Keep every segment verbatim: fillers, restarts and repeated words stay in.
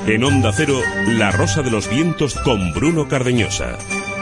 En Onda Cero, La Rosa de los Vientos con Bruno Cardeñosa.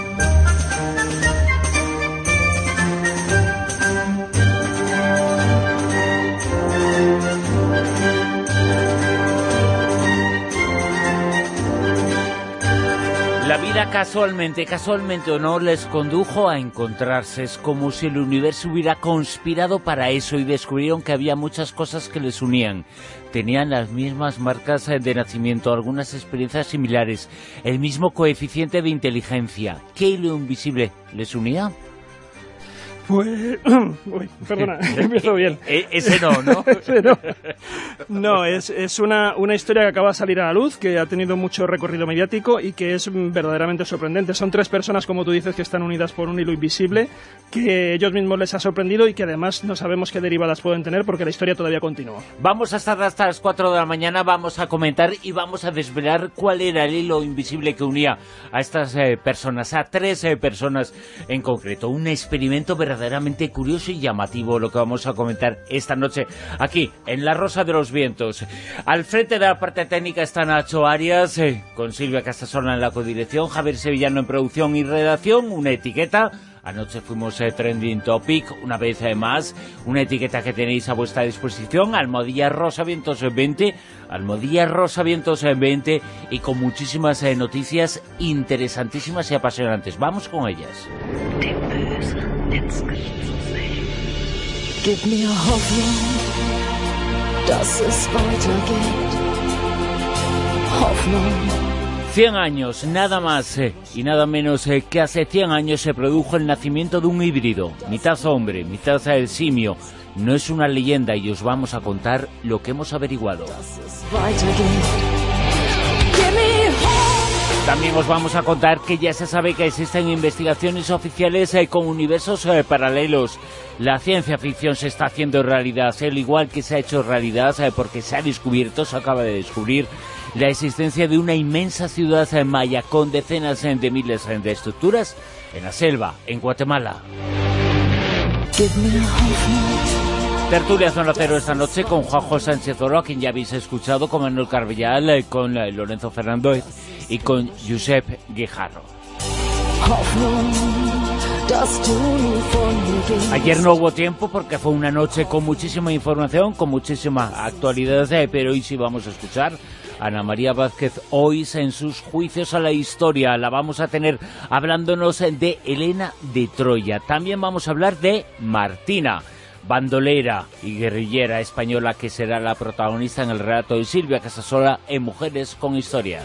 La vida casualmente, casualmente o no, les condujo a encontrarse. Es como si el universo hubiera conspirado para eso y descubrieron que había muchas cosas que les unían. Tenían las mismas marcas de nacimiento, algunas experiencias similares, el mismo coeficiente de inteligencia. ¿Qué hilo invisible les unía? Pues... Uy, perdona, empiezo bien. Ese no, ¿no? Ese no. No, es, es una, una historia que acaba de salir a la luz, que ha tenido mucho recorrido mediático y que es verdaderamente sorprendente. Son tres personas, como tú dices, que están unidas por un hilo invisible, que ellos mismos les ha sorprendido y que además no sabemos qué derivadas pueden tener porque la historia todavía continúa. Vamos a estar hasta las cuatro de la mañana, vamos a comentar y vamos a desvelar cuál era el hilo invisible que unía a estas eh, personas, a tres eh, personas en concreto. Un experimento verdaderamente verdaderamente curioso y llamativo lo que vamos a comentar esta noche aquí en La Rosa de los Vientos. Al frente de la parte técnica está Nacho Arias, eh, con Silvia Castasola en la codirección, Javier Sevillano en producción y redacción, una etiqueta. Anoche fuimos eh, Trending Topic, una vez eh, más, una etiqueta que tenéis a vuestra disposición, Almohadilla Rosa Vientos veinte, Almohadilla Rosa Vientos veinte, y con muchísimas eh, noticias interesantísimas y apasionantes. Vamos con ellas. Gib mir Hoffnung, dass es weitergeht. Hoffnung. cien años, nada más eh, y nada menos eh, que hace cien años se produjo el nacimiento de un híbrido, mitad hombre, mitad el simio. No es una leyenda y os vamos a contar lo que hemos averiguado. También os vamos a contar que ya se sabe que existen investigaciones oficiales eh, con universos eh, paralelos. La ciencia ficción se está haciendo realidad, al igual que se ha hecho realidad eh, porque se ha descubierto, se acaba de descubrir, la existencia de una inmensa ciudad eh, maya con decenas eh, de miles eh, de estructuras en la selva, en Guatemala. Tertulia Zona Cero esta noche con Juanjo Sánchez Oro, a quien ya habéis escuchado, con Manuel Carbellal, eh, con eh, Lorenzo Fernández y con Josep Guijarro. Ayer no hubo tiempo porque fue una noche con muchísima información, con muchísima actualidad, eh, pero hoy sí vamos a escuchar a Ana María Vázquez Ois en sus juicios a la historia. La vamos a tener hablándonos de Helena de Troya. También vamos a hablar de Martina, bandolera y guerrillera española, que será la protagonista en el relato de Silvia Casasola en Mujeres con Historia.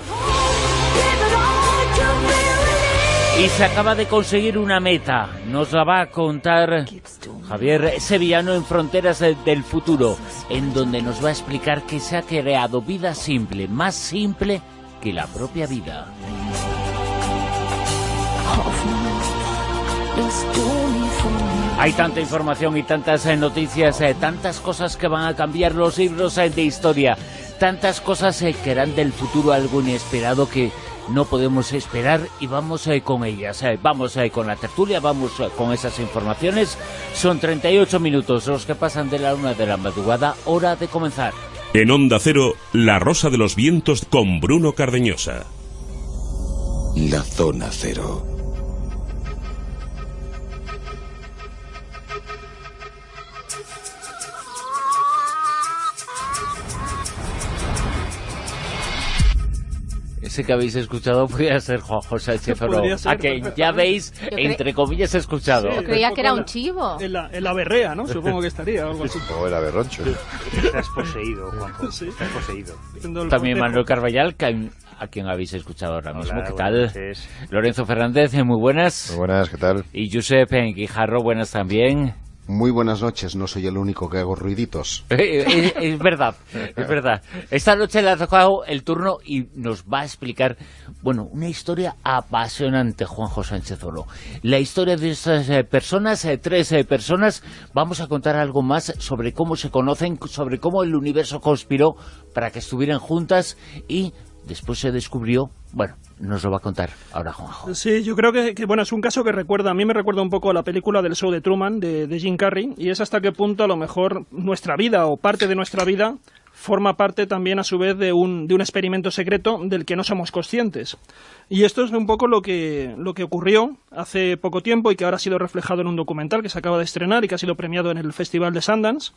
Y se acaba de conseguir una meta, nos la va a contar Javier Sevillano en Fronteras del Futuro, en donde nos va a explicar que se ha creado vida simple, más simple que la propia vida. Hay tanta información y tantas eh, noticias, eh, tantas cosas que van a cambiar los libros eh, de historia, tantas cosas eh, que harán del futuro algo inesperado que no podemos esperar, y vamos eh, con ellas. Eh, vamos eh, con la tertulia, vamos eh, con esas informaciones. Son treinta y ocho minutos los que pasan de la una de la madrugada, hora de comenzar. En Onda Cero, La Rosa de los Vientos con Bruno Cardeñosa. La Zona Cero. Ese que habéis escuchado podría ser Juanjo Sánchez Oro, a que ya veis, entre comillas, escuchado. Yo creía que era un chivo. En la, en la berrea, ¿no? Supongo que estaría, o algo así. O el aberroncho. Estás poseído, Juanjo. Sí. Estás poseído. También Manuel Carballal, que, a quien habéis escuchado ahora mismo. Hola, ¿qué tal? noches. Lorenzo Fernández, muy buenas. Muy buenas, ¿qué tal? Y Josep Guijarro, buenas también. Muy buenas noches, no soy el único que hago ruiditos. Es, es verdad, es verdad. Esta noche le ha tocado el turno y nos va a explicar, bueno, una historia apasionante, Juanjo Sánchez Oro. La historia de estas eh, personas, eh, tres eh, personas, vamos a contar algo más sobre cómo se conocen, sobre cómo el universo conspiró para que estuvieran juntas y después se descubrió, bueno, nos lo va a contar ahora Juanjo. Sí, yo creo que, que bueno, es un caso que recuerda, a mí me recuerda un poco a la película del show de Truman, de, de Jim Carrey, y es hasta qué punto a lo mejor nuestra vida o parte de nuestra vida forma parte también a su vez de un, de un experimento secreto del que no somos conscientes. Y esto es un poco lo que, lo que ocurrió hace poco tiempo y que ahora ha sido reflejado en un documental que se acaba de estrenar y que ha sido premiado en el Festival de Sundance.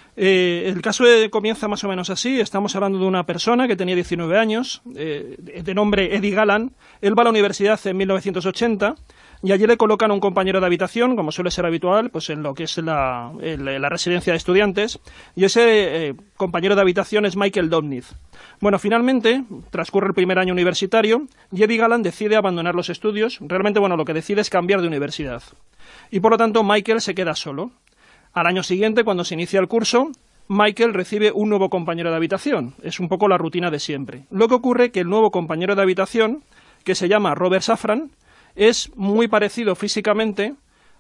Eh, el caso eh, comienza más o menos así. Estamos hablando de una persona que tenía diecinueve años, eh, de nombre Eddie Gallan. Él va a la universidad en mil novecientos ochenta y allí le colocan un compañero de habitación, como suele ser habitual, pues en lo que es la, el, la residencia de estudiantes, y ese eh, compañero de habitación es Michael Dobnitz. Bueno, finalmente transcurre el primer año universitario y Eddie Gallan decide abandonar los estudios. Realmente, bueno, lo que decide es cambiar de universidad. Y por lo tanto, Michael se queda solo. Al año siguiente, cuando se inicia el curso, Michael recibe un nuevo compañero de habitación. Es un poco la rutina de siempre. Lo que ocurre es que el nuevo compañero de habitación, que se llama Robert Safran, es muy parecido físicamente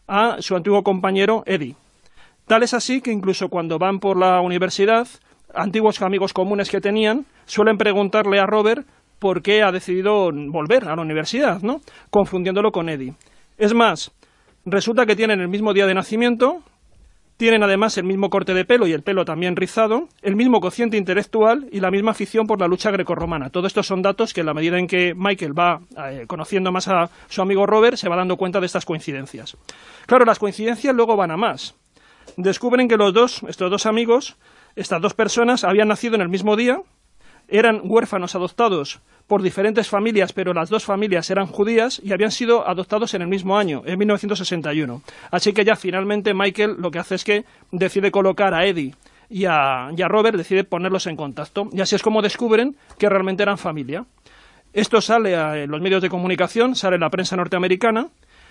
a su antiguo compañero Eddie. Tal es así que incluso cuando van por la universidad, antiguos amigos comunes que tenían suelen preguntarle a Robert por qué ha decidido volver a la universidad, ¿no? Confundiéndolo con Eddie. Es más, resulta que tienen el mismo día de nacimiento. Tienen además el mismo corte de pelo y el pelo también rizado, el mismo cociente intelectual y la misma afición por la lucha grecorromana. Todo esto son datos que en la medida en que Michael va eh, conociendo más a su amigo Robert, se va dando cuenta de estas coincidencias. Claro, las coincidencias luego van a más. Descubren que los dos, estos dos amigos, estas dos personas, habían nacido en el mismo día, eran huérfanos adoptados por diferentes familias, pero las dos familias eran judías y habían sido adoptados en el mismo año, en mil novecientos sesenta y uno. Así que ya finalmente Michael lo que hace es que decide colocar a Eddie y a, y a Robert, decide ponerlos en contacto. Y así es como descubren que realmente eran familia. Esto sale a, en los medios de comunicación, sale en la prensa norteamericana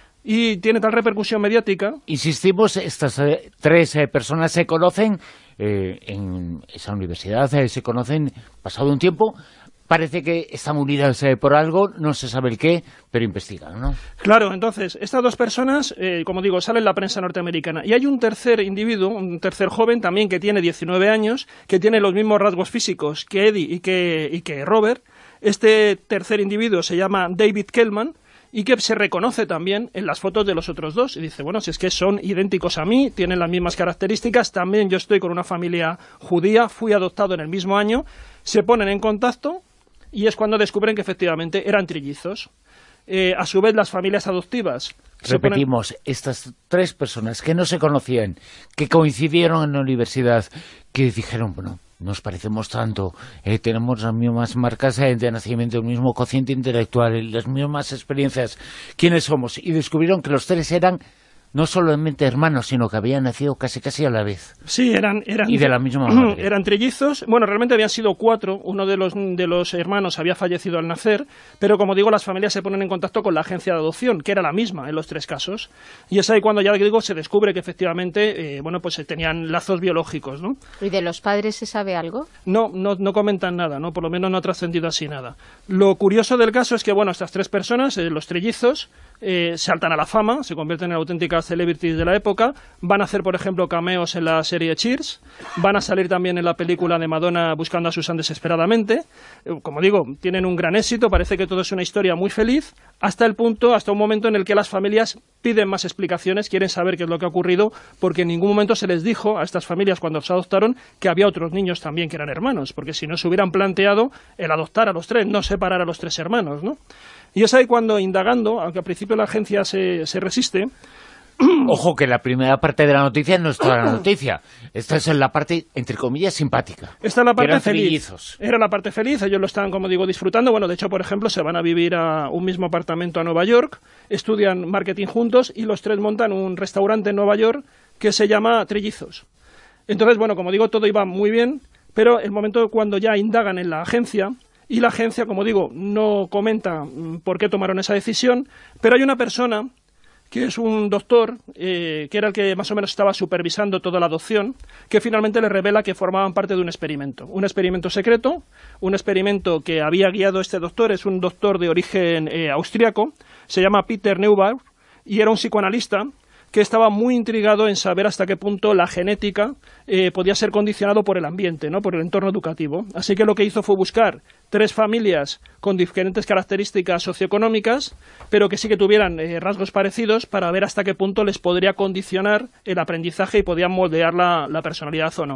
y tiene tal repercusión mediática. Insistimos, estas eh, tres eh, personas se conocen eh, en esa universidad, eh, se conocen pasado un tiempo. Parece que están unidas eh, por algo, no se sabe el qué, pero investigan, ¿no? Claro, entonces, estas dos personas, eh, como digo, salen en la prensa norteamericana. Y hay un tercer individuo, un tercer joven también que tiene diecinueve años, que tiene los mismos rasgos físicos que Eddie y que, y que Robert. Este tercer individuo se llama David Kellman y que se reconoce también en las fotos de los otros dos. Y dice, bueno, si es que son idénticos a mí, tienen las mismas características, también yo estoy con una familia judía, fui adoptado en el mismo año, se ponen en contacto. Y es cuando descubren que efectivamente eran trillizos. Eh, a su vez, las familias adoptivas... Repetimos, ponen... estas tres personas que no se conocían, que coincidieron en la universidad, que dijeron, bueno, nos parecemos tanto, eh, tenemos las mismas marcas eh, de nacimiento, el mismo cociente intelectual, las mismas experiencias, ¿quiénes somos? Y descubrieron que los tres eran... no solamente hermanos, sino que habían nacido casi casi a la vez. Sí, eran... eran y de la misma madre. Eran trillizos. Bueno, realmente habían sido cuatro. Uno de los, de los hermanos había fallecido al nacer, pero como digo, las familias se ponen en contacto con la agencia de adopción, que era la misma en los tres casos. Y es ahí cuando, ya digo, se descubre que efectivamente, eh, bueno, pues tenían lazos biológicos, ¿no? ¿Y de los padres se sabe algo? No, no, no comentan nada, ¿no? Por lo menos no ha trascendido así nada. Lo curioso del caso es que, bueno, estas tres personas, eh, los trillizos, eh, saltan a la fama, se convierten en auténticas celebrities de la época, van a hacer, por ejemplo, cameos en la serie Cheers, van a salir también en la película de Madonna Buscando a Susan desesperadamente. Eh, como digo, tienen un gran éxito, parece que todo es una historia muy feliz, hasta el punto, hasta un momento en el que las familias piden más explicaciones, quieren saber qué es lo que ha ocurrido, porque en ningún momento se les dijo a estas familias cuando se adoptaron que había otros niños también que eran hermanos, porque si no se hubieran planteado el adoptar a los tres, no separar a los tres hermanos, ¿no? Y es ahí cuando, indagando, aunque al principio la agencia se, se resiste... Ojo, que la primera parte de la noticia no es toda la noticia. Esta es la parte, entre comillas, simpática. Esta es la parte feliz. Trillizos. Era la parte feliz, ellos lo estaban, como digo, disfrutando. Bueno, de hecho, por ejemplo, se van a vivir a un mismo apartamento a Nueva York, estudian marketing juntos y los tres montan un restaurante en Nueva York que se llama Trillizos. Entonces, bueno, como digo, todo iba muy bien, pero el momento cuando ya indagan en la agencia... Y la agencia, como digo, no comenta por qué tomaron esa decisión, pero hay una persona que es un doctor, eh, que era el que más o menos estaba supervisando toda la adopción, que finalmente le revela que formaban parte de un experimento. Un experimento secreto, un experimento que había guiado este doctor, es un doctor de origen eh, austriaco, se llama Peter Neubauer, y era un psicoanalista que estaba muy intrigado en saber hasta qué punto la genética eh, podía ser condicionado por el ambiente, ¿no? Por el entorno educativo. Así que lo que hizo fue buscar tres familias con diferentes características socioeconómicas, pero que sí que tuvieran eh, rasgos parecidos para ver hasta qué punto les podría condicionar el aprendizaje y podían moldear la, la personalidad o no.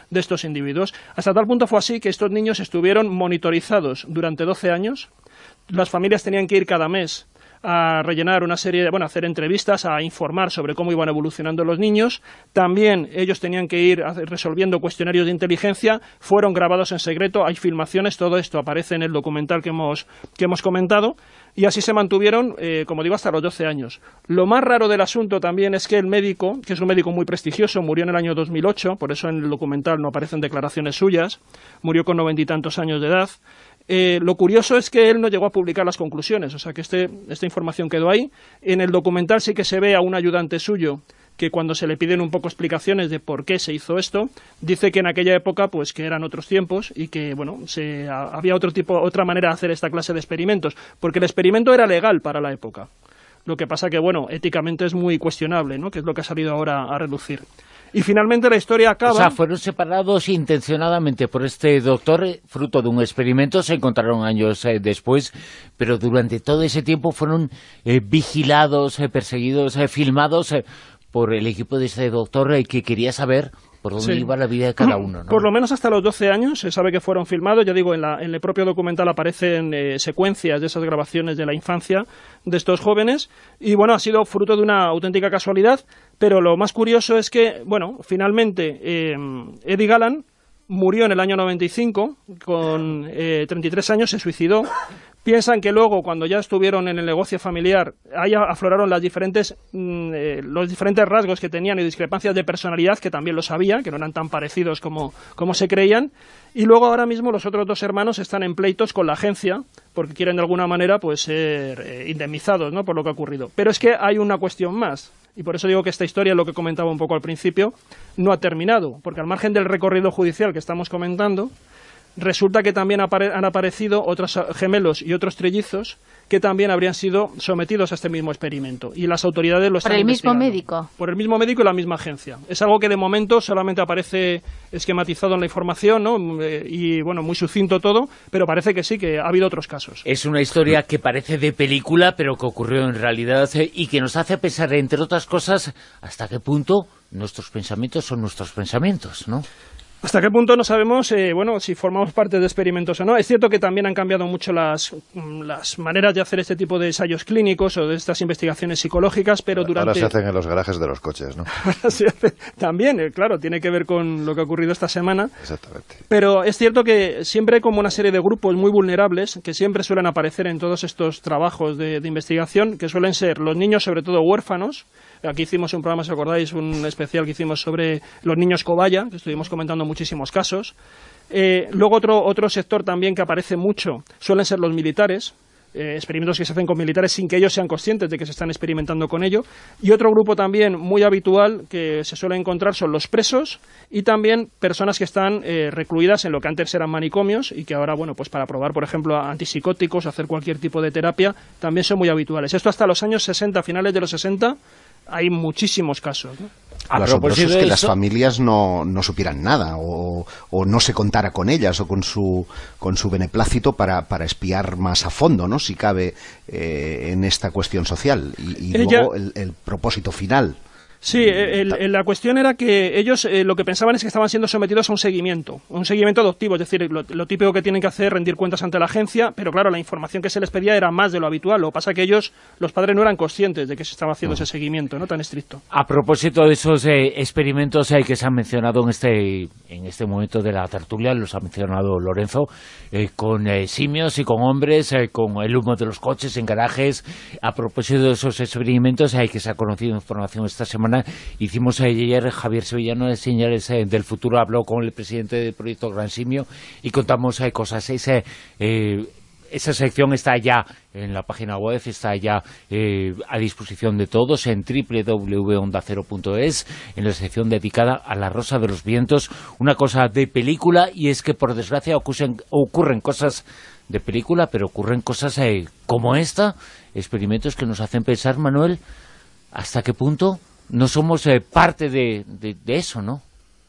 de estos individuos. Hasta tal punto fue así que estos niños estuvieron monitorizados durante doce años. Las familias tenían que ir cada mes a rellenar una serie de, bueno, hacer entrevistas, a informar sobre cómo iban evolucionando los niños. También ellos tenían que ir resolviendo cuestionarios de inteligencia, fueron grabados en secreto, hay filmaciones, todo esto aparece en el documental que hemos, que hemos comentado, y así se mantuvieron, eh, como digo, hasta los doce años. Lo más raro del asunto también es que el médico, que es un médico muy prestigioso, murió en el año dos mil ocho, por eso en el documental no aparecen declaraciones suyas, murió con noventa y tantos años de edad. Eh, lo curioso es que él no llegó a publicar las conclusiones, o sea que este, esta información quedó ahí. En el documental sí que se ve a un ayudante suyo que cuando se le piden un poco explicaciones de por qué se hizo esto, dice que en aquella época pues que eran otros tiempos y que bueno se, a, había otro tipo, otra manera de hacer esta clase de experimentos, porque el experimento era legal para la época. Lo que pasa que bueno, éticamente es muy cuestionable, ¿no? Que es lo que ha salido ahora a relucir. Y finalmente la historia acaba... O sea, fueron separados intencionadamente por este doctor, fruto de un experimento, se encontraron años eh, después, pero durante todo ese tiempo fueron eh, vigilados, eh, perseguidos, eh, filmados eh, por el equipo de este doctor eh, que quería saber por dónde sí. iba la vida de cada uno, ¿no? Por lo menos hasta los doce años se sabe que fueron filmados. Ya digo, en, la, en el propio documental aparecen eh, secuencias de esas grabaciones de la infancia de estos jóvenes. Y bueno, ha sido fruto de una auténtica casualidad. Pero lo más curioso es que, bueno, finalmente eh, Eddie Gallant murió en el año noventa y cinco, con eh, treinta y tres años, se suicidó. Piensan que luego, cuando ya estuvieron en el negocio familiar, ahí afloraron las diferentes, mm, eh, los diferentes rasgos que tenían y discrepancias de personalidad, que también lo sabía, que no eran tan parecidos como, como se creían. Y luego ahora mismo los otros dos hermanos están en pleitos con la agencia, porque quieren de alguna manera pues ser eh, indemnizados, ¿no?, por lo que ha ocurrido. Pero es que hay una cuestión más, y por eso digo que esta historia, lo que comentaba un poco al principio, no ha terminado, porque al margen del recorrido judicial que estamos comentando, resulta que también apare han aparecido otros gemelos y otros trellizos que también habrían sido sometidos a este mismo experimento. Y las autoridades lo están investigando. ¿Por el mismo médico? Por el mismo médico y la misma agencia. Es algo que de momento solamente aparece esquematizado en la información, ¿no? Y bueno, muy sucinto todo, pero parece que sí, que ha habido otros casos. Es una historia que parece de película, pero que ocurrió en realidad eh, y que nos hace pensar, entre otras cosas, hasta qué punto nuestros pensamientos son nuestros pensamientos, ¿no? ¿Hasta qué punto no sabemos, eh, bueno, si formamos parte de experimentos o no? Es cierto que también han cambiado mucho las, las maneras de hacer este tipo de ensayos clínicos o de estas investigaciones psicológicas, pero durante... Ahora se hacen en los garajes de los coches, ¿no? Ahora se hace también, eh, claro, tiene que ver con lo que ha ocurrido esta semana. Exactamente. Pero es cierto que siempre hay como una serie de grupos muy vulnerables que siempre suelen aparecer en todos estos trabajos de, de investigación, que suelen ser los niños, sobre todo huérfanos. Aquí hicimos un programa, si acordáis, un especial que hicimos sobre los niños cobaya, que estuvimos comentando muchísimos casos. Eh, luego otro, otro sector también que aparece mucho suelen ser los militares, eh, experimentos que se hacen con militares sin que ellos sean conscientes de que se están experimentando con ello. Y otro grupo también muy habitual que se suele encontrar son los presos y también personas que están eh, recluidas en lo que antes eran manicomios y que ahora, bueno, pues para probar, por ejemplo, antipsicóticos, hacer cualquier tipo de terapia, también son muy habituales. Esto hasta los años sesenta, finales de los sesenta, hay muchísimos casos, ¿no? Lo asombroso es que las familias no, no supieran nada o, o no se contara con ellas o con su, con su beneplácito para, para espiar más a fondo, ¿no?, si cabe, eh, en esta cuestión social. Y, y Ella... luego el, el propósito final. Sí, el, el, la cuestión era que ellos eh, lo que pensaban es que estaban siendo sometidos a un seguimiento, un seguimiento adoptivo, es decir, lo, lo típico que tienen que hacer, rendir cuentas ante la agencia, pero claro, la información que se les pedía era más de lo habitual. Lo que pasa es que ellos, los padres, no eran conscientes de que se estaba haciendo ese seguimiento, ¿no?, tan estricto. A propósito de esos eh, experimentos eh, que se han mencionado en este, en este momento de la tertulia, los ha mencionado Lorenzo, eh, con eh, simios y con hombres, eh, con el humo de los coches en garajes. A propósito de esos experimentos, hay eh, que se ha conocido información esta semana. Hicimos ayer, Javier Sevillano de Señales eh, del Futuro habló con el presidente del proyecto Gran Simio y contamos eh, cosas. Ese, eh, esa sección está ya en la página web, está ya eh, a disposición de todos en doble u doble u doble u punto onda cero punto es, en la sección dedicada a La Rosa de los Vientos. Una cosa de película, y es que por desgracia ocurren, ocurren cosas de película, pero ocurren cosas eh, como esta, experimentos que nos hacen pensar, Manuel, hasta qué punto no somos eh, parte de, de, de eso, ¿no?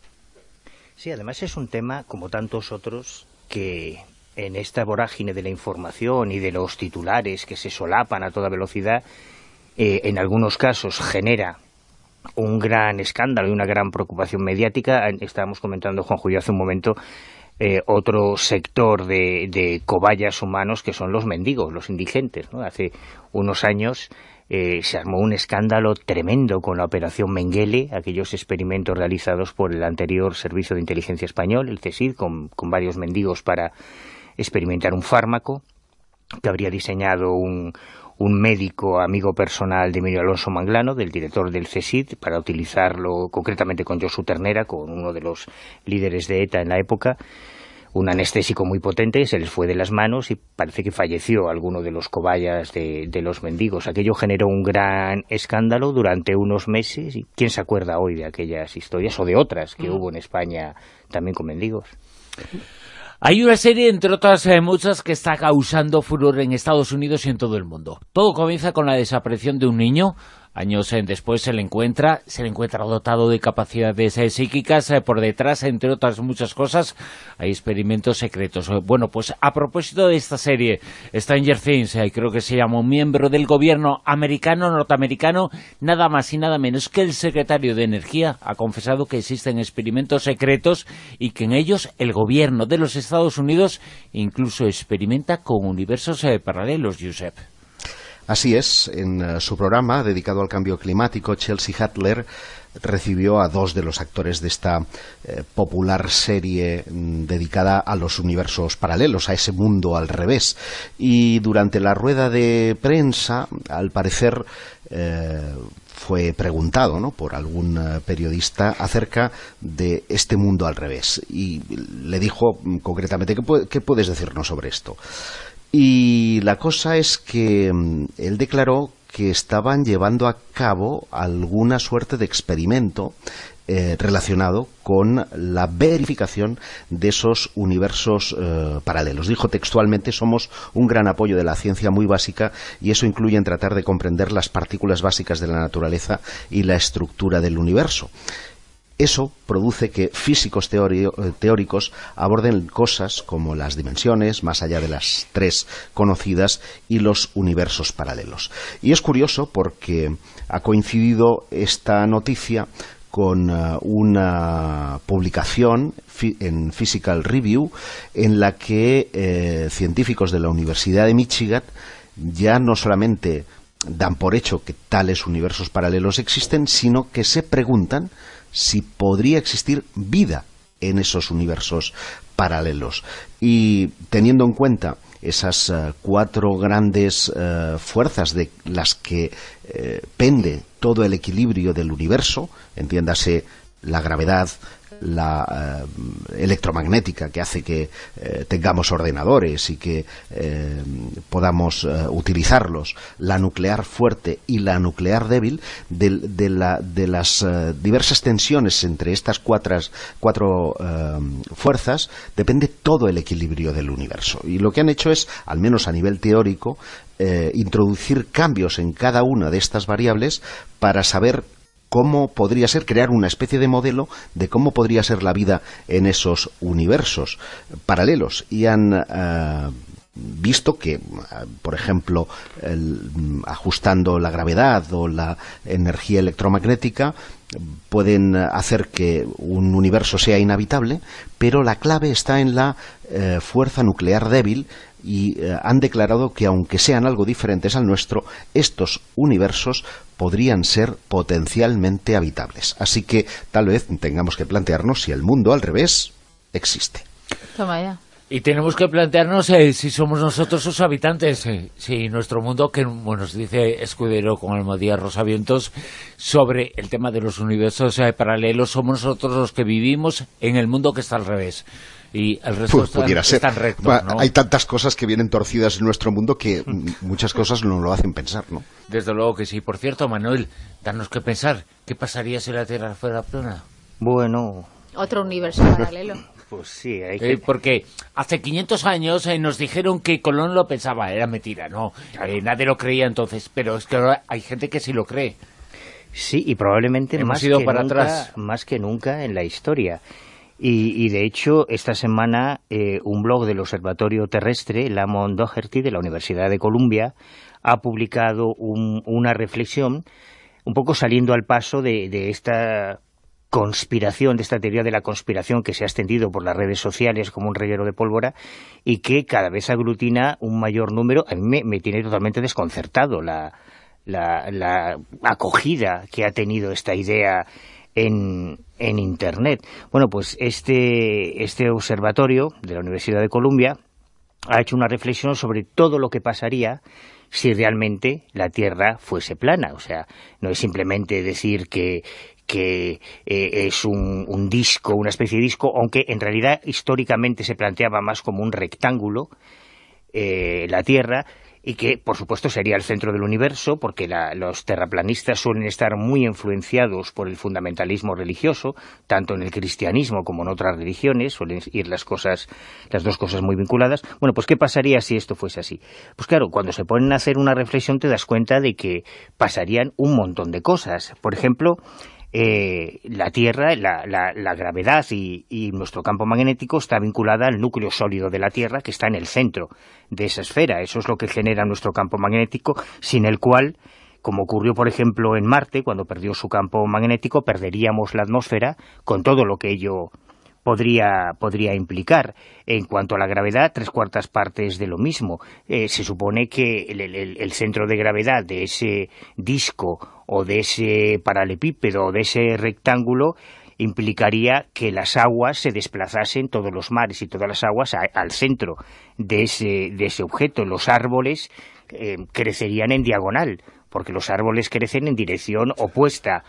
Sí, además es un tema, como tantos otros, que en esta vorágine de la información y de los titulares que se solapan a toda velocidad, eh, en algunos casos genera un gran escándalo y una gran preocupación mediática. Estábamos comentando, Juanjo y yo, hace un momento, eh, otro sector de, de cobayas humanos que son los mendigos, los indigentes, ¿no? Hace unos años eh, se armó un escándalo tremendo con la operación Mengele, aquellos experimentos realizados por el anterior Servicio de Inteligencia Español, el CSIC, con, con varios mendigos para experimentar un fármaco que habría diseñado un, un médico amigo personal de Emilio Alonso Manglano, del director del CSIC, para utilizarlo concretamente con Josu Ternera, con uno de los líderes de ETA en la época. Un anestésico muy potente, se les fue de las manos y parece que falleció alguno de los cobayas de, de los mendigos. Aquello generó un gran escándalo durante unos meses. ¿Y quién se acuerda hoy de aquellas historias o de otras que mm. hubo en España también con mendigos? Hay una serie, entre otras eh, muchas, que está causando furor en Estados Unidos y en todo el mundo. Todo comienza con la desaparición de un niño. Años eh, después se le encuentra, se le encuentra dotado de capacidades eh, psíquicas. Eh, por detrás, entre otras muchas cosas, hay experimentos secretos. Eh, bueno, pues a propósito de esta serie, Stranger Things, eh, creo que se llama un miembro del gobierno americano, norteamericano, nada más y nada menos que el secretario de Energía, ha confesado que existen experimentos secretos y que en ellos el gobierno de los Estados Unidos incluso experimenta con universos eh, paralelos, Josep. Así es, en uh, su programa dedicado al cambio climático, Chelsea Handler recibió a dos de los actores de esta eh, popular serie mm, dedicada a los universos paralelos, a ese mundo al revés. Y durante la rueda de prensa, al parecer, eh, fue preguntado, ¿no?, por algún uh, periodista acerca de este mundo al revés. Y le dijo mm, concretamente, ¿qué, pu- ¿qué puedes decirnos sobre esto? Y la cosa es que mm, él declaró que estaban llevando a cabo alguna suerte de experimento eh, relacionado con la verificación de esos universos eh, paralelos. Dijo textualmente: somos un gran apoyo de la ciencia muy básica y eso incluye en tratar de comprender las partículas básicas de la naturaleza y la estructura del universo. Eso produce que físicos teóricos aborden cosas como las dimensiones, más allá de las tres conocidas, y los universos paralelos. Y es curioso porque ha coincidido esta noticia con uh, una publicación en Physical Review en la que eh, científicos de la Universidad de Michigan ya no solamente dan por hecho que tales universos paralelos existen, sino que se preguntan si podría existir vida en esos universos paralelos. Y teniendo en cuenta esas uh, cuatro grandes uh, fuerzas de las que uh, pende todo el equilibrio del universo, entiéndase la gravedad, la uh, electromagnética, que hace que uh, tengamos ordenadores y que uh, podamos uh, utilizarlos, la nuclear fuerte y la nuclear débil, de, de, la, de las uh, diversas tensiones entre estas cuatro, cuatro uh, fuerzas, depende todo el equilibrio del universo. Y lo que han hecho es, al menos a nivel teórico, uh, introducir cambios en cada una de estas variables para saber cómo podría ser, crear una especie de modelo de cómo podría ser la vida en esos universos paralelos. Y han uh, visto que, uh, por ejemplo, el, ajustando la gravedad o la energía electromagnética, pueden hacer que un universo sea inhabitable, pero la clave está en la uh, fuerza nuclear débil. Y eh, han declarado que, aunque sean algo diferentes al nuestro, estos universos podrían ser potencialmente habitables. Así que tal vez tengamos que plantearnos si el mundo al revés existe. Toma ya. Y tenemos que plantearnos eh, si somos nosotros sus habitantes, eh, si nuestro mundo, que bueno, nos dice Escudero con Almodía Rosavientos sobre el tema de los universos eh, paralelos, somos nosotros los que vivimos en el mundo que está al revés. Y el resto pues están, están rectos, ¿no? Hay tantas cosas que vienen torcidas en nuestro mundo que muchas cosas no lo hacen pensar, ¿no? Desde luego que sí. Por cierto, Manuel, danos que pensar. ¿Qué pasaría si la Tierra fuera plana? Bueno... Otro universo paralelo. Pues sí, hay que... Eh, porque hace quinientos años eh, nos dijeron que Colón lo pensaba. Era mentira, ¿no? Claro. Eh, nadie lo creía entonces. Pero es que ahora hay gente que sí lo cree. Sí, y probablemente Hemos más ido que, para nunca, atrás. más que nunca en la historia. Y, y de hecho, esta semana eh, un blog del Observatorio Terrestre, Lamont Doherty, de la Universidad de Columbia, ha publicado un, una reflexión un poco saliendo al paso de, de esta conspiración, de esta teoría de la conspiración que se ha extendido por las redes sociales como un reguero de pólvora y que cada vez aglutina un mayor número. A mí me, me tiene totalmente desconcertado la, la, la acogida que ha tenido esta idea en, en Internet. Bueno, pues este, este observatorio de la Universidad de Columbia ha hecho una reflexión sobre todo lo que pasaría si realmente la Tierra fuese plana. O sea, no es simplemente decir que que eh, es un, un disco, una especie de disco, aunque en realidad históricamente se planteaba más como un rectángulo, eh, la Tierra, y que por supuesto sería el centro del universo, porque la, los terraplanistas suelen estar muy influenciados por el fundamentalismo religioso, tanto en el cristianismo como en otras religiones, suelen ir las cosas, las dos cosas muy vinculadas. Bueno, pues ¿qué pasaría si esto fuese así? Pues claro, cuando se ponen a hacer una reflexión te das cuenta de que pasarían un montón de cosas. Por ejemplo, Eh, la Tierra, la, la, la gravedad y, y nuestro campo magnético está vinculada al núcleo sólido de la Tierra, que está en el centro de esa esfera. Eso es lo que genera nuestro campo magnético, sin el cual, como ocurrió por ejemplo en Marte, cuando perdió su campo magnético, perderíamos la atmósfera con todo lo que ello podría, podría implicar. En cuanto a la gravedad, tres cuartas partes de lo mismo. Eh, se supone que el, el, el centro de gravedad de ese disco o de ese paralelepípedo o de ese rectángulo implicaría que las aguas se desplazasen, todos los mares y todas las aguas, a, al centro de ese, de ese objeto. Los árboles eh, crecerían en diagonal, porque los árboles crecen en dirección opuesta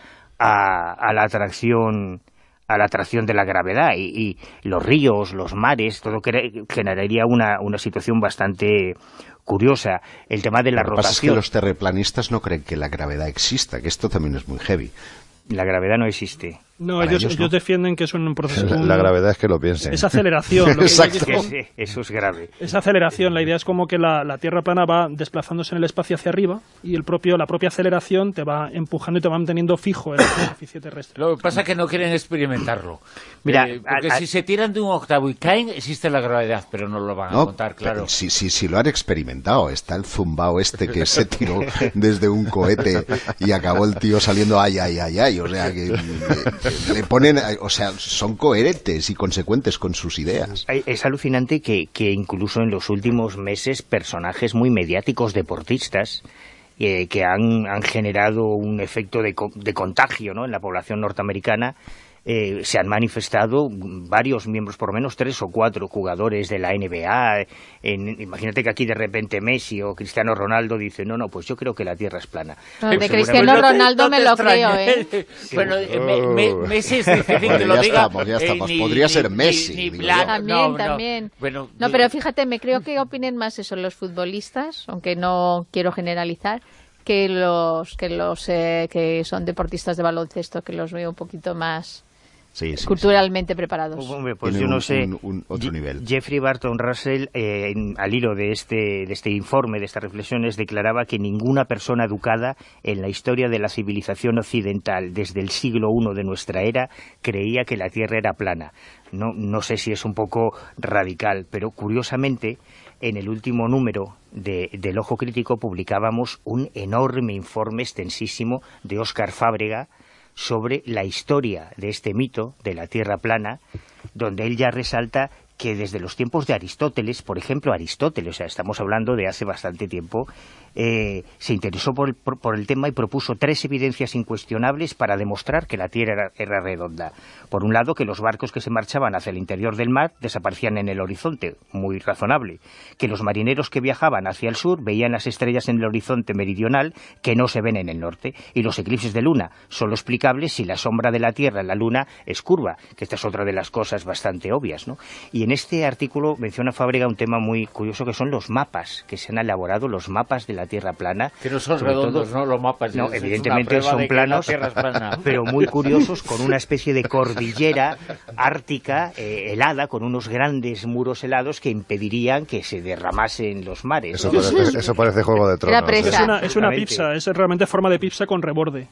a, a la atracción a la atracción de la gravedad, y, y los ríos, los mares, todo generaría una, una situación bastante curiosa. El tema de la rotación. Lo que pasa es que los terraplanistas no creen que la gravedad exista, que esto también es muy heavy. La gravedad no existe. No, ellos, ellos, ellos no. defienden que es un proceso... La, la gravedad es que lo piensen. Es aceleración. Lo Exacto. Que es, eso es grave. Es aceleración. La idea es como que la, la Tierra plana va desplazándose en el espacio hacia arriba y el propio la propia aceleración te va empujando y te va manteniendo fijo en la superficie terrestre. Lo que pasa es que no quieren experimentarlo. Mira, eh, porque a, a, si se tiran de un octavo y caen, existe la gravedad, pero no lo van no, a contar, claro. Sí, sí, sí, lo han experimentado. Está el zumbao este que se tiró desde un cohete y acabó el tío saliendo ay, ay, ay, ay. O sea, que, que le ponen... O sea, son coherentes y consecuentes con sus ideas. Es alucinante que, que incluso en los últimos meses personajes muy mediáticos, deportistas, eh, que han, han generado un efecto de, de contagio, ¿no?, en la población norteamericana, eh, se han manifestado varios miembros, por lo menos tres o cuatro jugadores de la N B A. En, imagínate que aquí de repente Messi o Cristiano Ronaldo dicen, no, no, pues yo creo que la Tierra es plana. No, de pues Cristiano Ronaldo no me lo creo, ¿eh? Sí. Bueno, me, me, Messi es difícil bueno, que lo ya diga. Estamos, ya estamos. Eh, ni, Podría ni, ser Messi. Ni, ni plan, también, no, también. No, bueno, no, pero fíjate, me creo que opinen más eso los futbolistas, aunque no quiero generalizar, que los que los eh, que son deportistas de baloncesto, que los veo un poquito más... Sí, sí, culturalmente sí. preparados. Hombre, pues yo no un, sé. Un, un otro nivel. Jeffrey Barton Russell, eh, en, al hilo de este, de este informe, de estas reflexiones, declaraba que ninguna persona educada en la historia de la civilización occidental desde el siglo primero de nuestra era creía que la Tierra era plana. No, no sé si es un poco radical, pero curiosamente, en el último número de, del Ojo Crítico publicábamos un enorme informe extensísimo de Óscar Fábrega sobre la historia de este mito de la Tierra plana, donde él ya resalta que desde los tiempos de Aristóteles, por ejemplo Aristóteles, o sea, estamos hablando de hace bastante tiempo, eh, se interesó por el, por, por el tema y propuso tres evidencias incuestionables para demostrar que la Tierra era, era redonda. Por un lado, que los barcos que se marchaban hacia el interior del mar desaparecían en el horizonte, muy razonable. Que los marineros que viajaban hacia el sur veían las estrellas en el horizonte meridional que no se ven en el norte. Y los eclipses de luna, solo explicables si la sombra de la Tierra en la luna es curva, que esta es otra de las cosas bastante obvias, ¿no? Y en este artículo menciona Fábrega un tema muy curioso, que son los mapas que se han elaborado, los mapas de la Tierra plana. Que no son redondos, todo, ¿no? Los mapas. No, evidentemente son planos, plana. Pero muy curiosos, con una especie de cordillera ártica eh, helada, con unos grandes muros helados que impedirían que se derramasen los mares. Eso, ¿no? parece, eso parece Juego de Tronos. Es una, es una pizza, es realmente forma de pizza con reborde.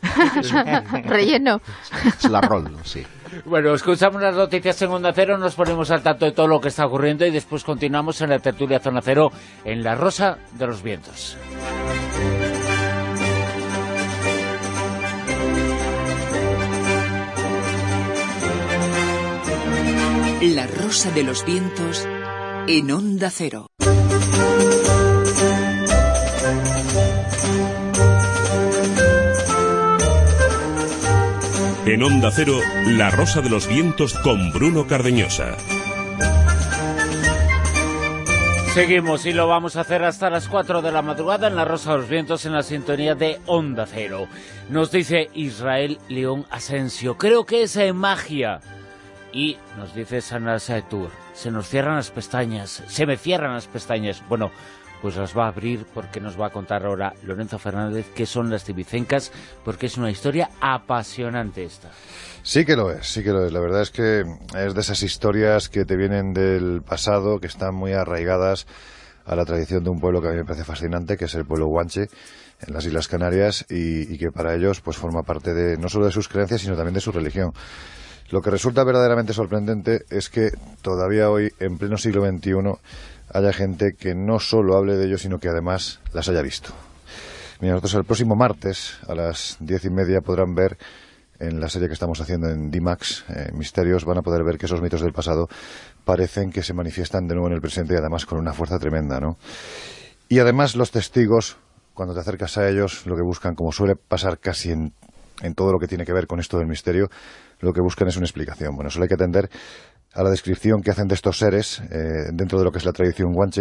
Relleno. Es la rol, sí. Bueno, escuchamos las noticias en Onda Cero, nos ponemos al tanto de todo lo que está ocurriendo y después continuamos en la tertulia Zona Cero en La Rosa de los Vientos. La Rosa de los Vientos en Onda Cero. En Onda Cero, La Rosa de los Vientos con Bruno Cardeñosa. Seguimos y lo vamos a hacer hasta las cuatro de la madrugada en La Rosa de los Vientos, en la sintonía de Onda Cero. Nos dice Israel León Asensio, creo que es eh, magia. Y nos dice Sana Saetur, se nos cierran las pestañas, se me cierran las pestañas. Bueno, pues las va a abrir porque nos va a contar ahora Lorenzo Fernández qué son las tibicencas, porque es una historia apasionante esta. Sí que lo es, sí que lo es. La verdad es que es de esas historias que te vienen del pasado, que están muy arraigadas a la tradición de un pueblo que a mí me parece fascinante, que es el pueblo guanche, en las Islas Canarias, y, y que para ellos pues forma parte de no solo de sus creencias, sino también de su religión. Lo que resulta verdaderamente sorprendente es que todavía hoy, en pleno siglo veintiuno, haya gente que no solo hable de ello, sino que además las haya visto. Mira, nosotros el próximo martes a las diez y media podrán ver, en la serie que estamos haciendo en D MAX, eh, Misterios, van a poder ver que esos mitos del pasado parecen que se manifiestan de nuevo en el presente y además con una fuerza tremenda, ¿no? Y además los testigos, cuando te acercas a ellos, lo que buscan, como suele pasar casi en, en todo lo que tiene que ver con esto del misterio, lo que buscan es una explicación. Bueno, solo hay que atender a la descripción que hacen de estos seres eh, dentro de lo que es la tradición guanche,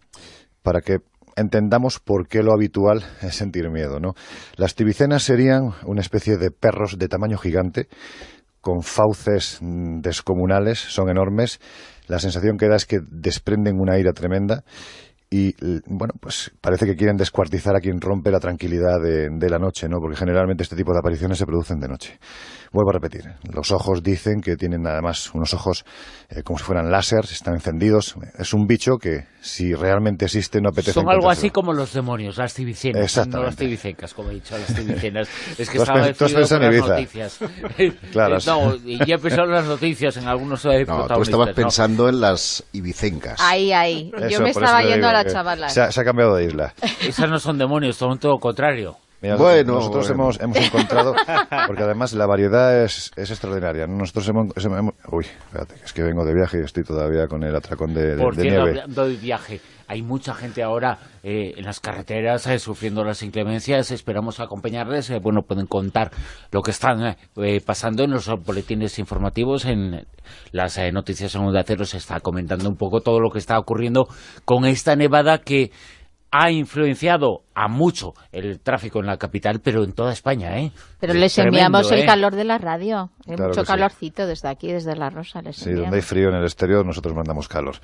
para que entendamos por qué lo habitual es sentir miedo, ¿no? Las tibicenas serían una especie de perros de tamaño gigante, con fauces descomunales, son enormes. La sensación que da es que desprenden una ira tremenda y, bueno, pues parece que quieren descuartizar a quien rompe la tranquilidad de, de la noche, ¿no? Porque generalmente este tipo de apariciones se producen de noche. Vuelvo a repetir, los ojos dicen que tienen además unos ojos eh, como si fueran láser, están encendidos. Es un bicho que, si realmente existe, no apetece. Son algo así como los demonios, las tibicenas, no las tibicencas, como he dicho, las tibicenas. Es que estaba decidido por las noticias. Claro. No, y ya he pensado en las noticias, en algunos eh, no, protagonistas. tú estabas ¿no? pensando en las ibicencas. Ahí, ahí. Yo Eso, me estaba yendo a la chavala. Se ha, se ha cambiado de isla. Esas no son demonios, son todo lo contrario. Mira, bueno, nosotros bueno. Hemos, hemos encontrado, porque además la variedad es, es extraordinaria. Nosotros hemos, hemos... Uy, espérate, es que vengo de viaje y estoy todavía con el atracón de, de, Por de cierto, nieve. hablando de viaje, hay mucha gente ahora eh, en las carreteras eh, sufriendo las inclemencias. Esperamos acompañarles. Eh, bueno, pueden contar lo que están eh, pasando en los boletines informativos, en las eh, noticias en Onda Cero. Se está comentando un poco todo lo que está ocurriendo con esta nevada que ha influenciado a mucho el tráfico en la capital, pero en toda España, ¿eh? Pero les Tremendo, enviamos ¿eh? el calor de la radio. Hay Claro mucho que sí. calorcito desde aquí, desde La Rosa. Les Sí, enviamos. donde hay frío en el exterior, nosotros mandamos calor.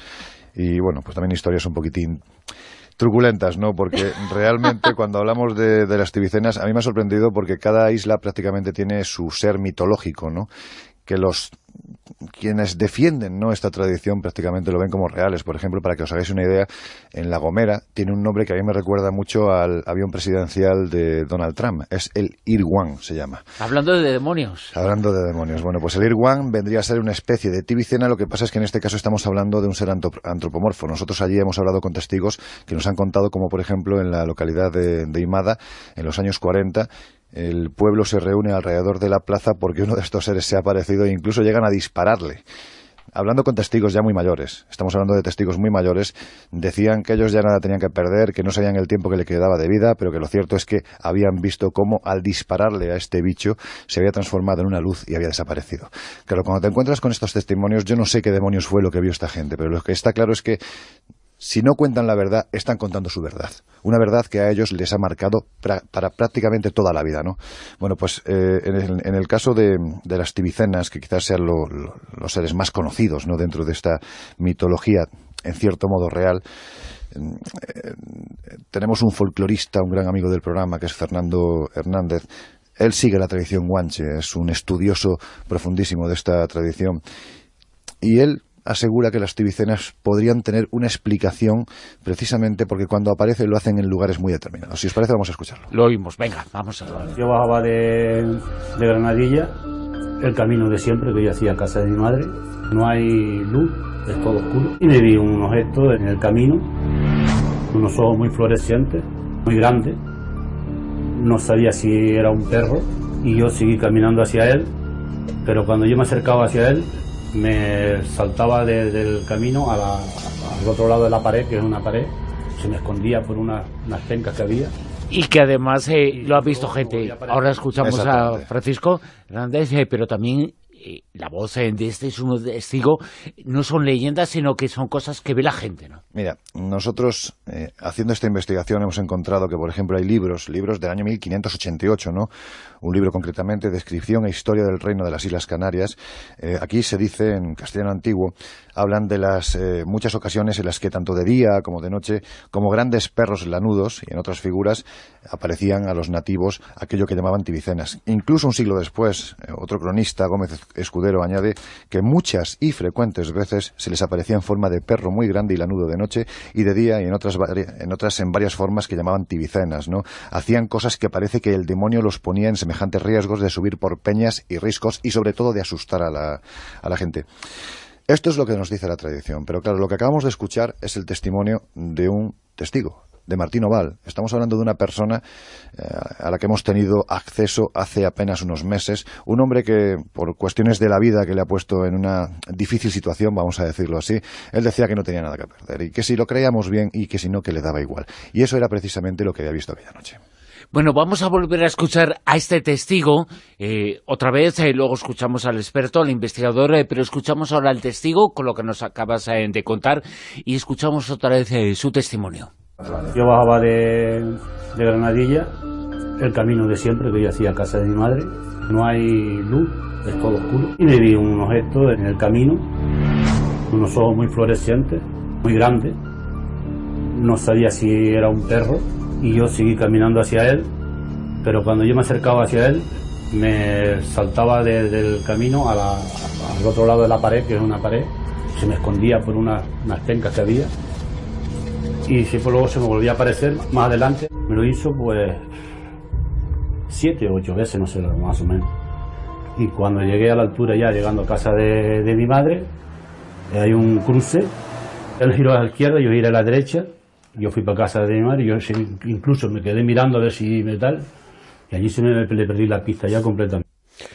Y bueno, pues también historias un poquitín truculentas, ¿no? Porque realmente cuando hablamos de, de las tibicenas, a mí me ha sorprendido porque cada isla prácticamente tiene su ser mitológico, ¿no? Que los quienes defienden, ¿no?, esta tradición prácticamente lo ven como reales. Por ejemplo, para que os hagáis una idea, en La Gomera tiene un nombre que a mí me recuerda mucho al avión presidencial de Donald Trump. Es el Irwan, se llama. Hablando de demonios. Hablando de demonios. Bueno, pues el Irwan vendría a ser una especie de tibicena. Lo que pasa es que en este caso estamos hablando de un ser antropomorfo. Nosotros allí hemos hablado con testigos que nos han contado como, por ejemplo, en la localidad de, de Imada, en los años cuarenta, el pueblo se reúne alrededor de la plaza porque uno de estos seres se ha aparecido e incluso llegan a dispararle. Hablando con testigos ya muy mayores, estamos hablando de testigos muy mayores, decían que ellos ya nada tenían que perder, que no sabían el tiempo que le quedaba de vida, pero que lo cierto es que habían visto cómo al dispararle a este bicho se había transformado en una luz y había desaparecido. Claro, cuando te encuentras con estos testimonios, yo no sé qué demonios fue lo que vio esta gente, pero lo que está claro es que si no cuentan la verdad, están contando su verdad. Una verdad que a ellos les ha marcado pra, para prácticamente toda la vida, ¿no? Bueno, pues eh, en, el, en el caso de, de las tibicenas, que quizás sean lo, lo, los seres más conocidos, ¿no?, dentro de esta mitología, en cierto modo real, eh, tenemos un folclorista, un gran amigo del programa, que es Fernando Hernández. Él sigue la tradición guanche, es un estudioso profundísimo de esta tradición. Y él asegura que las tibicenas podrían tener una explicación precisamente porque cuando aparecen lo hacen en lugares muy determinados. Si os parece, vamos a escucharlo. Lo oímos, venga, vamos a ver. Yo bajaba de, de Granadilla, el camino de siempre que yo hacía a casa de mi madre. No hay luz, es todo oscuro. Y me vi un objeto en el camino, unos ojos muy fluorescentes, muy grandes. No sabía si era un perro y yo seguí caminando hacia él, pero cuando yo me acercaba hacia él, me saltaba de, del camino a la, al otro lado de la pared, que es una pared, se me escondía por una, unas pencas que había. Y que además eh, lo ha visto gente. Ahora escuchamos a Francisco Hernández, eh, pero también eh, la voz eh, de este es un testigo. No son leyendas, sino que son cosas que ve la gente, ¿no? Mira, nosotros eh, haciendo esta investigación hemos encontrado que, por ejemplo, hay libros, libros del año mil quinientos ochenta y ocho, ¿no? Un libro concretamente, Descripción e Historia del Reino de las Islas Canarias. Eh, aquí se dice, en castellano antiguo, hablan de las eh, muchas ocasiones en las que tanto de día como de noche, como grandes perros lanudos y en otras figuras, aparecían a los nativos aquello que llamaban tibicenas. Incluso un siglo después, eh, otro cronista, Gómez Escudero, añade que muchas y frecuentes veces se les aparecía en forma de perro muy grande y lanudo de noche, y de día, y en otras, en otras en varias formas que llamaban tibicenas, ¿no? Hacían cosas que parece que el demonio los ponía en semejantes riesgos de subir por peñas y riscos, y sobre todo de asustar a la, a la gente. Esto es lo que nos dice la tradición, pero claro, lo que acabamos de escuchar es el testimonio de un testigo, de Martín Oval. Estamos hablando de una persona eh, a la que hemos tenido acceso hace apenas unos meses, un hombre que, por cuestiones de la vida que le ha puesto en una difícil situación, vamos a decirlo así, él decía que no tenía nada que perder, y que si lo creíamos bien y que si no, que le daba igual. Y eso era precisamente lo que había visto aquella noche. Bueno, vamos a volver a escuchar a este testigo, eh, otra vez, eh, luego escuchamos al experto, al investigador, eh, pero escuchamos ahora al testigo, con lo que nos acabas eh, de contar, y escuchamos otra vez eh, su testimonio. Yo bajaba de, de Granadilla, el camino de siempre que yo hacía a casa de mi madre, no hay luz, es todo oscuro, y me vi unos gestos en el camino, unos ojos muy fluorescentes, muy grandes, no sabía si era un perro, y yo seguí caminando hacia él, pero cuando yo me acercaba hacia él, me saltaba de, del camino a la, al otro lado de la pared, que es una pared, se me escondía por una, unas pencas que había, y siempre luego se me volvía a aparecer más adelante. Me lo hizo pues siete o ocho veces, no sé, más o menos. Y cuando llegué a la altura, ya llegando a casa de, de mi madre, hay un cruce, él giró a la izquierda, yo giré a la derecha. Yo fui para casa de mi madre, yo incluso me quedé mirando a ver si me tal, y allí se me le perdí la pista ya completamente.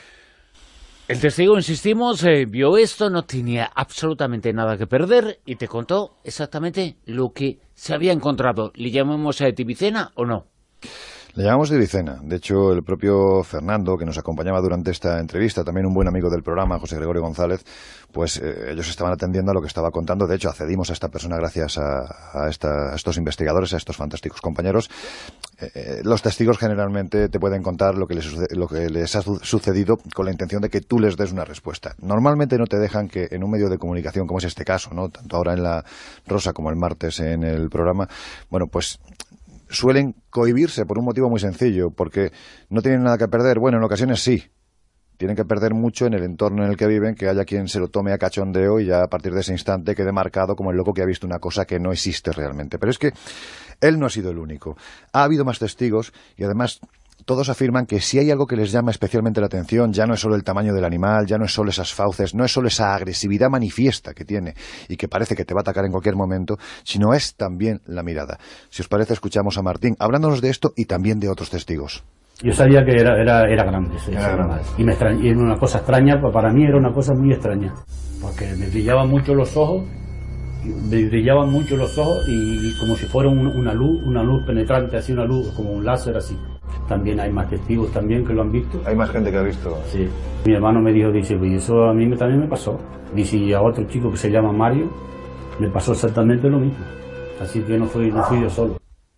El testigo, insistimos, eh, vio esto, no tenía absolutamente nada que perder, y te contó exactamente lo que se había encontrado. ¿Le llamamos a Tibicena o no? Le llamamos Tibicena. De hecho, el propio Fernando, que nos acompañaba durante esta entrevista, también un buen amigo del programa, José Gregorio González, pues eh, ellos estaban atendiendo a lo que estaba contando. De hecho, accedimos a esta persona gracias a, a, esta, a estos investigadores, a estos fantásticos compañeros. Eh, eh, los testigos generalmente te pueden contar lo que, les, lo que les ha sucedido con la intención de que tú les des una respuesta. Normalmente no te dejan que en un medio de comunicación, como es este caso, ¿no?, tanto ahora en La Rosa como el martes en el programa, bueno, pues suelen cohibirse por un motivo muy sencillo, porque no tienen nada que perder. Bueno, en ocasiones sí, tienen que perder mucho en el entorno en el que viven, que haya quien se lo tome a cachondeo y ya a partir de ese instante quede marcado como el loco que ha visto una cosa que no existe realmente. Pero es que él no ha sido el único. Ha habido más testigos y además todos afirman que si hay algo que les llama especialmente la atención, ya no es solo el tamaño del animal, ya no es solo esas fauces, no es solo esa agresividad manifiesta que tiene y que parece que te va a atacar en cualquier momento, sino es también la mirada. Si os parece, escuchamos a Martín hablándonos de esto y también de otros testigos. Yo sabía que era, era, era grande, ese, era grande. Y, me extraña, y era una cosa extraña, para mí era una cosa muy extraña, porque me brillaban mucho los ojos, me brillaban mucho los ojos y, y como si fuera un, una luz, una luz penetrante, así una luz, como un láser así. También hay más testigos también que lo han visto. Hay más gente que ha visto. Sí. Mi hermano me dijo, dice, pues eso a mí me, también me pasó. Dice, y a otro chico que se llama Mario, le pasó exactamente lo mismo. Así que no fui, no fui yo solo.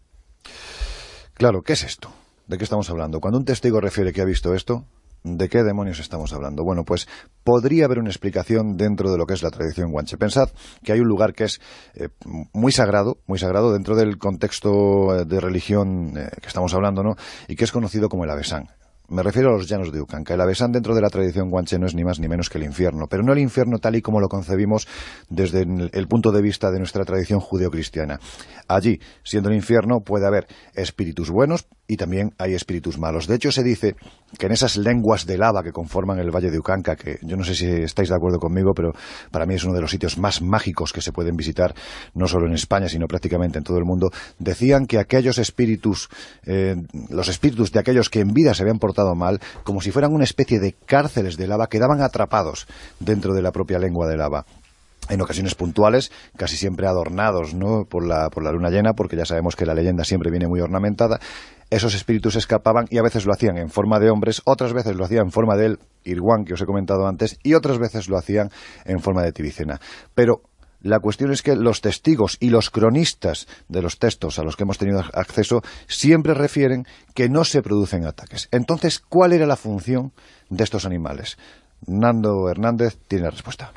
Claro, ¿qué es esto? ¿De qué estamos hablando? Cuando un testigo refiere que ha visto esto, ¿de qué demonios estamos hablando? Bueno, pues podría haber una explicación dentro de lo que es la tradición guanche. Pensad que hay un lugar que es eh, muy sagrado, muy sagrado dentro del contexto de religión eh, que estamos hablando, ¿no?, y que es conocido como el Avesán. Me refiero a los llanos de Ucanca. El Avesán dentro de la tradición guanche no es ni más ni menos que el infierno, pero no el infierno tal y como lo concebimos desde el punto de vista de nuestra tradición judeocristiana. Allí, siendo el infierno, puede haber espíritus buenos, y también hay espíritus malos. De hecho, se dice que en esas lenguas de lava que conforman el Valle de Ucanca, que yo no sé si estáis de acuerdo conmigo, pero para mí es uno de los sitios más mágicos que se pueden visitar, no solo en España, sino prácticamente en todo el mundo, decían que aquellos espíritus, eh, los espíritus de aquellos que en vida se habían portado mal, como si fueran una especie de cárceles de lava, quedaban atrapados dentro de la propia lengua de lava. En ocasiones puntuales, casi siempre adornados, ¿no?, por la, por la luna llena, porque ya sabemos que la leyenda siempre viene muy ornamentada. Esos espíritus escapaban y a veces lo hacían en forma de hombres, otras veces lo hacían en forma del Irguán, que os he comentado antes, y otras veces lo hacían en forma de Tibicena. Pero la cuestión es que los testigos y los cronistas de los textos a los que hemos tenido acceso siempre refieren que no se producen ataques. Entonces, ¿cuál era la función de estos animales? Nando Hernández tiene la respuesta.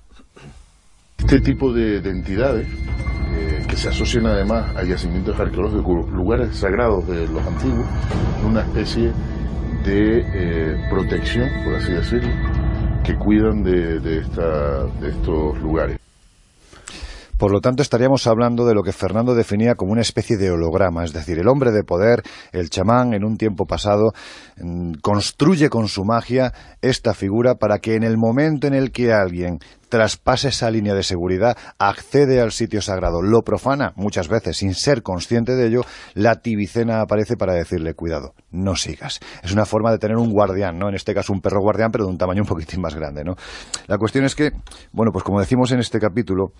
Este tipo de, de entidades, eh, que se asocian además a yacimientos arqueológicos, lugares sagrados de los antiguos, una especie de eh, protección, por así decirlo, que cuidan de, de, esta, de estos lugares. Por lo tanto, estaríamos hablando de lo que Fernando definía como una especie de holograma, es decir, el hombre de poder, el chamán, en un tiempo pasado, construye con su magia esta figura para que en el momento en el que alguien traspase esa línea de seguridad, accede al sitio sagrado, lo profana muchas veces sin ser consciente de ello, la Tibicena aparece para decirle, cuidado, no sigas. Es una forma de tener un guardián, ¿no? En este caso un perro guardián, pero de un tamaño un poquitín más grande, ¿no? La cuestión es que, bueno, pues como decimos en este capítulo,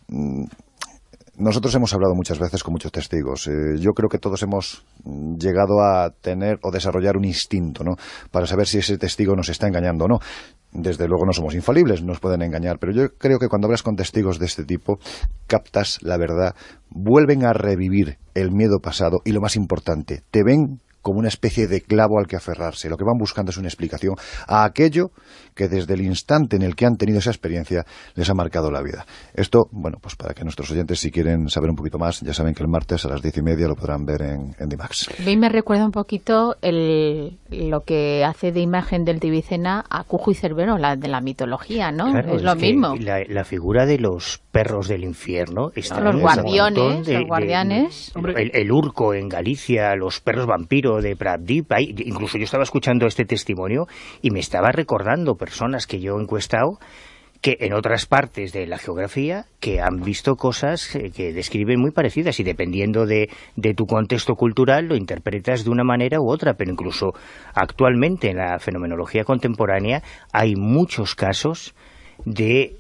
nosotros hemos hablado muchas veces con muchos testigos. Eh, yo creo que todos hemos llegado a tener o desarrollar un instinto, ¿no?, para saber si ese testigo nos está engañando o no. Desde luego no somos infalibles, nos pueden engañar, pero yo creo que cuando hablas con testigos de este tipo, captas la verdad, vuelven a revivir el miedo pasado y, lo más importante, te ven como una especie de clavo al que aferrarse. Lo que van buscando es una explicación a aquello que desde el instante en el que han tenido esa experiencia les ha marcado la vida. Esto, bueno, pues para que nuestros oyentes, si quieren saber un poquito más, ya saben que el martes a las diez y media lo podrán ver en, en Dimax. A mí me recuerda un poquito el, lo que hace de imagen del Tibicena a Cujo y Cerbero, la de la mitología, ¿no? Claro, es, es lo mismo. La, la figura de los perros del infierno está no, los guardianes, de, los guardianes. De, de, el, el urco en Galicia, los perros vampiro de Pratdip. Incluso yo estaba escuchando este testimonio y me estaba recordando personas que yo he encuestado que en otras partes de la geografía que han visto cosas que describen muy parecidas, y dependiendo de, de tu contexto cultural lo interpretas de una manera u otra, pero incluso actualmente en la fenomenología contemporánea hay muchos casos de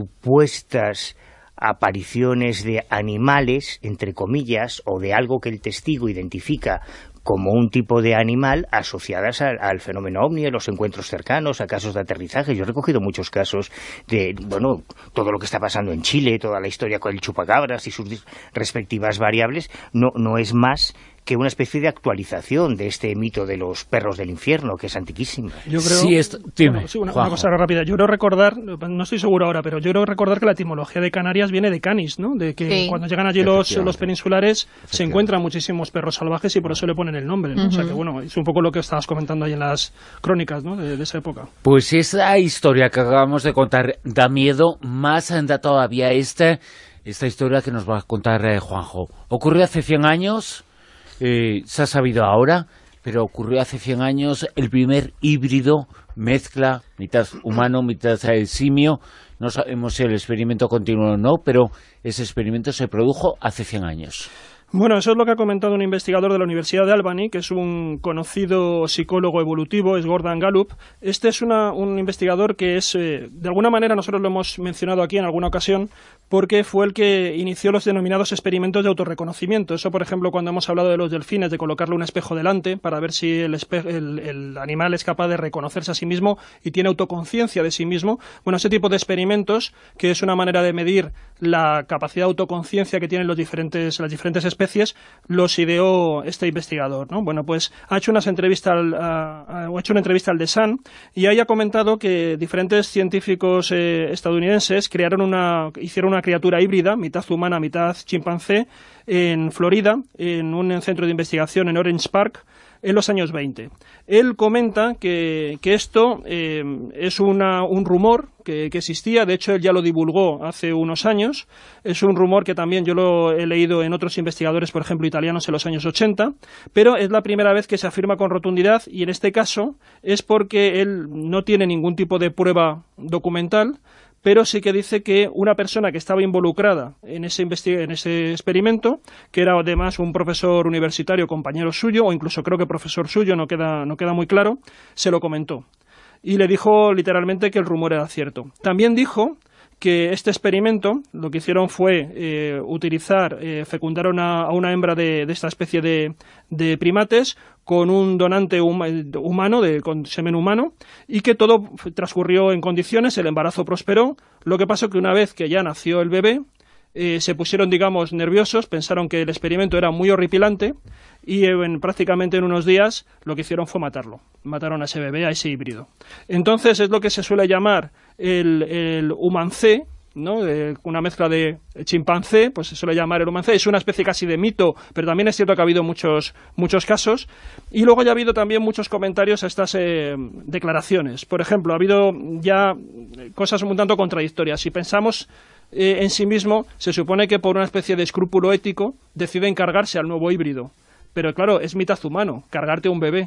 supuestas apariciones de animales, entre comillas, o de algo que el testigo identifica como un tipo de animal, asociadas al, al fenómeno ovni, a los encuentros cercanos, a casos de aterrizaje. Yo he recogido muchos casos de, bueno, todo lo que está pasando en Chile, toda la historia con el chupacabras y sus respectivas variables, no, no es más que una especie de actualización de este mito de los perros del infierno, que es antiquísimo. Yo creo, sí, esto, dime, bueno, sí, una, una cosa rápida. Yo creo recordar, no estoy seguro ahora, pero yo creo recordar que la etimología de Canarias viene de canis, ¿no? De que sí. Cuando llegan allí los, los peninsulares se encuentran muchísimos perros salvajes y por eso le ponen el nombre, ¿no? Uh-huh. O sea que, bueno, es un poco lo que estabas comentando ahí en las crónicas, ¿no?, de, de esa época. Pues esa historia que acabamos de contar da miedo, más anda todavía esta, esta historia que nos va a contar eh, Juanjo. Ocurrió hace cien años... Eh, se ha sabido ahora, pero ocurrió hace cien años el primer híbrido, mezcla, mitad humano, mitad eh, simio. No sabemos si el experimento continuó o no, pero ese experimento se produjo hace cien años. Bueno, eso es lo que ha comentado un investigador de la Universidad de Albany, que es un conocido psicólogo evolutivo, es Gordon Gallup. Este es una, un investigador que es, eh, de alguna manera, nosotros lo hemos mencionado aquí en alguna ocasión, porque fue el que inició los denominados experimentos de autorreconocimiento. Eso, por ejemplo, cuando hemos hablado de los delfines, de colocarle un espejo delante para ver si el, espe- el, el animal es capaz de reconocerse a sí mismo y tiene autoconciencia de sí mismo. Bueno, ese tipo de experimentos, que es una manera de medir la capacidad de autoconciencia que tienen los diferentes, las diferentes especies, los ideó este investigador, ¿no? Bueno, pues ha hecho unas entrevistas al, a, a, ha hecho una entrevista al The Sun y ahí ha comentado que diferentes científicos eh, estadounidenses crearon una, hicieron una criatura híbrida, mitad humana, mitad chimpancé, en Florida, en un centro de investigación en Orange Park, en los años veinte. Él comenta que, que esto eh, es una, un rumor que, que existía, de hecho él ya lo divulgó hace unos años, es un rumor que también yo lo he leído en otros investigadores, por ejemplo italianos, en los años ochenta, pero es la primera vez que se afirma con rotundidad, y en este caso es porque él no tiene ningún tipo de prueba documental, pero sí que dice que una persona que estaba involucrada en ese, en ese experimento, que era además un profesor universitario, compañero suyo, o incluso creo que profesor suyo, no queda, no queda muy claro, se lo comentó. Y le dijo literalmente que el rumor era cierto. También dijo que este experimento lo que hicieron fue eh, utilizar, eh, fecundar una, a una hembra de, de esta especie de, de primates con un donante hum, humano, de, con semen humano, y que todo transcurrió en condiciones, el embarazo prosperó. Lo que pasó que una vez que ya nació el bebé, eh, se pusieron, digamos, nerviosos, pensaron que el experimento era muy horripilante, y en, prácticamente en unos días lo que hicieron fue matarlo. Mataron a ese bebé, a ese híbrido. Entonces es lo que se suele llamar el, el humancé, ¿no? Eh, una mezcla de chimpancé, pues se suele llamar el humancé. Es una especie casi de mito, pero también es cierto que ha habido muchos, muchos casos. Y luego ya ha habido también muchos comentarios a estas eh, declaraciones. Por ejemplo, ha habido ya cosas un tanto contradictorias. Si pensamos eh, en sí mismo, se supone que por una especie de escrúpulo ético deciden cargarse al nuevo híbrido. Pero claro, es mitad humano, cargarte a un bebé.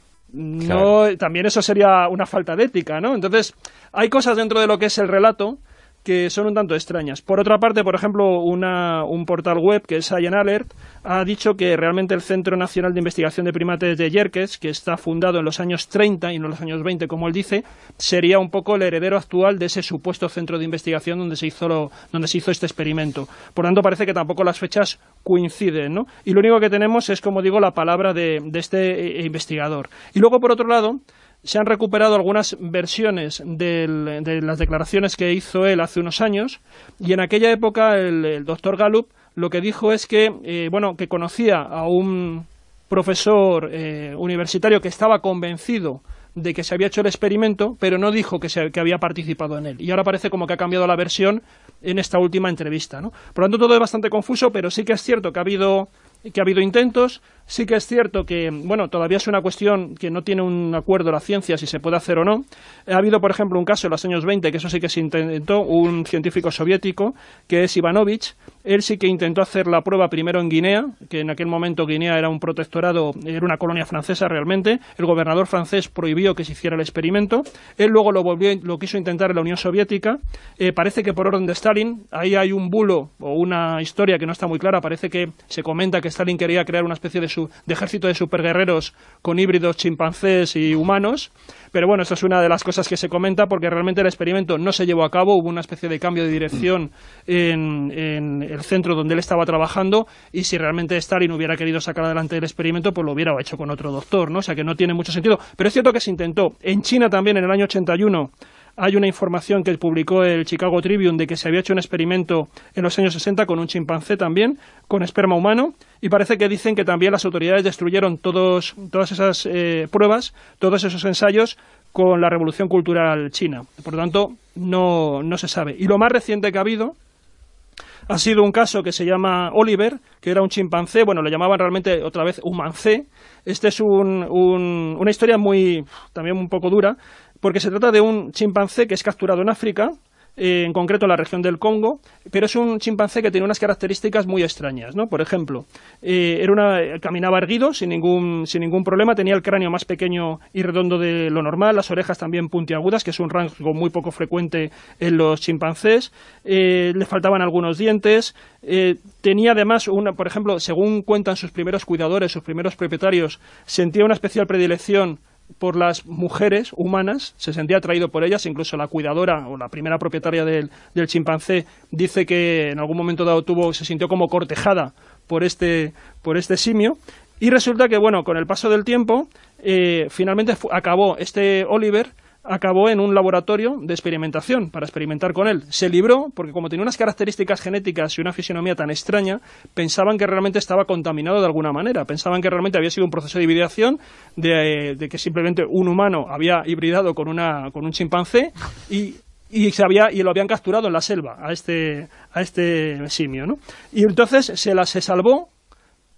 No, claro. También eso sería una falta de ética, ¿no? Entonces, hay cosas dentro de lo que es el relato que son un tanto extrañas. Por otra parte, por ejemplo, una, un portal web que es Science Alert ha dicho que realmente el Centro Nacional de Investigación de Primates de Yerkes, que está fundado en los años treinta y no en los años veinte, como él dice, sería un poco el heredero actual de ese supuesto centro de investigación donde se hizo, lo, donde se hizo este experimento. Por tanto, parece que tampoco las fechas coinciden, ¿no? Y lo único que tenemos es, como digo, la palabra de, de este eh, investigador. Y luego, por otro lado, se han recuperado algunas versiones del, de las declaraciones que hizo él hace unos años, y en aquella época el, el doctor Gallup lo que dijo es que, eh, bueno, que conocía a un profesor eh, universitario que estaba convencido de que se había hecho el experimento, pero no dijo que, se, que había participado en él. Y ahora parece como que ha cambiado la versión en esta última entrevista, ¿no? Por lo tanto, todo es bastante confuso, pero sí que es cierto que ha habido que ha habido intentos, sí que es cierto que, bueno, todavía es una cuestión que no tiene un acuerdo la ciencia si se puede hacer o no. Ha habido, por ejemplo, un caso en los años veinte, que eso sí que se intentó, un científico soviético, que es Ivanovich. Él sí que intentó hacer la prueba primero en Guinea, que en aquel momento Guinea era un protectorado, era una colonia francesa realmente. El gobernador francés prohibió que se hiciera el experimento. Él luego lo volvió, lo quiso intentar en la Unión Soviética. Eh, parece que por orden de Stalin, ahí hay un bulo o una historia que no está muy clara. Parece que se comenta que Stalin quería crear una especie de, su, de ejército de superguerreros con híbridos chimpancés y humanos, pero bueno, eso es una de las cosas que se comenta, porque realmente el experimento no se llevó a cabo, hubo una especie de cambio de dirección en, en el centro donde él estaba trabajando, y si realmente Stalin hubiera querido sacar adelante el experimento, pues lo hubiera hecho con otro doctor, ¿no? O sea que no tiene mucho sentido, pero es cierto que se intentó. En China también, en el año ochenta y uno, hay una información que publicó el Chicago Tribune de que se había hecho un experimento en los años sesenta con un chimpancé también, con esperma humano, y parece que dicen que también las autoridades destruyeron todos, todas esas eh, pruebas, todos esos ensayos con la Revolución Cultural China. Por lo tanto, no, no se sabe. Y lo más reciente que ha habido ha sido un caso que se llama Oliver, que era un chimpancé, bueno, lo llamaban realmente otra vez humancé. Este es un, un, una historia muy, también un poco dura, porque se trata de un chimpancé que es capturado en África, eh, en concreto en la región del Congo, pero es un chimpancé que tiene unas características muy extrañas, ¿no? Por ejemplo, eh, era una, caminaba erguido sin ningún, sin ningún problema, tenía el cráneo más pequeño y redondo de lo normal, las orejas también puntiagudas, que es un rasgo muy poco frecuente en los chimpancés, eh, le faltaban algunos dientes, eh, tenía además, una, por ejemplo, según cuentan sus primeros cuidadores, sus primeros propietarios, sentía una especial predilección por las mujeres humanas, se sentía atraído por ellas, incluso la cuidadora o la primera propietaria del, del chimpancé dice que en algún momento dado tuvo, se sintió como cortejada por este, por este simio, y resulta que, bueno, con el paso del tiempo, eh, finalmente acabó, este Oliver acabó en un laboratorio de experimentación para experimentar con él. Se libró porque, como tenía unas características genéticas y una fisionomía tan extraña, pensaban que realmente estaba contaminado de alguna manera, pensaban que realmente había sido un proceso de hibridación, de, de que simplemente un humano había hibridado con, una, con un chimpancé y... Y, se había, y lo habían capturado en la selva a este, a este simio, ¿no? Y entonces se, la, se salvó,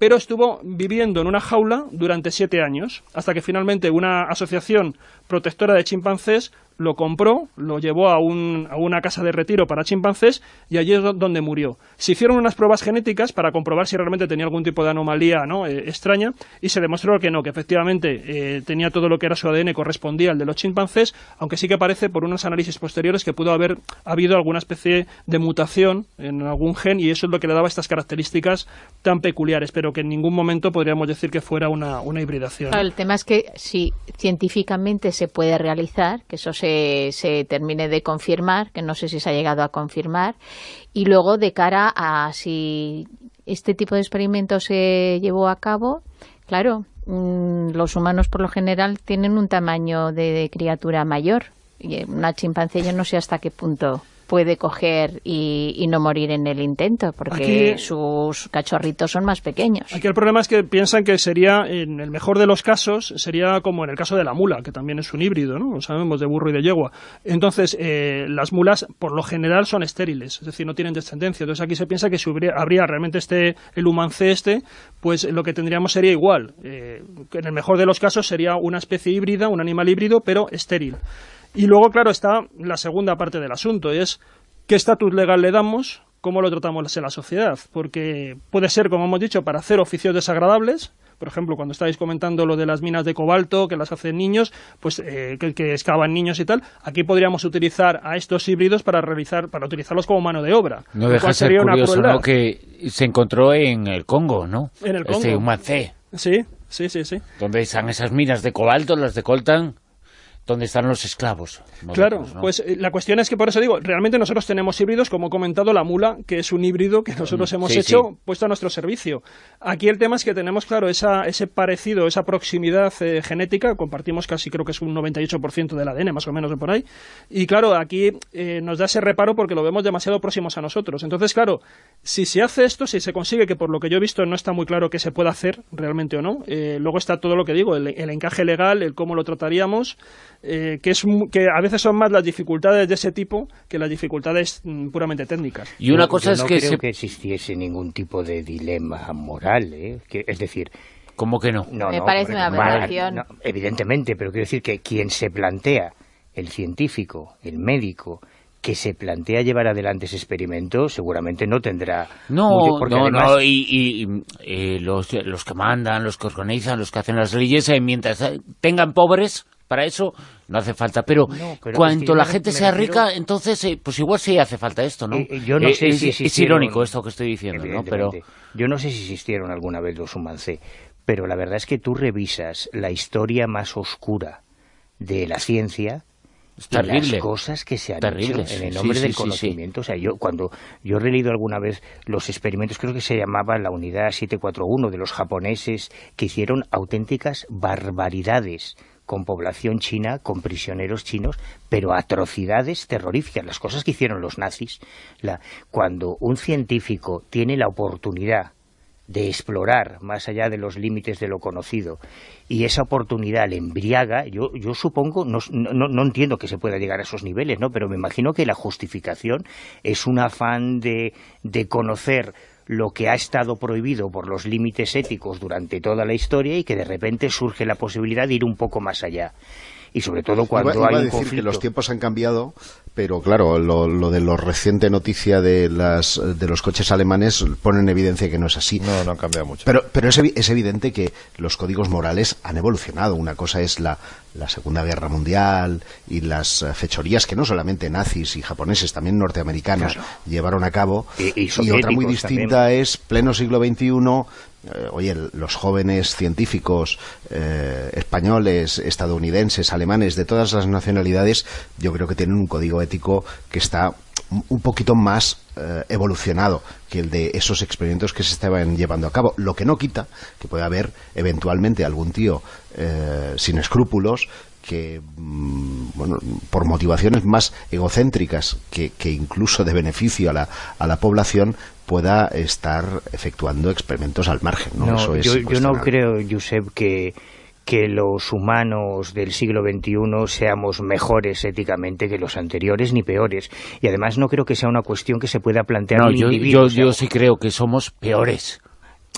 pero estuvo viviendo en una jaula durante siete años, hasta que finalmente una asociación protectora de chimpancés lo compró, lo llevó a, un, a una casa de retiro para chimpancés y allí es donde murió. Se hicieron unas pruebas genéticas para comprobar si realmente tenía algún tipo de anomalía, ¿no?, eh, extraña, y se demostró que no, que efectivamente eh, tenía todo lo que era su A D N, correspondía al de los chimpancés, aunque sí que parece por unos análisis posteriores que pudo haber habido alguna especie de mutación en algún gen, y eso es lo que le daba estas características tan peculiares, pero que en ningún momento podríamos decir que fuera una, una hibridación. Claro, el tema es que si científicamente se puede realizar, que eso se Se, se termine de confirmar, que no sé si se ha llegado a confirmar, y luego de cara a si este tipo de experimentos se llevó a cabo, claro, mmm, los humanos por lo general tienen un tamaño de, de criatura mayor, y una chimpancé yo no sé hasta qué punto puede coger y, y no morir en el intento, porque aquí sus cachorritos son más pequeños. Aquí el problema es que piensan que sería, en el mejor de los casos, sería como en el caso de la mula, que también es un híbrido, ¿no? Lo sabemos, de burro y de yegua. Entonces, eh, las mulas, por lo general, son estériles, es decir, no tienen descendencia. Entonces, aquí se piensa que si hubiera, habría realmente este, el humancé este, pues lo que tendríamos sería igual. Eh, en el mejor de los casos sería una especie híbrida, un animal híbrido, pero estéril. Y luego, claro, está la segunda parte del asunto, es qué estatus legal le damos, cómo lo tratamos en la sociedad, porque puede ser, como hemos dicho, para hacer oficios desagradables. Por ejemplo, cuando estáis comentando lo de las minas de cobalto, que las hacen niños, pues eh, que, que excavan niños y tal, aquí podríamos utilizar a estos híbridos para realizar, para utilizarlos como mano de obra. No deja de ser curioso, ¿no?, que se encontró en el Congo, ¿no? En el Congo. Este humancé. Sí, sí, sí, sí. Donde están esas minas de cobalto, las de coltan. ¿Dónde están los esclavos? Nosotros, claro, ¿no? Pues eh, la cuestión es que, por eso digo, realmente nosotros tenemos híbridos, como he comentado, la mula, que es un híbrido que nosotros hemos sí, hecho, sí. puesto a nuestro servicio. Aquí el tema es que tenemos, claro, esa, ese parecido, esa proximidad eh, genética, compartimos casi, creo que es un noventa y ocho por ciento del A D N, más o menos, de por ahí, y claro, aquí eh, nos da ese reparo porque lo vemos demasiado próximos a nosotros. Entonces, claro, si se hace esto, si se consigue, que por lo que yo he visto no está muy claro que se pueda hacer realmente o no, eh, luego está todo lo que digo, el, el encaje legal, el cómo lo trataríamos, eh, que es que a veces son más las dificultades de ese tipo que las dificultades mm, puramente técnicas. Y una cosa yo es no que creo se... que existiese ningún tipo de dilema moral, ¿eh? Que, es decir... ¿Cómo que no? no Me no, parece una aberración. No, evidentemente, pero quiero decir que quien se plantea, el científico, el médico, que se plantea llevar adelante ese experimento, seguramente no tendrá... No, mucho, no, además... no, y, y, y eh, los, los que mandan, los que organizan, los que hacen las leyes, eh, mientras tengan pobres... Para eso no hace falta, pero, no, pero cuanto es que la gente sea refiero... rica, entonces eh, pues igual sí hace falta esto, ¿no? Eh, yo no eh, sé es, si es irónico esto que estoy diciendo, ¿no? Pero yo no sé si existieron alguna vez los humancé, pero la verdad es que tú revisas la historia más oscura de la ciencia es y terrible, las cosas que se han terrible, hecho en el nombre sí, del sí, conocimiento. Sí, sí. O sea, yo cuando yo he releído alguna vez los experimentos, creo que se llamaba la unidad siete cuatro uno de los japoneses, que hicieron auténticas barbaridades con población china, con prisioneros chinos, pero atrocidades terroríficas, las cosas que hicieron los nazis. La, cuando un científico tiene la oportunidad de explorar más allá de los límites de lo conocido, y esa oportunidad le embriaga, yo, yo supongo, no, no, no entiendo que se pueda llegar a esos niveles, ¿no? Pero me imagino que la justificación es un afán de, de conocer lo que ha estado prohibido por los límites éticos durante toda la historia y que de repente surge la posibilidad de ir un poco más allá. Y sobre todo cuando iba, iba hay un a decir conflicto... que los tiempos han cambiado, pero claro, lo, lo de la reciente noticia de las de los coches alemanes pone en evidencia que no es así. No, no han cambiado mucho. Pero, pero es, es evidente que los códigos morales han evolucionado. Una cosa es la, la Segunda Guerra Mundial y las fechorías que no solamente nazis y japoneses, también norteamericanos claro. llevaron a cabo. Y, y, y otra muy distinta también. Es pleno siglo veintiuno... Eh, oye, los jóvenes científicos eh, españoles, estadounidenses, alemanes, de todas las nacionalidades, yo creo que tienen un código ético que está un poquito más eh, evolucionado que el de esos experimentos que se estaban llevando a cabo, lo que no quita que pueda haber eventualmente algún tío eh, sin escrúpulos que, bueno, por motivaciones más egocéntricas que, que incluso de beneficio a la, a la población, pueda estar efectuando experimentos al margen, ¿no? no Eso es yo, yo no creo, Josep, que, que los humanos del siglo veintiuno seamos mejores éticamente que los anteriores, ni peores. Y además no creo que sea una cuestión que se pueda plantear no, un yo, individuo. Yo, yo sí creo que somos peores.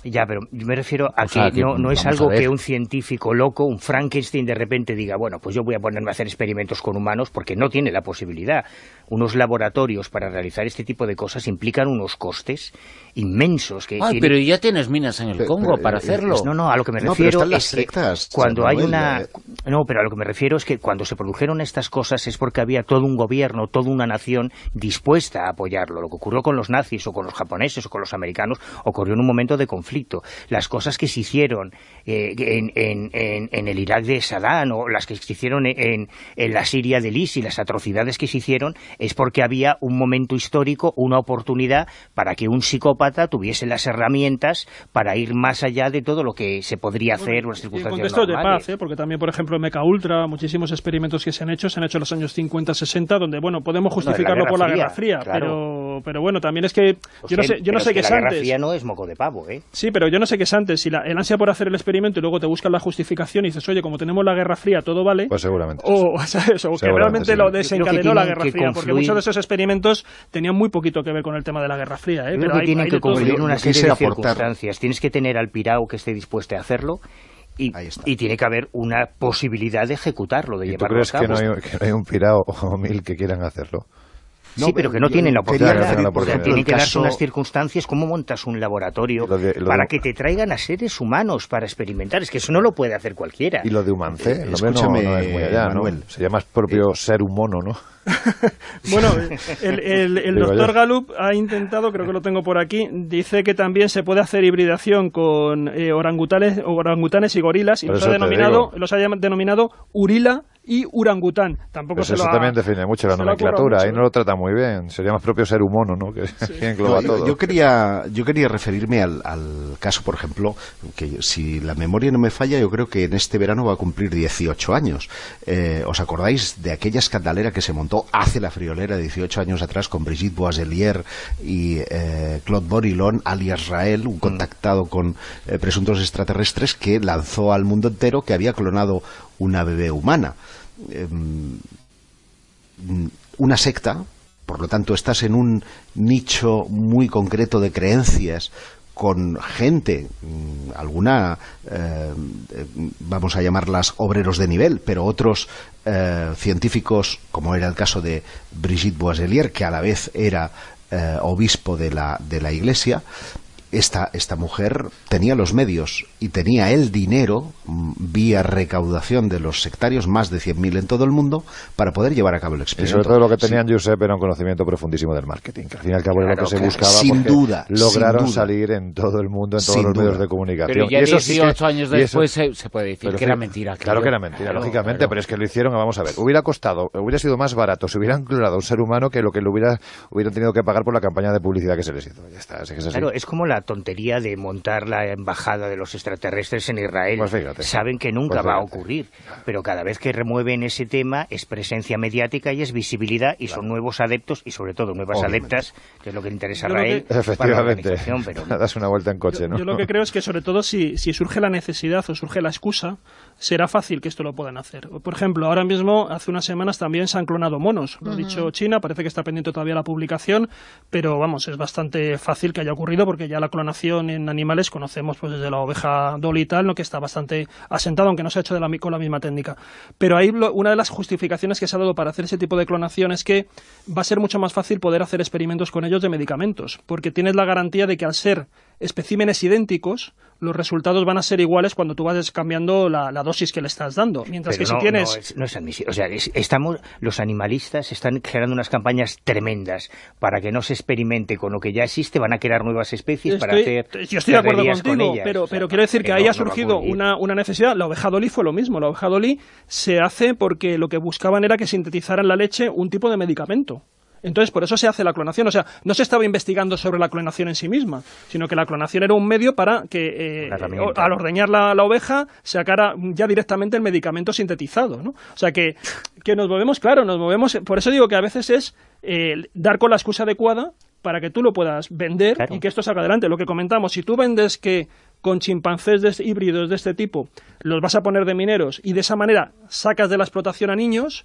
Ya, pero yo me refiero a O sea, que que no, no es vamos algo a ver. que un científico loco, un Frankenstein, de repente diga, bueno, pues yo voy a ponerme a hacer experimentos con humanos, porque no tiene la posibilidad. Unos laboratorios para realizar este tipo de cosas implican unos costes inmensos. Que Ay, tienen... pero ya tienes minas en el Pero, Congo pero, para hacerlo. No, no, a lo que me No, refiero pero están las es que sectas, cuando hay Manuel, una... eh. No, pero a lo que me refiero es que cuando se produjeron estas cosas es porque había todo un gobierno, toda una nación dispuesta a apoyarlo. Lo que ocurrió con los nazis o con los japoneses o con los americanos ocurrió en un momento de conflicto. Las cosas que se hicieron eh, en, en, en, en el Irak de Saddam o las que se hicieron en, en la Siria del I S I, las atrocidades que se hicieron, es porque había un momento histórico, una oportunidad para que un psicópata tuviese las herramientas para ir más allá de todo lo que se podría hacer en unas Y en circunstancias contextos de normales. paz, ¿eh? Porque también, por ejemplo, en Mecha Ultra, muchísimos experimentos que se han hecho, se han hecho en los años cincuenta, sesenta, donde, bueno, podemos No, en la justificarlo Guerra por la Fría, Guerra Fría, claro. pero, pero bueno, también es que Pues yo no que- sé, yo no pero sé es qué que es la Guerra antes. Fría no es moco de pavo, ¿eh? Sí, pero yo no sé qué es antes, si la, el ansia por hacer el experimento y luego te buscan la justificación y dices, oye, como tenemos la Guerra Fría, todo vale. Pues seguramente. O, ¿sabes? O que Seguramente realmente sí. lo Yo creo que desencadenó la tienen Guerra que Fría, porque confluir- muchos de esos experimentos tenían muy poquito que ver con el tema de la Guerra Fría, ¿eh? Yo Pero creo que hay- tienen hay que de todo. confluir una Yo serie quise de aportar- circunstancias. Tienes que tener al pirao que esté dispuesto a hacerlo y, y tiene que haber una posibilidad de ejecutarlo, de ¿Y tú llevarlo crees a que cabo. no, hay, que no hay un pirao o mil que quieran hacerlo? Sí, pero que no yo tienen la quería oportunidad. referir, O por sea, ejemplo, tienen el que darse caso- unas circunstancias. ¿Cómo montas un laboratorio Lo de- lo para de- que te traigan a seres humanos para experimentar? Es que eso no lo puede hacer cualquiera. Y lo de Humancé, Eh, no, escúchame, no es muy allá, ¿no? Manuel. Sería más propio ser humano, ¿no? Bueno, el, el, el Digo doctor yo. Gallup ha intentado, creo que lo tengo por aquí, dice que también se puede hacer hibridación con eh, orangutanes, orangutanes y gorilas, y Por los eso ha, te denominado, digo. los ha llam- denominado urila y urangután. Tampoco Pues se eso lo ha, también define mucho la se lo ha currado nomenclatura, mucho, ahí no lo trata muy bien. Sería más propio ser humano, ¿no? Que, que engloba Yo, todo. yo quería, yo quería referirme al, al caso, por ejemplo, que si la memoria no me falla, yo creo que en este verano va a cumplir dieciocho años. Eh, ¿Os acordáis de aquella escandalera que se montó hace la friolera de dieciocho años atrás con Brigitte Boiselier y eh, Claude Borilon, alias Rael, un contactado con eh, presuntos extraterrestres que lanzó al mundo entero que había clonado una bebé humana? Eh, una secta, por lo tanto estás en un nicho muy concreto de creencias con gente, mmm, alguna, eh, vamos a llamarlas obreros de nivel, pero otros eh, científicos, como era el caso de Brigitte Boiselier, que a la vez era eh, obispo de la, de la Iglesia. Esta, esta mujer tenía los medios y tenía el dinero, mm, vía recaudación de los sectarios, más de cien mil en todo el mundo, para poder llevar a cabo el Y experimento. sobre todo lo que tenían Josep era un conocimiento profundísimo del marketing, que al fin y al cabo era lo Claro, que se claro. buscaba, Sin porque duda, lograron sin duda. salir en todo el mundo, en todos Sin los medios duda. de comunicación. Pero ya Y eso sí que- dieciocho años y eso- después se, se puede decir Pero que sí, era mentira. Claro aquello. que era mentira, Claro, lógicamente, claro. pero es que lo hicieron, vamos a ver, hubiera costado, hubiera sido más barato si hubieran clonado a un ser humano que lo que lo hubiera, hubieran tenido que pagar por la campaña de publicidad que se les hizo. Ya está, es que es así. Claro, es como la tontería de montar la embajada de los extraterrestres en Israel. Pues fíjate. Saben que nunca Pues va a fíjate. ocurrir, pero cada vez que remueven ese tema es presencia mediática y es visibilidad y son nuevos adeptos y sobre todo nuevas Obviamente. adeptas, que es lo que le interesa a Yo lo Israel que- para la Efectivamente, organización, pero das una vuelta en coche, ¿no? Yo lo que creo es que, sobre todo, si, si surge la necesidad o surge la excusa, será fácil que esto lo puedan hacer. Por ejemplo, ahora mismo, hace unas semanas también se han clonado monos. Lo ha dicho China, parece que está pendiente todavía la publicación, pero vamos, es bastante fácil que haya ocurrido porque ya la clonación en animales conocemos pues desde la oveja Dolly y tal, ¿no? Que está bastante asentado, aunque no se ha hecho de la, mi- con la misma técnica. Pero ahí lo- una de las justificaciones que se ha dado para hacer ese tipo de clonación es que va a ser mucho más fácil poder hacer experimentos con ellos de medicamentos, porque tienes la garantía de que al ser especímenes idénticos, los resultados van a ser iguales cuando tú vas cambiando la, la dosis que le estás dando. Mientras Pero que no, si tienes... no es, no es admisible. O sea, es- estamos, los animalistas están generando unas campañas tremendas para que no se experimente con lo que ya existe, van a crear nuevas especies para Estoy- hacer yo estoy de acuerdo perrerías con contigo, ellas. pero, O sea, pero quiero decir que, que ahí no- ha no va a surgido ocurrir. una, una necesidad. La oveja Dolly fue lo mismo. La oveja Dolly se hace porque lo que buscaban era que sintetizara en la leche un tipo de medicamento. Entonces, por eso se hace la clonación. O sea, no se estaba investigando sobre la clonación en sí misma, sino que la clonación era un medio para que, eh, Una herramienta. al ordeñar la, la oveja, sacara ya directamente el medicamento sintetizado, ¿no? O sea, que, que nos movemos, claro, nos movemos... Por eso digo que a veces es eh, dar con la excusa adecuada para que tú lo puedas vender Claro. y que esto salga adelante. Lo que comentamos, si tú vendes que con chimpancés de este- híbridos de este tipo los vas a poner de mineros y de esa manera sacas de la explotación a niños,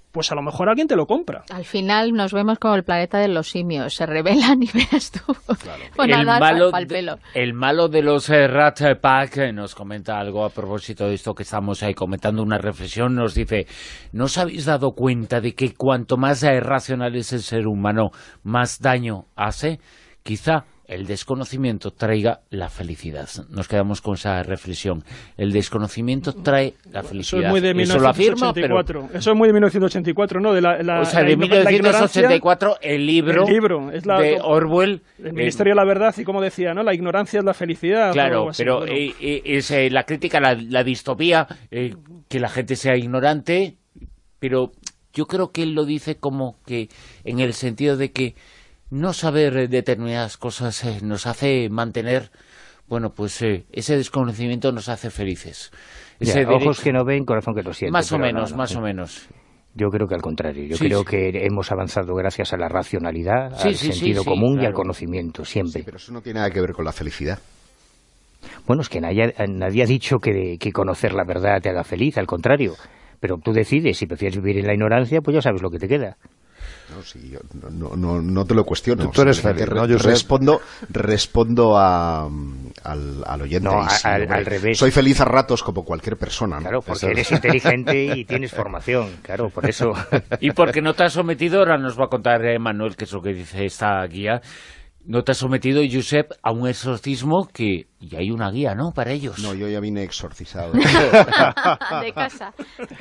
pues a lo mejor alguien te lo compra. Al final nos vemos como el planeta de los simios, se rebelan y veas tú. Claro. Bueno, el, nada, malo pa'l pelo. de, el malo de los eh, Rat Pack eh, nos comenta algo a propósito de esto que estamos ahí comentando, una reflexión, nos dice, ¿no os habéis dado cuenta de que cuanto más eh, racional es el ser humano, más daño hace? Quizá el desconocimiento traiga la felicidad. Nos quedamos con esa reflexión. El desconocimiento trae la felicidad. Eso es muy de mil novecientos ochenta y cuatro. Afirma, pero... Eso es muy de mil novecientos ochenta y cuatro, ¿no? De la, la, o sea, de la, mil novecientos ochenta y cuatro, el libro, el libro es la, de Orwell. El Ministerio de la Verdad, y como decía, ¿no? La ignorancia es la felicidad. Claro, así, pero bueno. eh, eh, es eh, la crítica, la, la distopía, eh, que la gente sea ignorante, pero yo creo que él lo dice como que en el sentido de que no saber determinadas cosas eh, nos hace mantener, bueno, pues eh, ese desconocimiento nos hace felices. Ese ya, ojos que no ven, corazón que lo siente. Más o menos, no, no, más sí. o menos. Yo creo que al contrario. Yo sí, creo sí. que hemos avanzado gracias a la racionalidad, sí, al sí, sentido sí, sí, común claro. y al conocimiento, siempre. Sí, pero eso no tiene nada que ver con la felicidad. Bueno, es que nadie, nadie ha dicho que, que conocer la verdad te haga feliz, al contrario. Pero tú decides, si prefieres vivir en la ignorancia, pues ya sabes lo que te queda. No, sí, yo no, no, no te lo cuestiono. Tú, tú eres feliz, re, ¿no? Yo respondo, respondo a, al, al oyente. No, sí, al, hombre, al revés. Soy feliz a ratos como cualquier persona, ¿no? Claro, porque Eso eres es. inteligente y tienes formación, claro, por eso. Y porque no te has sometido, ahora nos va a contar eh, Manuel, que es lo que dice esta guía, no te has sometido, Josep, a un exorcismo que y hay una guía, ¿no?, para ellos. No, yo ya vine exorcizado. De casa.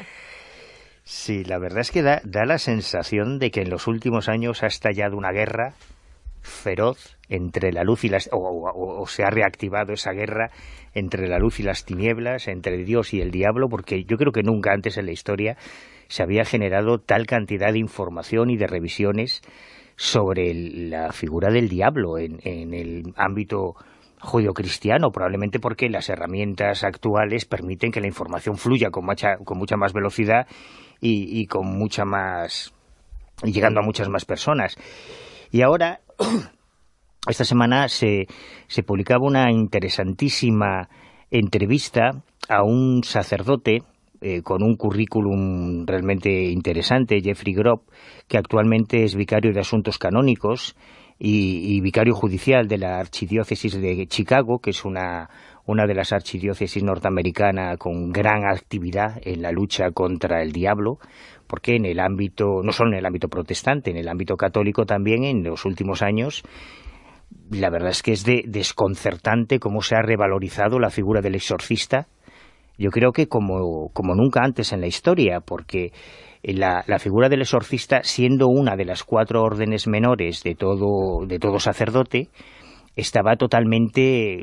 Sí, la verdad es que da, da la sensación de que en los últimos años ha estallado una guerra feroz entre la luz y las... O, o, o se ha reactivado esa guerra entre la luz y las tinieblas, entre Dios y el diablo, porque yo creo que nunca antes en la historia se había generado tal cantidad de información y de revisiones sobre el, la figura del diablo en, en el ámbito judeocristiano, probablemente porque las herramientas actuales permiten que la información fluya con mucha, con mucha más velocidad y, y con mucha más... y llegando a muchas más personas. Y ahora, esta semana se, se publicaba una interesantísima entrevista a un sacerdote eh, con un currículum realmente interesante, Jeffrey Grob, que actualmente es vicario de Asuntos Canónicos y, y vicario judicial de la Archidiócesis de Chicago, que es una, una de las archidiócesis norteamericanas con gran actividad en la lucha contra el diablo, porque en el ámbito, no solo en el ámbito protestante, en el ámbito católico también, en los últimos años, la verdad es que es de, desconcertante cómo se ha revalorizado la figura del exorcista. Yo creo que como, como nunca antes en la historia, porque la, la figura del exorcista, siendo una de las cuatro órdenes menores de todo, de todo sacerdote, estaba totalmente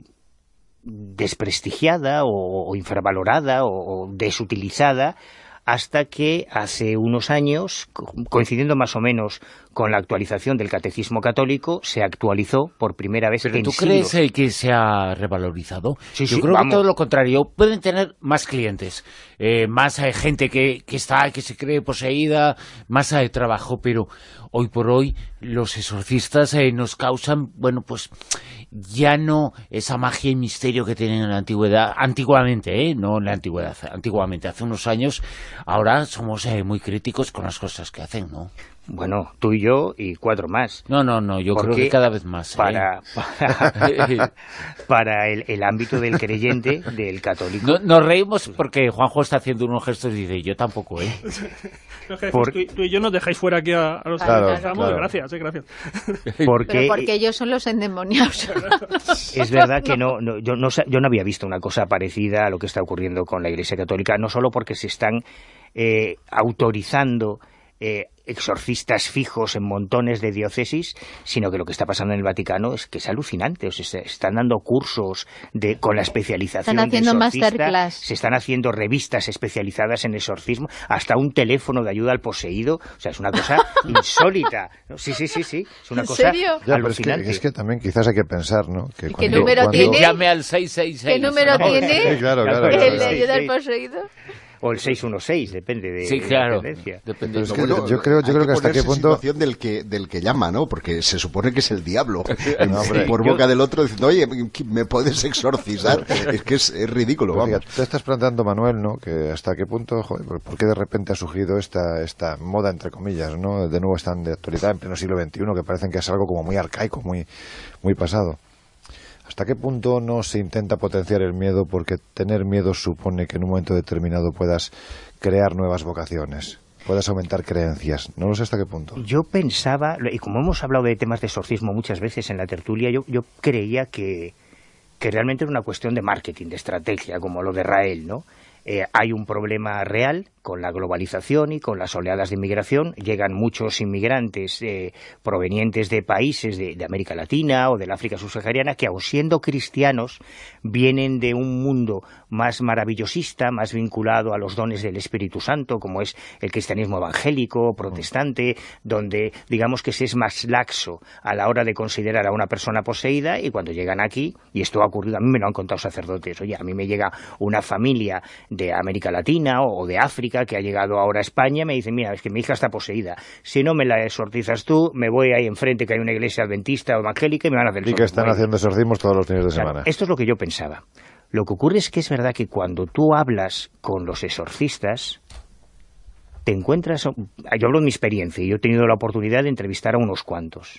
desprestigiada o, o infravalorada o, o desutilizada, hasta que hace unos años, coincidiendo más o menos con la actualización del Catecismo Católico, se actualizó por primera vez ¿Pero en tú siglos. crees eh, que se ha revalorizado? Sí, Yo sí, creo vamos. que todo lo contrario. Pueden tener más clientes, eh, más eh, gente que, que está, que se cree poseída, más eh, trabajo, pero hoy por hoy los exorcistas eh, nos causan, bueno, pues ya no esa magia y misterio que tienen en la antigüedad, antiguamente, ¿eh? No en la antigüedad, antiguamente, hace unos años. Ahora somos eh, muy críticos con las cosas que hacen, ¿no? Bueno, tú y yo y cuatro más. No, no, no, yo creo que cada vez más. ¿eh? Para, para, para el, el ámbito del creyente, del católico. No, nos reímos porque Juanjo está haciendo unos gestos y dice, yo tampoco, ¿eh? Por... tú, tú y yo nos dejáis fuera aquí a, a los claro, que estamos. claro. Gracias, eh, gracias. Porque, Pero porque ellos son los endemoniados. Es verdad que no, no, yo, no, yo no había visto una cosa parecida a lo que está ocurriendo con la Iglesia Católica, no solo porque se están eh, autorizando eh, exorcistas fijos en montones de diócesis, sino que lo que está pasando en el Vaticano es que es alucinante. O sea, se están dando cursos de, con la especialización están haciendo de exorcista, masterclass. se están haciendo revistas especializadas en exorcismo, hasta un teléfono de ayuda al poseído. O sea, es una cosa insólita. Sí, sí, sí, sí. Es una ¿En cosa serio? Ya, pero es que, alucinante. es que también quizás hay que pensar, ¿no? Que ¿Y cuando, qué número cuando... tiene? Llame al seis seis seis. ¿Qué número ¿no? tiene? Sí, claro, claro, ¿El claro, de claro. ayuda al poseído? o el seis uno seis, depende de, sí, claro, de la tendencia. Depende es que bueno, yo creo, yo creo que, que hasta qué punto situación del que del que llama, ¿no? Porque se supone que es el diablo no, hombre, por boca yo... del otro diciendo, oye, me puedes exorcizar. Es que es, es ridículo. Pues vamos. Fíjate, te estás planteando, Manuel, ¿no? Que hasta qué punto, joder, ¿por qué de repente ha surgido esta esta moda entre comillas, ¿no? De nuevo están de actualidad en pleno siglo veintiuno, que parecen que es algo como muy arcaico, muy muy pasado. ¿Hasta qué punto no se intenta potenciar el miedo? Porque tener miedo supone que en un momento determinado puedas crear nuevas vocaciones, puedas aumentar creencias. No lo sé hasta qué punto. Yo pensaba, y como hemos hablado de temas de exorcismo muchas veces en la tertulia, yo, yo creía que, que realmente era una cuestión de marketing, de estrategia, como lo de Rael, ¿no? Eh, hay un problema real con la globalización y con las oleadas de inmigración. Llegan muchos inmigrantes eh, provenientes de países de, de América Latina o del África subsahariana que, aun siendo cristianos, vienen de un mundo más maravillosista, más vinculado a los dones del Espíritu Santo, como es el cristianismo evangélico, protestante, donde digamos que se es más laxo a la hora de considerar a una persona poseída, y cuando llegan aquí, y esto ha ocurrido, a mí me lo han contado sacerdotes, oye, a mí me llega una familia de América Latina o de África que ha llegado ahora a España, me dicen, mira, es que mi hija está poseída, si no me la exorcizas tú, me voy ahí enfrente que hay una iglesia adventista o evangélica y me van a hacer el Y que están haciendo exorcismos todos los fines de claro, semana. Esto es lo que yo pensaba. Lo que ocurre es que es verdad que cuando tú hablas con los exorcistas, te encuentras... Yo hablo de mi experiencia y yo he tenido la oportunidad de entrevistar a unos cuantos.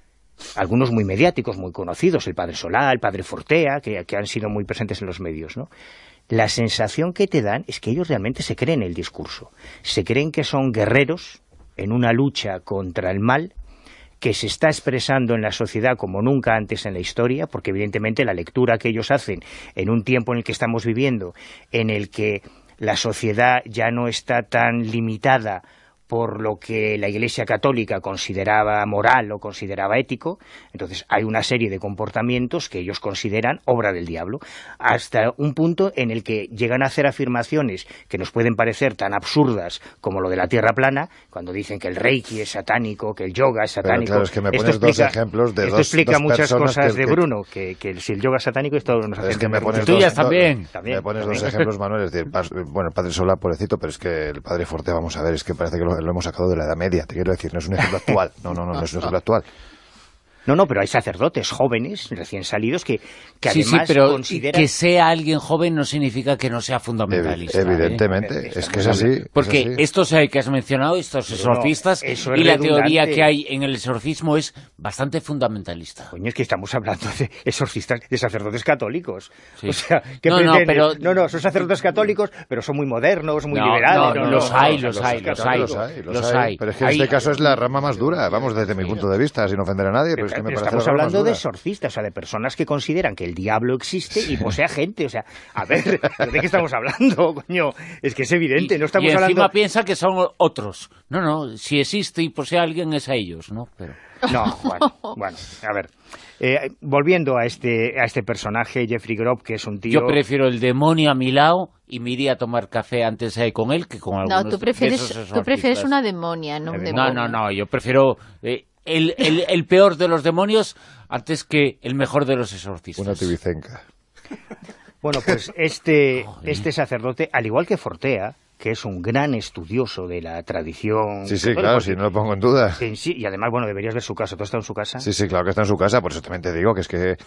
Algunos muy mediáticos, muy conocidos, el Padre Solá, el Padre Fortea, que, que han sido muy presentes en los medios, ¿no? La sensación que te dan es que ellos realmente se creen el discurso. Se creen que son guerreros en una lucha contra el mal que se está expresando en la sociedad como nunca antes en la historia, porque evidentemente la lectura que ellos hacen en un tiempo en el que estamos viviendo, en el que la sociedad ya no está tan limitada por lo que la Iglesia Católica consideraba moral o consideraba ético, entonces hay una serie de comportamientos que ellos consideran obra del diablo, hasta un punto en el que llegan a hacer afirmaciones que nos pueden parecer tan absurdas como lo de la tierra plana, cuando dicen que el reiki es satánico, que el yoga es satánico. Pero claro, es que me pones esto explica, dos ejemplos de esto dos, explica dos muchas cosas que, de que, Bruno, que, que si el yoga es satánico, esto nos hace... Es que me pones dos, dos, también. Dos, también. Me pones también. dos ejemplos, Manuel, es decir, bueno, el Padre Solá, pobrecito, pero es que el Padre Fortea, vamos a ver, es que parece que lo, lo hemos sacado de la Edad Media, te quiero decir, no es un ejemplo actual, no, no, no, no es un ejemplo actual. No, no, pero hay sacerdotes jóvenes, recién salidos, que, que sí, además sí, pero consideran... que sea alguien joven no significa que no sea fundamentalista. Evidentemente, ¿eh? es que es así. Porque es así. estos eh, que has mencionado, estos exorcistas, no, es y la teoría redundante. que hay en el exorcismo es bastante fundamentalista. Coño, es que estamos hablando de exorcistas, de sacerdotes católicos. Sí. O sea, ¿qué no, no, pero... no, no, son sacerdotes católicos, pero son muy modernos, muy no, liberales. No, no, no, los, no, hay, no, los, hay, los hay, los hay, los los hay. hay. Pero es que en hay... este caso es la rama más dura, vamos, desde mi punto de vista, sin ofender a nadie, pero, pero es que me pero parece estamos la rama hablando más dura. de exorcistas, o sea, de personas que consideran que el diablo existe y posee a gente, o sea, a ver, ¿de qué estamos hablando, coño? Es que es evidente, y, no estamos y encima hablando... piensa que son otros. No, no, si existe y posee a alguien es a ellos, ¿no? Pero... No, bueno, bueno, a ver, eh, volviendo a este a este personaje, Jeffrey Grob, que es un tío... Yo prefiero el demonio a mi lado y me iría a tomar café antes de ir con él que con algunos No, tú prefieres, de esos tú prefieres exorcistas. una demonia, no un No, demonio. no, no, yo prefiero eh, el, el, el peor de los demonios antes que el mejor de los exorcistas. Una tibicenca. Bueno, pues este, este sacerdote, al igual que Fortea, que es un gran estudioso de la tradición... Sí, sí, claro, si no lo pongo en duda. Sí, sí, y además, bueno, deberías ver su casa. ¿Tú has estado en su casa? Sí, sí, claro que está en su casa, por eso también te digo que es que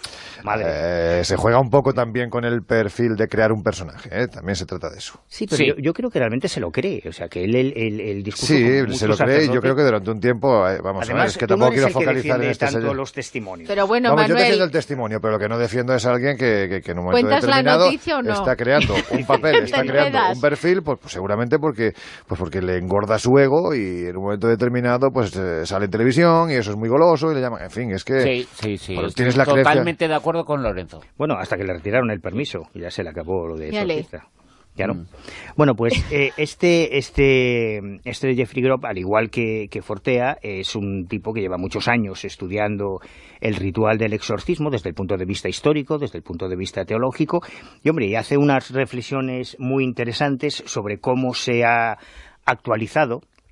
Madre. Eh, se juega un poco también con el perfil de crear un personaje, ¿eh? También se trata de eso. Sí, pero Sí. Yo, yo creo que realmente se lo cree, o sea, que él el, el, el discurso... Sí, como se lo muchos cree y yo sacerdotes- creo que durante un tiempo, eh, vamos Además, a ver, es que tú no tampoco eres quiero el que focalizar en defiende este... tanto señor. los testimonios. Pero bueno, Vamos, yo Manuel, defiendo el testimonio, pero lo que no defiendo es alguien que, que, que en un momento ¿cuentas la determinado noticia o no? está creando un papel, está Te creando enredas. un perfil, pues, pues seguramente porque pues porque le engorda su ego y en un momento determinado pues eh, sale en televisión y eso es muy goloso y le llaman, en fin, es que Sí, sí, sí. pues, Estoy tienes la creencia. totalmente de acuerdo con Lorenzo. Bueno, hasta que le retiraron el permiso y ya se le acabó lo de Ya le. exorcista. Ya no. Bueno, pues eh, este, este, este Jeffrey Grob, al igual que, que Fortea, es un tipo que lleva muchos años estudiando el ritual del exorcismo desde el punto de vista histórico, desde el punto de vista teológico, y hombre, y hace unas reflexiones muy interesantes sobre cómo se ha actualizado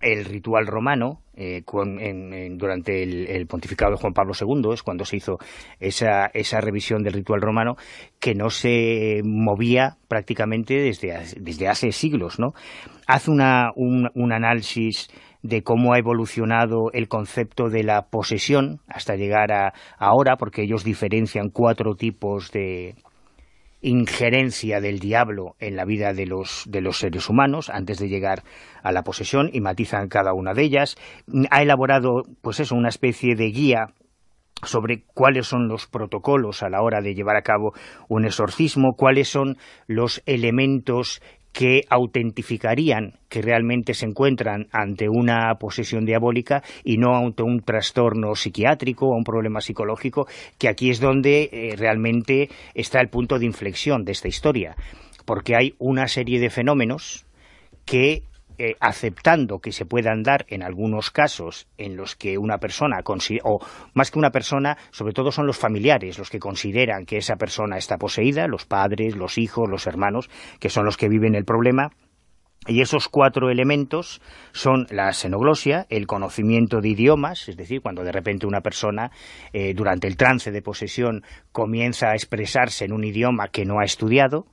el ritual romano, eh, con, en, en, durante el, el pontificado de Juan Pablo segundo, es cuando se hizo esa, esa revisión del ritual romano, que no se movía prácticamente desde, desde hace siglos, ¿no? Hace una, un, un análisis de cómo ha evolucionado el concepto de la posesión hasta llegar a ahora, porque ellos diferencian cuatro tipos de injerencia del diablo en la vida de los, de los seres humanos antes de llegar a la posesión, y matizan cada una de ellas. Ha elaborado, pues eso, una especie de guía sobre cuáles son los protocolos a la hora de llevar a cabo un exorcismo, cuáles son los elementos que autentificarían que realmente se encuentran ante una posesión diabólica y no ante un trastorno psiquiátrico o un problema psicológico, que aquí es donde eh, realmente está el punto de inflexión de esta historia, porque hay una serie de fenómenos que, eh, aceptando que se puedan dar en algunos casos en los que una persona, o más que una persona, sobre todo son los familiares los que consideran que esa persona está poseída, los padres, los hijos, los hermanos, que son los que viven el problema. Y esos cuatro elementos son la xenoglosia, el conocimiento de idiomas, es decir, cuando de repente una persona eh, durante el trance de posesión comienza a expresarse en un idioma que no ha estudiado.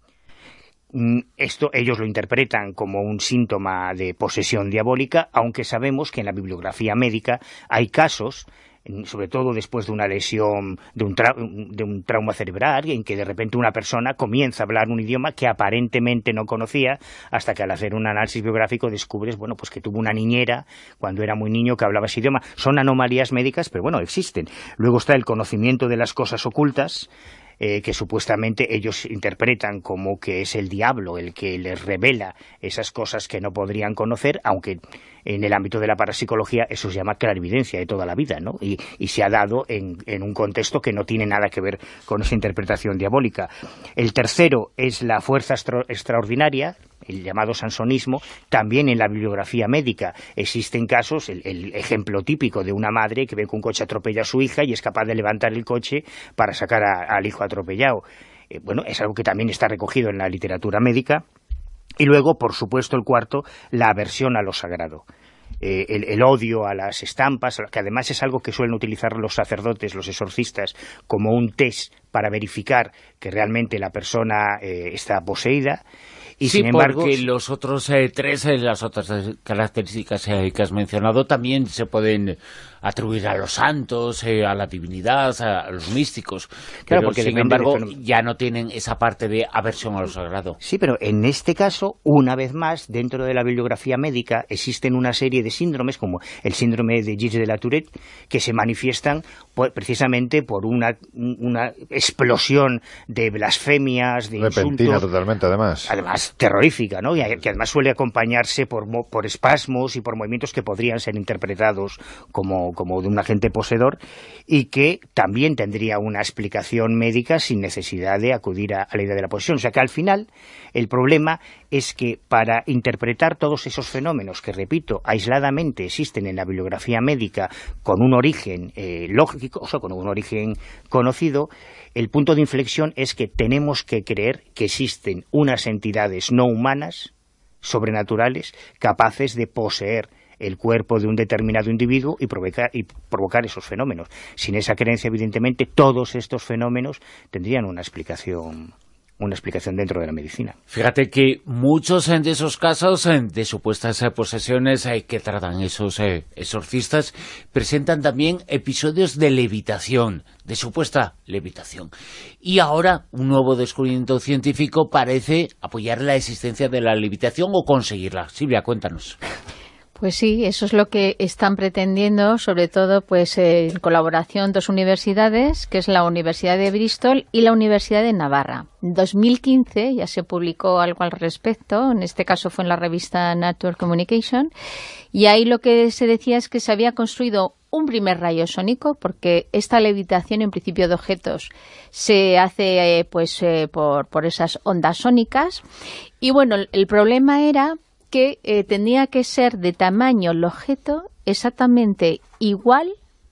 Esto ellos lo interpretan como un síntoma de posesión diabólica, aunque sabemos que en la bibliografía médica hay casos, sobre todo después de una lesión, de un, tra de un trauma cerebral, en que de repente una persona comienza a hablar un idioma que aparentemente no conocía, hasta que al hacer un análisis biográfico descubres, bueno, pues que tuvo una niñera cuando era muy niño que hablaba ese idioma. Son anomalías médicas, pero bueno, existen. Luego está el conocimiento de las cosas ocultas, Eh, que supuestamente ellos interpretan como que es el diablo el que les revela esas cosas que no podrían conocer, aunque en el ámbito de la parapsicología eso se llama clarividencia de toda la vida, ¿no? Y, y se ha dado en, en un contexto que no tiene nada que ver con esa interpretación diabólica. El tercero es la fuerza extra extraordinaria, el llamado sansonismo. También en la bibliografía médica existen casos, el, el ejemplo típico de una madre que ve que un coche atropella a su hija y es capaz de levantar el coche para sacar a, al hijo atropellado. Eh, bueno, es algo que también está recogido en la literatura médica. Y luego, por supuesto, el cuarto, la aversión a lo sagrado. Eh, el, el odio a las estampas, que además es algo que suelen utilizar los sacerdotes, los exorcistas, como un test para verificar que realmente la persona eh, está poseída. Y sí, sin embargo, porque los otros eh, tres, eh, las otras características eh, que has mencionado también se pueden atribuir a los santos, eh, a la divinidad, a, a los místicos. Claro, pero porque sin embargo ya no tienen esa parte de aversión a lo sagrado. Sí, pero en este caso, una vez más, dentro de la bibliografía médica existen una serie de síndromes, como el síndrome de Gilles de la Tourette, que se manifiestan por, precisamente por una, una explosión de blasfemias, de repentina insultos. Totalmente, además. Además, terrorífica, ¿no? Y que además suele acompañarse por, por espasmos y por movimientos que podrían ser interpretados como, como de un agente poseedor, y que también tendría una explicación médica sin necesidad de acudir a, a la idea de la posesión. O sea que al final el problema es que para interpretar todos esos fenómenos que, repito, aisladamente existen en la bibliografía médica con un origen eh, lógico, o sea, con un origen conocido, el punto de inflexión es que tenemos que creer que existen unas entidades no humanas, sobrenaturales, capaces de poseer el cuerpo de un determinado individuo y provocar, y provocar esos fenómenos. Sin esa creencia, evidentemente, todos estos fenómenos tendrían una explicación una explicación dentro de la medicina. Fíjate que muchos de esos casos de supuestas posesiones que tratan esos exorcistas presentan también episodios de levitación, de supuesta levitación. Y ahora un nuevo descubrimiento científico parece apoyar la existencia de la levitación o conseguirla. Silvia, cuéntanos. Pues sí, eso es lo que están pretendiendo, sobre todo pues en colaboración dos universidades, que es la Universidad de Bristol y la Universidad de Navarra. En dos mil quince ya se publicó algo al respecto, en este caso fue en la revista Nature Communication, y ahí lo que se decía es que se había construido un primer rayo sónico, porque esta levitación en principio de objetos se hace eh, pues eh, por, por esas ondas sónicas, y bueno, el problema era que eh, tenía que ser de tamaño el objeto exactamente igual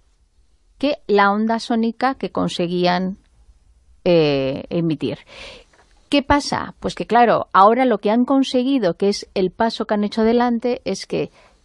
que la onda sónica que conseguían eh, emitir. ¿Qué pasa? Pues que claro, ahora lo que han conseguido, que es el paso que han hecho adelante, es que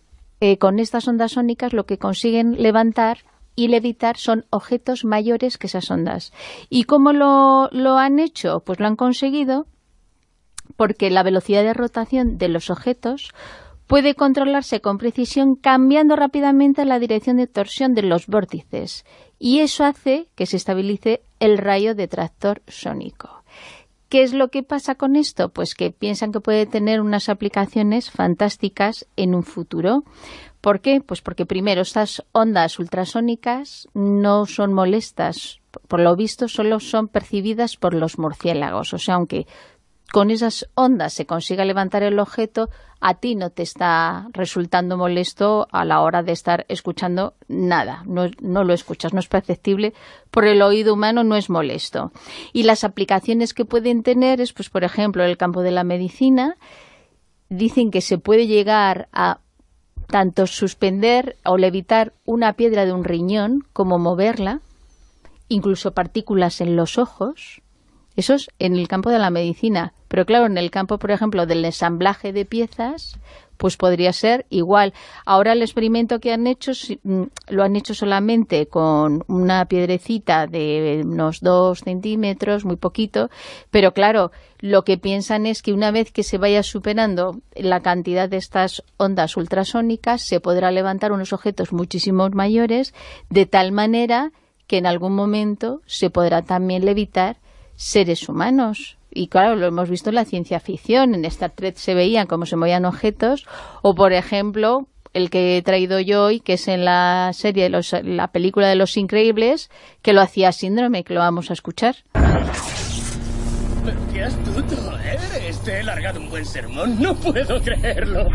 eh, con estas ondas sónicas lo que consiguen levantar y levitar son objetos mayores que esas ondas. ¿Y cómo lo, lo han hecho? Pues lo han conseguido porque la velocidad de rotación de los objetos puede controlarse con precisión cambiando rápidamente la dirección de torsión de los vórtices, y eso hace que se estabilice el rayo de tractor sónico. ¿Qué es lo que pasa con esto? Pues que piensan que puede tener unas aplicaciones fantásticas en un futuro. ¿Por qué? Pues porque primero estas ondas ultrasónicas no son molestas, por lo visto solo son percibidas por los murciélagos, o sea, aunque con esas ondas se consiga levantar el objeto, a ti no te está resultando molesto a la hora de estar escuchando nada, no, no lo escuchas, no es perceptible, por el oído humano no es molesto. Y las aplicaciones que pueden tener es, pues por ejemplo, en el campo de la medicina, dicen que se puede llegar a tanto suspender o levitar una piedra de un riñón como moverla, incluso partículas en los ojos. Eso es en el campo de la medicina. Pero claro, en el campo, por ejemplo, del ensamblaje de piezas, pues podría ser igual. Ahora el experimento que han hecho, lo han hecho solamente con una piedrecita de unos dos centímetros, muy poquito, pero claro, lo que piensan es que una vez que se vaya superando la cantidad de estas ondas ultrasónicas, se podrá levantar unos objetos muchísimo mayores, de tal manera que en algún momento se podrá también levitar seres humanos. Y claro, lo hemos visto en la ciencia ficción, en Star Trek se veían cómo se movían objetos, o por ejemplo, el que he traído yo hoy, que es en la serie, de los, la película de Los Increíbles, que lo hacía Síndrome, que lo vamos a escuchar. Pero qué astuto eres, te he largado un buen sermón, no puedo creerlo.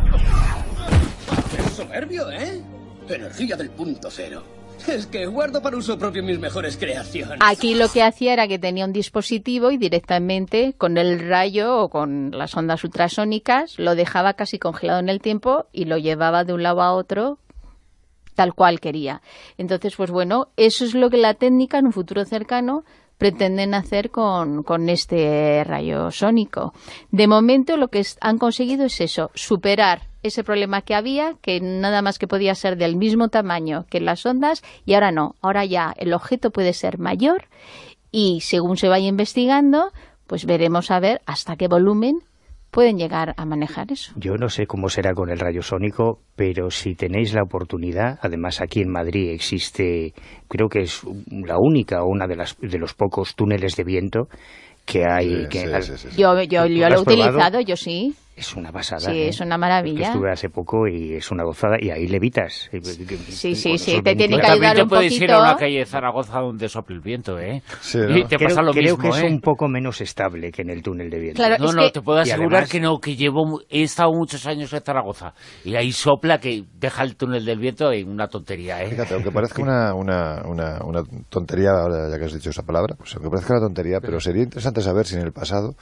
Es soberbio, ¿eh? Energía del punto cero. Es que guardo para uso propio mis mejores creaciones. Aquí lo que hacía era que tenía un dispositivo y directamente con el rayo o con las ondas ultrasónicas lo dejaba casi congelado en el tiempo y lo llevaba de un lado a otro tal cual quería. Entonces, pues bueno, eso es lo que la técnica en un futuro cercano pretenden hacer con, con este rayo sónico. De momento lo que han conseguido es eso, superar ese problema que había, que nada más que podía ser del mismo tamaño que las ondas, y ahora no, ahora ya el objeto puede ser mayor y según se vaya investigando, pues veremos a ver hasta qué volumen pueden llegar a manejar eso. Yo no sé cómo será con el rayo sónico, pero si tenéis la oportunidad, además aquí en Madrid existe, creo que es la única o una de las de los pocos túneles de viento que hay. Sí, que sí, al, sí, sí, sí. Yo, yo, yo lo he probado? utilizado, yo sí. Es una pasada. Sí, ¿eh? es una maravilla. Que estuve hace poco y es una gozada, y ahí levitas. Sí, sí, sí, te tiene que ayudar un poquito. Puedes ir a una calle de Zaragoza donde sople el viento, ¿eh? Sí, ¿no? Y te creo, pasa lo creo mismo, que es ¿eh? un poco menos estable que en el túnel de viento. Claro, no, es no, que... te puedo asegurar además... que no, que llevo, he estado muchos años en Zaragoza y ahí sopla que deja el túnel del viento en una tontería, ¿eh? Fíjate, aunque parezca una, una, una, una tontería, ahora ya que has dicho esa palabra, pues aunque parezca una tontería, pero sería interesante saber si en el pasado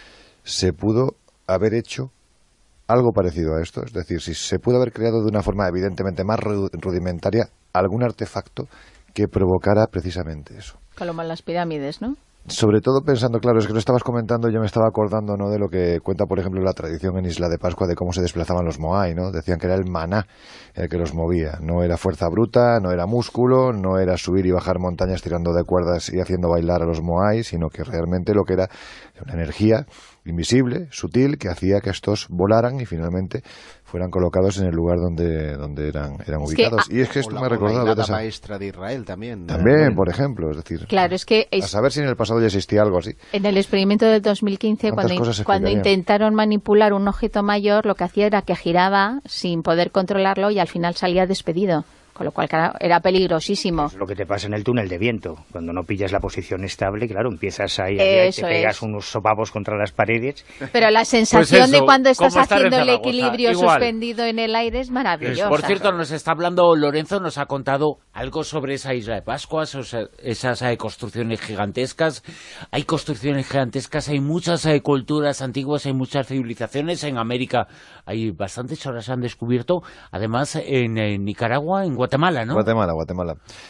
se pudo haber hecho algo parecido a esto, es decir, si se pudo haber creado de una forma evidentemente más rudimentaria algún artefacto que provocara precisamente eso. Como las pirámides, ¿no? Sobre todo pensando, claro, es que lo estabas comentando, yo me estaba acordando, ¿no?, de lo que cuenta, por ejemplo, la tradición en Isla de Pascua de cómo se desplazaban los Moai, ¿no? Decían que era el maná el que los movía, no era fuerza bruta, no era músculo, no era subir y bajar montañas tirando de cuerdas y haciendo bailar a los Moai, sino que realmente lo que era una energía invisible, sutil, que hacía que estos volaran y finalmente fueran colocados en el lugar donde, donde eran, eran es ubicados. Que, y es que esto la, me ha recordado... la esa... maestra de Israel también. También, ¿no? por ejemplo, es decir... Claro, es que... Es... A saber si en el pasado ya existía algo así. En el experimento del dos mil quince, cuando, cuando intentaron manipular un objeto mayor, lo que hacía era que giraba sin poder controlarlo y al final salía despedido. Con lo cual era peligrosísimo. Es lo que te pasa en el túnel de viento. Cuando no pillas la posición estable, claro, empiezas ahí, ahí, ahí te pegas es. unos sopapos contra las paredes. Pero la sensación pues eso, de cuando estás haciendo el equilibrio Igual. suspendido en el aire es maravillosa. Por cierto, nos está hablando Lorenzo, nos ha contado algo sobre esa isla de Pascua, esas, esas eh, construcciones gigantescas. Hay construcciones gigantescas, hay muchas eh, culturas antiguas, hay muchas civilizaciones. En América hay bastantes, ahora se han descubierto. Además, en, en Nicaragua, en Guatemala, ¿no? Guatemala, Guatemala.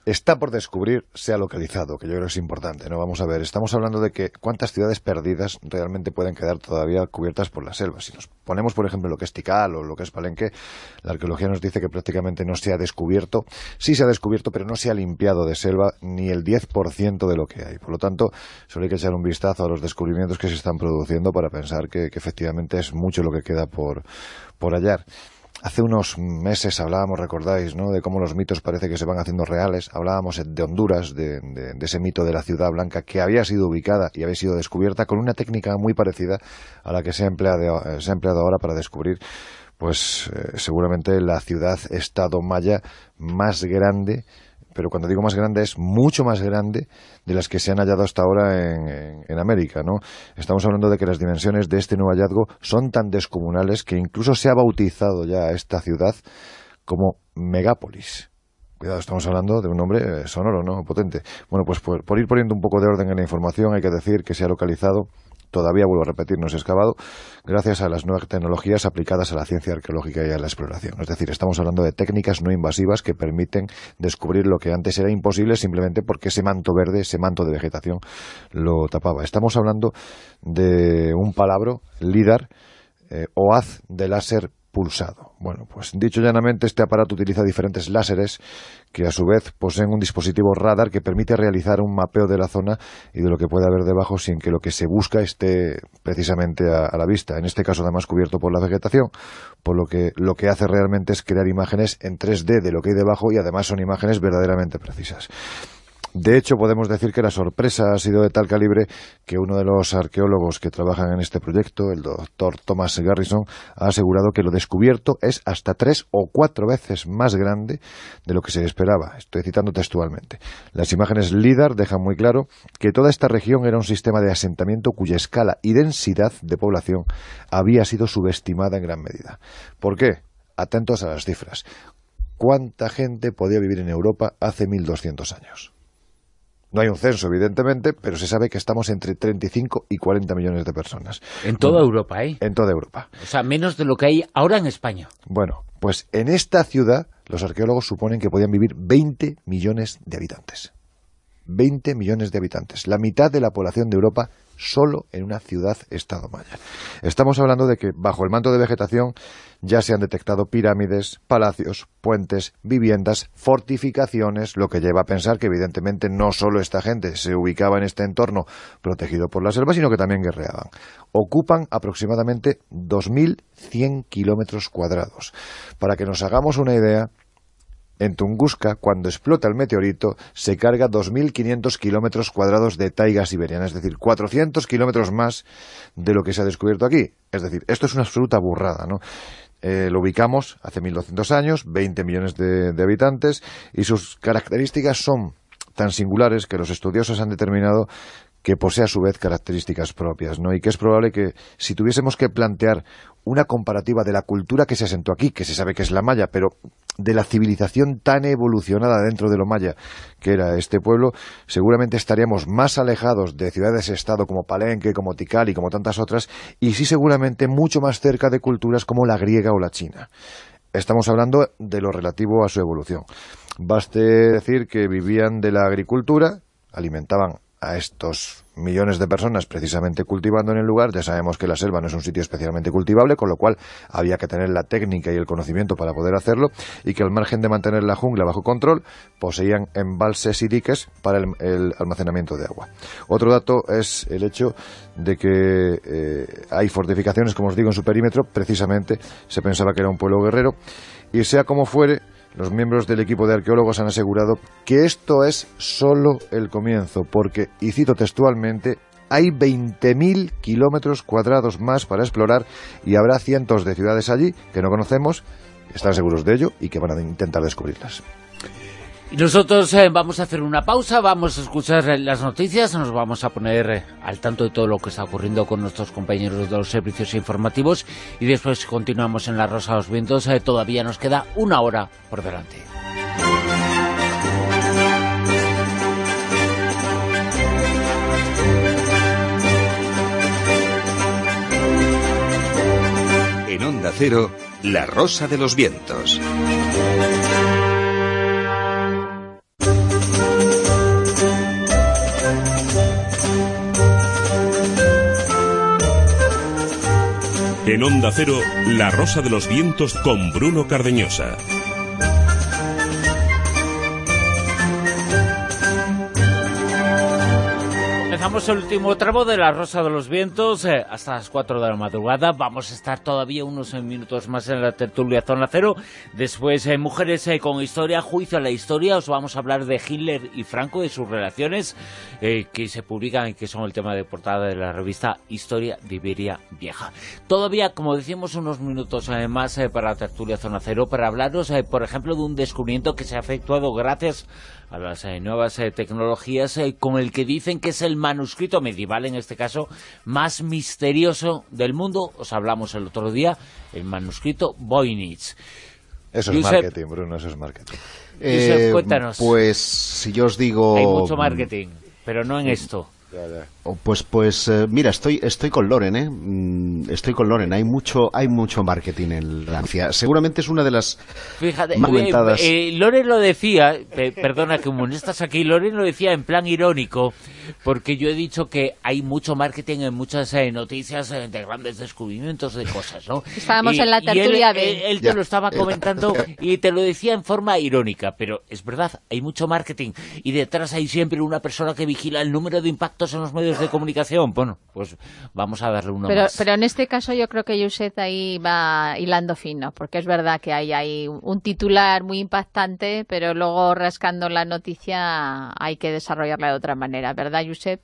está por descubrir se ha localizado, que yo creo que es importante, ¿no? Vamos a ver, estamos hablando de que cuántas ciudades perdidas realmente pueden quedar todavía cubiertas por la selva. Si nos ponemos, por ejemplo, lo que es Tikal o lo que es Palenque, la arqueología nos dice que prácticamente no se ha descubierto, sí se ha descubierto, pero no se ha limpiado de selva ni el diez por ciento de lo que hay. Por lo tanto, solo hay que echar un vistazo a los descubrimientos que se están produciendo para pensar que, que efectivamente es mucho lo que queda por, por hallar. Hace unos meses hablábamos, recordáis, ¿no?, de cómo los mitos parece que se van haciendo reales. Hablábamos de Honduras, de, de, de ese mito de la ciudad blanca que había sido ubicada y había sido descubierta con una técnica muy parecida a la que se ha empleado, se ha empleado ahora para descubrir, pues eh, seguramente la ciudad-estado maya más grande, pero cuando digo más grande es mucho más grande de las que se han hallado hasta ahora en, en, en América, ¿no? Estamos hablando de que las dimensiones de este nuevo hallazgo son tan descomunales que incluso se ha bautizado ya a esta ciudad como Megápolis. Cuidado, estamos hablando de un nombre sonoro, ¿no?, potente. Bueno, pues por, por ir poniendo un poco de orden en la información, hay que decir que se ha localizado, todavía, vuelvo a repetir, no se ha excavado, gracias a las nuevas tecnologías aplicadas a la ciencia arqueológica y a la exploración. Es decir, estamos hablando de técnicas no invasivas que permiten descubrir lo que antes era imposible simplemente porque ese manto verde, ese manto de vegetación lo tapaba. Estamos hablando de un palabro, LIDAR, eh, o haz de láser pulsado. Bueno, pues dicho llanamente, este aparato utiliza diferentes láseres que a su vez poseen un dispositivo radar que permite realizar un mapeo de la zona y de lo que puede haber debajo sin que lo que se busca esté precisamente a, a la vista. En este caso además cubierto por la vegetación, por lo que lo que hace realmente es crear imágenes en tres D de lo que hay debajo y además son imágenes verdaderamente precisas. De hecho, podemos decir que la sorpresa ha sido de tal calibre que uno de los arqueólogos que trabajan en este proyecto, el doctor Thomas Garrison, ha asegurado que lo descubierto es hasta tres o cuatro veces más grande de lo que se esperaba. Estoy citando textualmente. Las imágenes LIDAR dejan muy claro que toda esta región era un sistema de asentamiento cuya escala y densidad de población había sido subestimada en gran medida. ¿Por qué? Atentos a las cifras. ¿Cuánta gente podía vivir en Europa hace mil doscientos años? No hay un censo, evidentemente, pero se sabe que estamos entre treinta y cinco y cuarenta millones de personas. En toda bueno, Europa, ¿eh? En toda Europa. O sea, menos de lo que hay ahora en España. Bueno, pues en esta ciudad los arqueólogos suponen que podían vivir veinte millones de habitantes. veinte millones de habitantes. La mitad de la población de Europa solo en una ciudad-estado maya. Estamos hablando de que bajo el manto de vegetación ya se han detectado pirámides, palacios, puentes, viviendas, fortificaciones, lo que lleva a pensar que evidentemente no solo esta gente se ubicaba en este entorno protegido por la selva, sino que también guerreaban. Ocupan aproximadamente dos mil cien kilómetros cuadrados. Para que nos hagamos una idea, en Tunguska, cuando explota el meteorito, se carga dos mil quinientos kilómetros cuadrados de taiga siberiana, es decir, cuatrocientos kilómetros más de lo que se ha descubierto aquí. Es decir, esto es una absoluta burrada, ¿no? Eh, lo ubicamos hace mil doscientos años, veinte millones de, de habitantes, y sus características son tan singulares que los estudiosos han determinado que posee a su vez características propias, ¿no? Y que es probable que si tuviésemos que plantear una comparativa de la cultura que se asentó aquí, que se sabe que es la maya, pero de la civilización tan evolucionada dentro de lo maya que era este pueblo, seguramente estaríamos más alejados de ciudades-estado como Palenque, como Tikal y como tantas otras, y sí seguramente mucho más cerca de culturas como la griega o la china. Estamos hablando de lo relativo a su evolución. Baste decir que vivían de la agricultura, alimentaban a estos millones de personas precisamente cultivando en el lugar. Ya sabemos que la selva no es un sitio especialmente cultivable, con lo cual había que tener la técnica y el conocimiento para poder hacerlo, y que al margen de mantener la jungla bajo control, poseían embalses y diques para el, el almacenamiento de agua. Otro dato es el hecho de que eh, hay fortificaciones, como os digo, en su perímetro. Precisamente se pensaba que era un pueblo guerrero, y sea como fuere, los miembros del equipo de arqueólogos han asegurado que esto es solo el comienzo, porque, y cito textualmente, hay veinte mil kilómetros cuadrados más para explorar y habrá cientos de ciudades allí que no conocemos, están seguros de ello y que van a intentar descubrirlas. Y nosotros eh, vamos a hacer una pausa, vamos a escuchar eh, las noticias, nos vamos a poner eh, al tanto de todo lo que está ocurriendo con nuestros compañeros de los servicios informativos, y después continuamos en La Rosa de los Vientos. Eh, todavía nos queda una hora por delante. En Onda Cero, La Rosa de los Vientos. En Onda Cero, La Rosa de los Vientos con Bruno Cardeñosa. Empezamos el último tramo de La Rosa de los Vientos eh, hasta las cuatro de la madrugada. Vamos a estar todavía unos minutos más en la tertulia Zona Cero. Después, eh, Mujeres eh, con Historia, Juicio a la Historia. Os vamos a hablar de Hitler y Franco, de sus relaciones eh, que se publican y que son el tema de portada de la revista Historia de Iberia Vieja. Todavía, como decíamos, unos minutos eh, más eh, para la tertulia Zona Cero, para hablaros, eh, por ejemplo, de un descubrimiento que se ha efectuado gracias a las eh, nuevas eh, tecnologías, eh, con el que dicen que es el manuscrito medieval, en este caso, más misterioso del mundo. Os hablamos el otro día, el manuscrito Voynich. Eso es Josep, marketing, Bruno, eso es marketing. Josep, Eh, cuéntanos. Pues si yo os digo... Hay mucho marketing, pero no en esto. Ya, ya. Pues, pues eh, mira, estoy estoy con Loren, ¿eh? Mm, Estoy con Loren. Hay mucho hay mucho marketing en la Francia. Seguramente es una de las Fíjate, más comentadas. eh, eh, Loren lo decía, eh, perdona que como no estás aquí, Loren lo decía en plan irónico, porque yo he dicho que hay mucho marketing en muchas eh, noticias eh, de grandes descubrimientos de cosas, ¿no? Estábamos Y- en la y él, tertulia él, B. él te lo estaba comentando y te lo decía en forma irónica, pero es verdad, hay mucho marketing y detrás hay siempre una persona que vigila el número de impactos en los medios de comunicación. Bueno, pues vamos a darle uno Pero, más. pero en este caso yo creo que Josep ahí va hilando fino, porque es verdad que hay, hay un titular muy impactante, pero luego rascando la noticia hay que desarrollarla de otra manera, ¿verdad, Josep?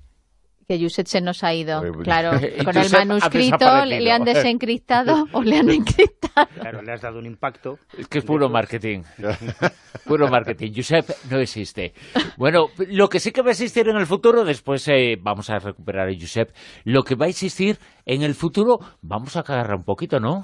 Que Josep se nos ha ido, Muy bien. claro, con Josep el ha manuscrito desaparecido. le han desencriptado o le han encriptado. Claro, le has dado un impacto. Es que es puro marketing. Puro marketing. Josep no existe. Bueno, lo que sí que va a existir en el futuro, después eh, vamos a recuperar a Josep, lo que va a existir en el futuro, vamos a cagarla un poquito, ¿no?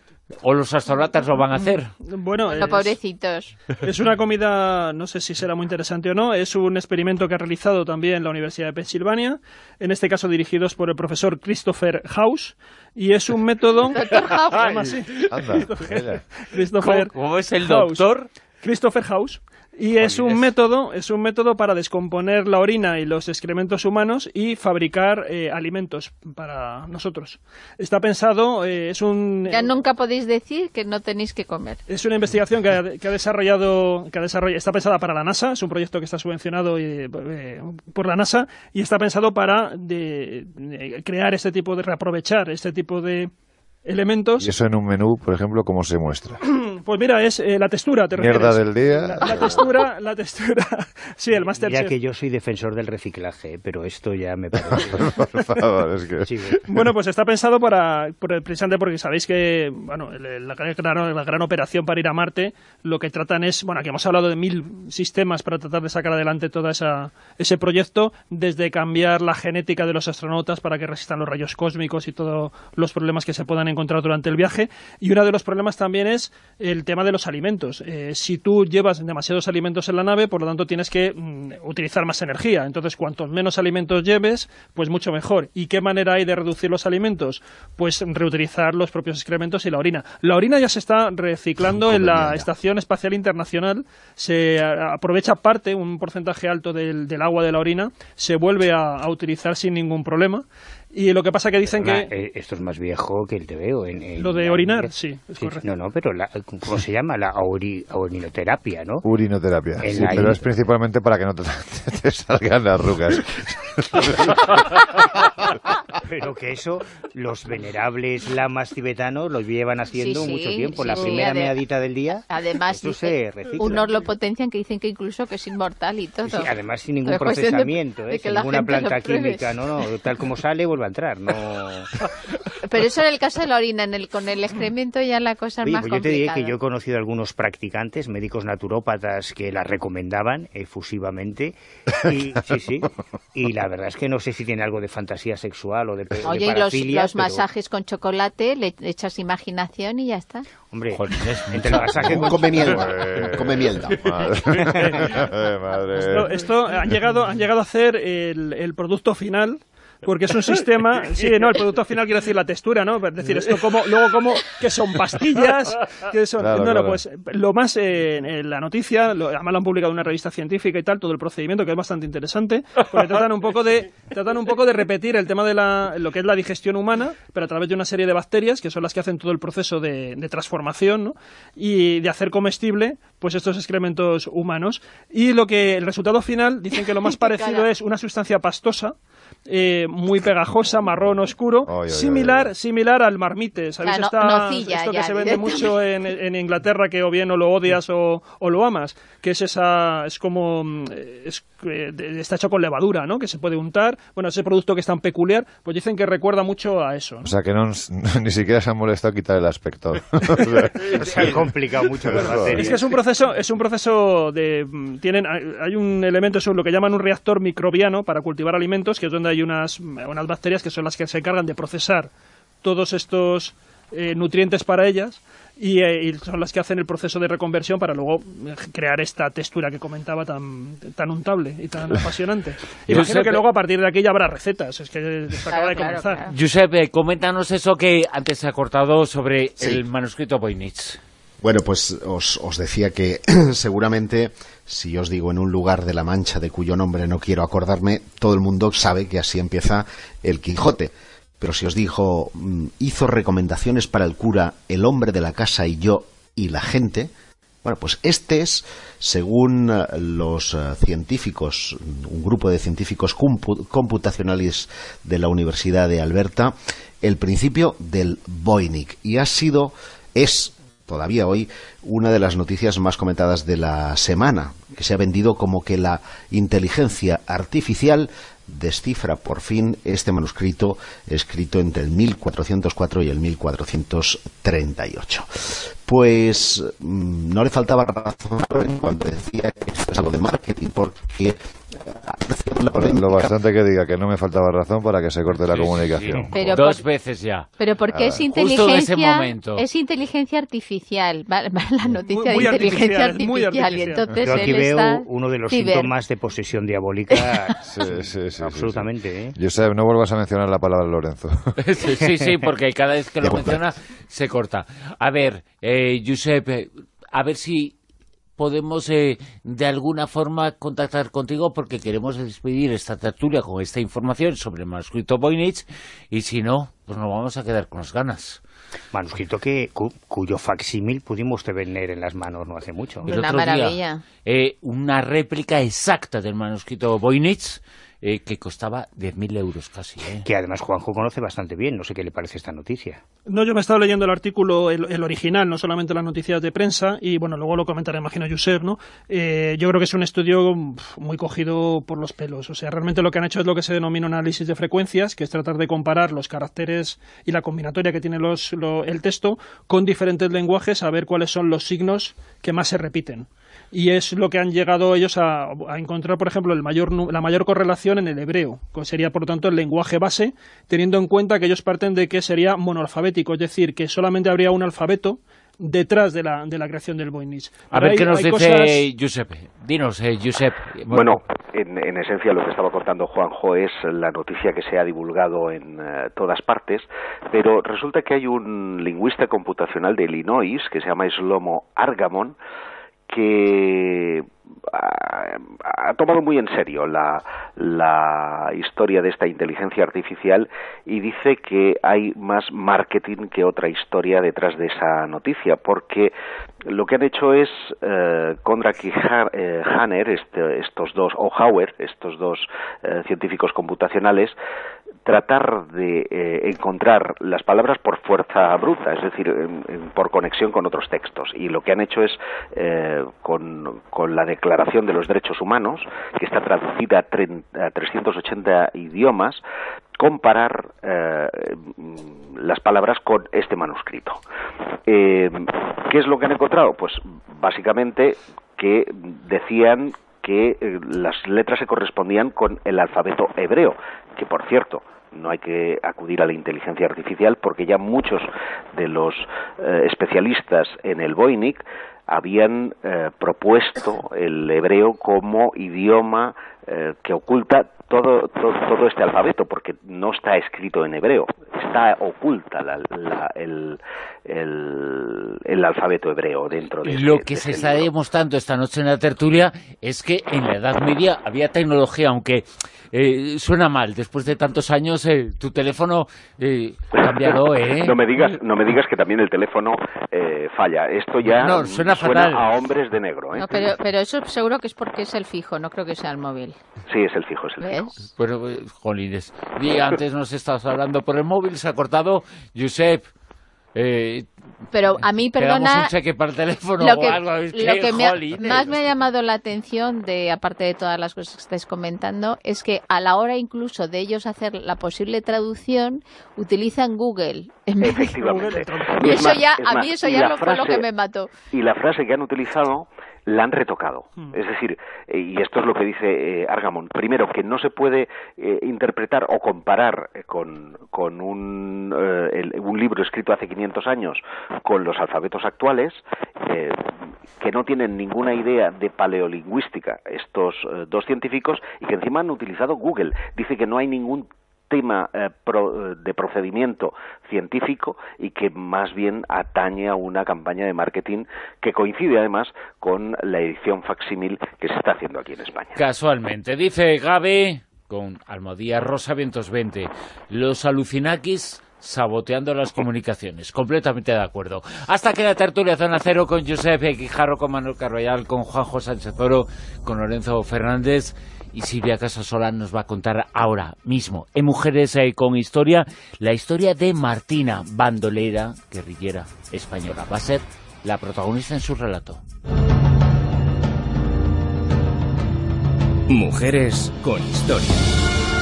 ¿O los astronautas lo van a hacer? Bueno, Los es, pobrecitos. es una comida, no sé si será muy interesante o no, es un experimento que ha realizado también la Universidad de Pensilvania, en este caso dirigidos por el profesor Christopher House, y es un método... Doctor House. Se llama así. Anda, mira. Christopher ¿Cómo, cómo es el House. doctor? Christopher House. Y es un método, es un método para descomponer la orina y los excrementos humanos y fabricar eh, alimentos para nosotros. Está pensado, eh, es un Ya nunca podéis decir que no tenéis que comer. es una investigación que ha, que ha desarrollado, que ha desarrollado, está pensada para la NASA, es un proyecto que está subvencionado eh, eh, por la NASA y está pensado para de, de crear este tipo de, reaprovechar este tipo de elementos. Y eso en un menú, por ejemplo, ¿cómo se muestra? Pues mira, es eh, la textura, ¿te refieres? Mierda del día. La, la textura, la textura. Sí, el Ya Masterchef. que yo soy defensor del reciclaje, pero esto ya me parece... Por favor, es que... Sí, Bueno, pues está pensado para, por- precisamente porque sabéis que, bueno, el- la gran, la gran operación para ir a Marte, lo que tratan es, bueno, aquí hemos hablado de mil sistemas para tratar de sacar adelante todo esa, ese proyecto, desde cambiar la genética de los astronautas para que resistan los rayos cósmicos y todos los problemas que se puedan encontrar durante el viaje. Y uno de los problemas también es el tema de los alimentos. Eh, si tú llevas demasiados alimentos en la nave, por lo tanto tienes que mm, utilizar más energía. Entonces, cuantos menos alimentos lleves, pues mucho mejor. ¿Y qué manera hay de reducir los alimentos? Pues reutilizar los propios excrementos y la orina. La orina ya se está reciclando en la Estación Espacial Internacional. Se a- aprovecha parte, un porcentaje alto del, del agua de la orina, se vuelve a, a utilizar sin ningún problema. Y lo que pasa que dicen Perdona, que... eh, esto es más viejo que el T V O. En, en Lo de la orinar, India. sí, es Sí, correcto. No, no, pero la, ¿cómo se llama? La ori- orinoterapia, ¿no? Urinoterapia. En Sí, la pero India. es principalmente para que no te, te salgan las arrugas. Pero que eso, los venerables lamas tibetanos lo llevan haciendo Sí, sí, mucho tiempo. sí, la sí, primera ade- meadita del día, Además, esto dice- se recicla. unos lo potencian que dicen que incluso que es inmortal y todo. Sí, además sin ningún Es cuestión de- procesamiento, de ¿eh? que sin la ninguna gente lo planta pruebe. química, no, no, tal como sale vuelve a entrar, no... Pero eso en el caso de la orina, en el, con el excremento ya la cosa es Oye, más pues yo te diré complicada. que yo he conocido a algunos practicantes, médicos naturópatas, que la recomendaban efusivamente. Y, sí, sí. Y la verdad es que no sé si tiene algo de fantasía sexual o de, de Oye, y los, parafilia, los pero, masajes con chocolate, le echas imaginación y ya está. hombre, Joder, es entre el masaje con Come mierda, Joder. come mierda. Madre. Madre. Esto, esto han llegado han llegado a hacer el, el producto final porque es un sistema, sí, no, el producto final quiere decir la textura, ¿no? Es decir, esto como, luego como, que son pastillas, que son, claro, no, claro. no, pues lo más, eh, en la noticia, lo, además lo han publicado en una revista científica y tal, todo el procedimiento, que es bastante interesante, porque tratan un poco de, tratan un poco de repetir el tema de la, lo que es la digestión humana, pero a través de una serie de bacterias, que son las que hacen todo el proceso de, de transformación, ¿no? Y de hacer comestible, pues estos excrementos humanos. Y lo que, el resultado final, dicen que lo más parecido es una sustancia pastosa, eh, muy pegajosa, marrón oscuro, Oy, oy, similar oy, oy. similar al marmite. ¿Sabéis? La no- Esta- nocilla esto que ya, se vende directamente. mucho en, en Inglaterra, que o bien o lo odias o, o lo amas, que es esa, es como, mm, es, eh, de- está hecho con levadura, ¿no? Que se puede untar. Bueno, ese producto que es tan peculiar, pues dicen que recuerda mucho a eso, ¿no? O sea, que no, ni siquiera se han molestado quitar el aspecto. O sea, Se ha complicado mucho las materias. Es que es un proceso, es un proceso de mm, tienen hay hay un elemento, eso lo que llaman un reactor microbiano para cultivar alimentos, que es donde hay unas unas bacterias que son las que se encargan de procesar todos estos eh, nutrientes para ellas y, eh, y son las que hacen el proceso de reconversión para luego eh, crear esta textura que comentaba tan tan untable y tan apasionante. Imagino Josep, que luego a partir de aquí ya habrá recetas, es que esto acaba de claro, comenzar. claro. Josep, eh, coméntanos eso que antes se ha cortado sobre Sí. el manuscrito Voynich. Bueno, pues os, os decía que seguramente, si os digo en un lugar de la Mancha de cuyo nombre no quiero acordarme, todo el mundo sabe que así empieza el Quijote. Pero si os digo, mm, hizo recomendaciones para el cura, el hombre de la casa y yo y la gente, bueno, pues este es, según eh, los eh, científicos, un grupo de científicos compu- computacionales de la Universidad de Alberta, el principio del Voynich. Y ha sido, es todavía hoy, una de las noticias más comentadas de la semana, que se ha vendido como que la inteligencia artificial descifra por fin este manuscrito escrito entre el mil cuatrocientos cuatro y el mil cuatrocientos treinta y ocho. Pues mmm, no le faltaba razón cuando decía que esto es algo de marketing, porque lo bastante que diga que no me faltaba razón para que se corte la comunicación. Pero Dos por- veces ya. Pero porque Ah, es justo en ese inteligencia, momento. es inteligencia artificial, va- va la noticia muy de inteligencia artificial, muy artificial, y artificial. entonces Yo aquí él veo está uno de los ciber. síntomas de posesión diabólica. Sí, sí, sí, absolutamente, sí, ¿eh? sí. Josep, no vuelvas a mencionar la palabra Lorenzo. Sí, sí, sí, porque cada vez que lo Ya, menciona se corta. A ver, eh, Josep, eh, a ver si podemos eh, de alguna forma contactar contigo porque queremos despedir esta tertulia con esta información sobre el manuscrito Voynich y si no, pues nos vamos a quedar con las ganas. Manuscrito que cu- cuyo facsímil pudimos tener en las manos no hace mucho. El Una otro día, maravilla. eh, una réplica exacta del manuscrito Voynich eh, que costaba diez mil euros casi. Eh. Que además Juanjo conoce bastante bien, no sé qué le parece esta noticia. No, yo me he estado leyendo el artículo, el, el original, no solamente las noticias de prensa, y bueno, luego lo comentaré, imagino, Josep, ¿no? Eh, yo creo que es un estudio pf, muy cogido por los pelos. O sea, realmente lo que han hecho es lo que se denomina un análisis de frecuencias, que es tratar de comparar los caracteres y la combinatoria que tiene los, lo- el texto con diferentes lenguajes, a ver cuáles son los signos que más se repiten. Y es lo que han llegado ellos a, a encontrar, por ejemplo, el mayor, nu- la mayor correlación en el hebreo, que sería, por lo tanto, el lenguaje base, teniendo en cuenta que ellos parten de que sería monoalfabético, es decir, que solamente habría un alfabeto detrás de la, de la creación del Voynich. A Pero ver hay- qué nos hay dice cosas- Josep. Dinos, eh, Josep. Bueno, en, en esencia lo que estaba contando Juanjo es la noticia que se ha divulgado en uh, todas partes, pero resulta que hay un lingüista computacional de Illinois que se llama Shlomo Argamon, que ha, ha tomado muy en serio la, la historia de esta inteligencia artificial y dice que hay más marketing que otra historia detrás de esa noticia, porque lo que han hecho es eh, Kondrack y Ha- eh, Hanner, este, estos dos, o Hauer, estos dos eh, científicos computacionales, tratar de eh, encontrar las palabras por fuerza bruta, es decir, en, en, por conexión con otros textos. Y lo que han hecho es, eh, con, con la Declaración de los Derechos Humanos, que está traducida a, tre- a trescientos ochenta idiomas, comparar eh, las palabras con este manuscrito. Eh, ¿Qué es lo que han encontrado? Pues básicamente que decían que eh, las letras se correspondían con el alfabeto hebreo, que por cierto, no hay que acudir a la inteligencia artificial porque ya muchos de los eh, especialistas en el Voynich habían eh, propuesto el hebreo como idioma eh, que oculta todo, todo, todo este alfabeto, porque no está escrito en hebreo, está oculta la, la, el, el, el alfabeto hebreo dentro de Lo ese, que de se ese está libro. demostrando esta noche en la tertulia es que en la Edad Media había tecnología, aunque eh, suena mal, después de tantos años eh, tu teléfono eh, ha cambiado, ¿eh? No me digas, no me digas que también el teléfono eh, falla. Esto ya No, suena suena fatal. a hombres de negro, ¿eh? No, pero, pero eso seguro que es porque es el fijo, no creo que sea el móvil. Sí, es el fijo, es el fijo. ¿Ves? Bueno, eh, jolines. Y antes nos estabas hablando por el móvil, se ha cortado. Josep, eh, Pero a mí, te damos perdona, un cheque para el teléfono lo que, o algo. Es lo que me ha- jolines. más me ha llamado la atención, de aparte de todas las cosas que estáis comentando, es que a la hora incluso de ellos hacer la posible traducción, utilizan Google. en vez de- Efectivamente. Y Es eso más, ya, es a más, mí eso y ya la lo, fue lo frase- que me mató. Y la frase que han utilizado la han retocado. Es decir, eh, y esto es lo que dice eh, Argamón. Primero, que no se puede eh, interpretar o comparar eh, con, con un, eh, el- un libro escrito hace quinientos años con los alfabetos actuales, eh, que no tienen ninguna idea de paleolingüística estos eh, dos científicos, y que encima han utilizado Google. Dice que no hay ningún tema eh, pro, de procedimiento científico y que más bien atañe a una campaña de marketing que coincide además con la edición facsímil que se está haciendo aquí en España. Casualmente, dice Gabe, con Almodía Rosa Vientos veinte, los alucinakis saboteando las comunicaciones. Completamente de acuerdo. Hasta que la tertulia Zona Cero con Josep Guijarro, con Manuel Carroyal, con Juanjo Sánchez Oro, con Lorenzo Fernández, y Silvia Casasola nos va a contar ahora mismo, en Mujeres eh, con Historia, la historia de Martina, bandolera, guerrillera española. Va a ser la protagonista en su relato. Mujeres con Historia.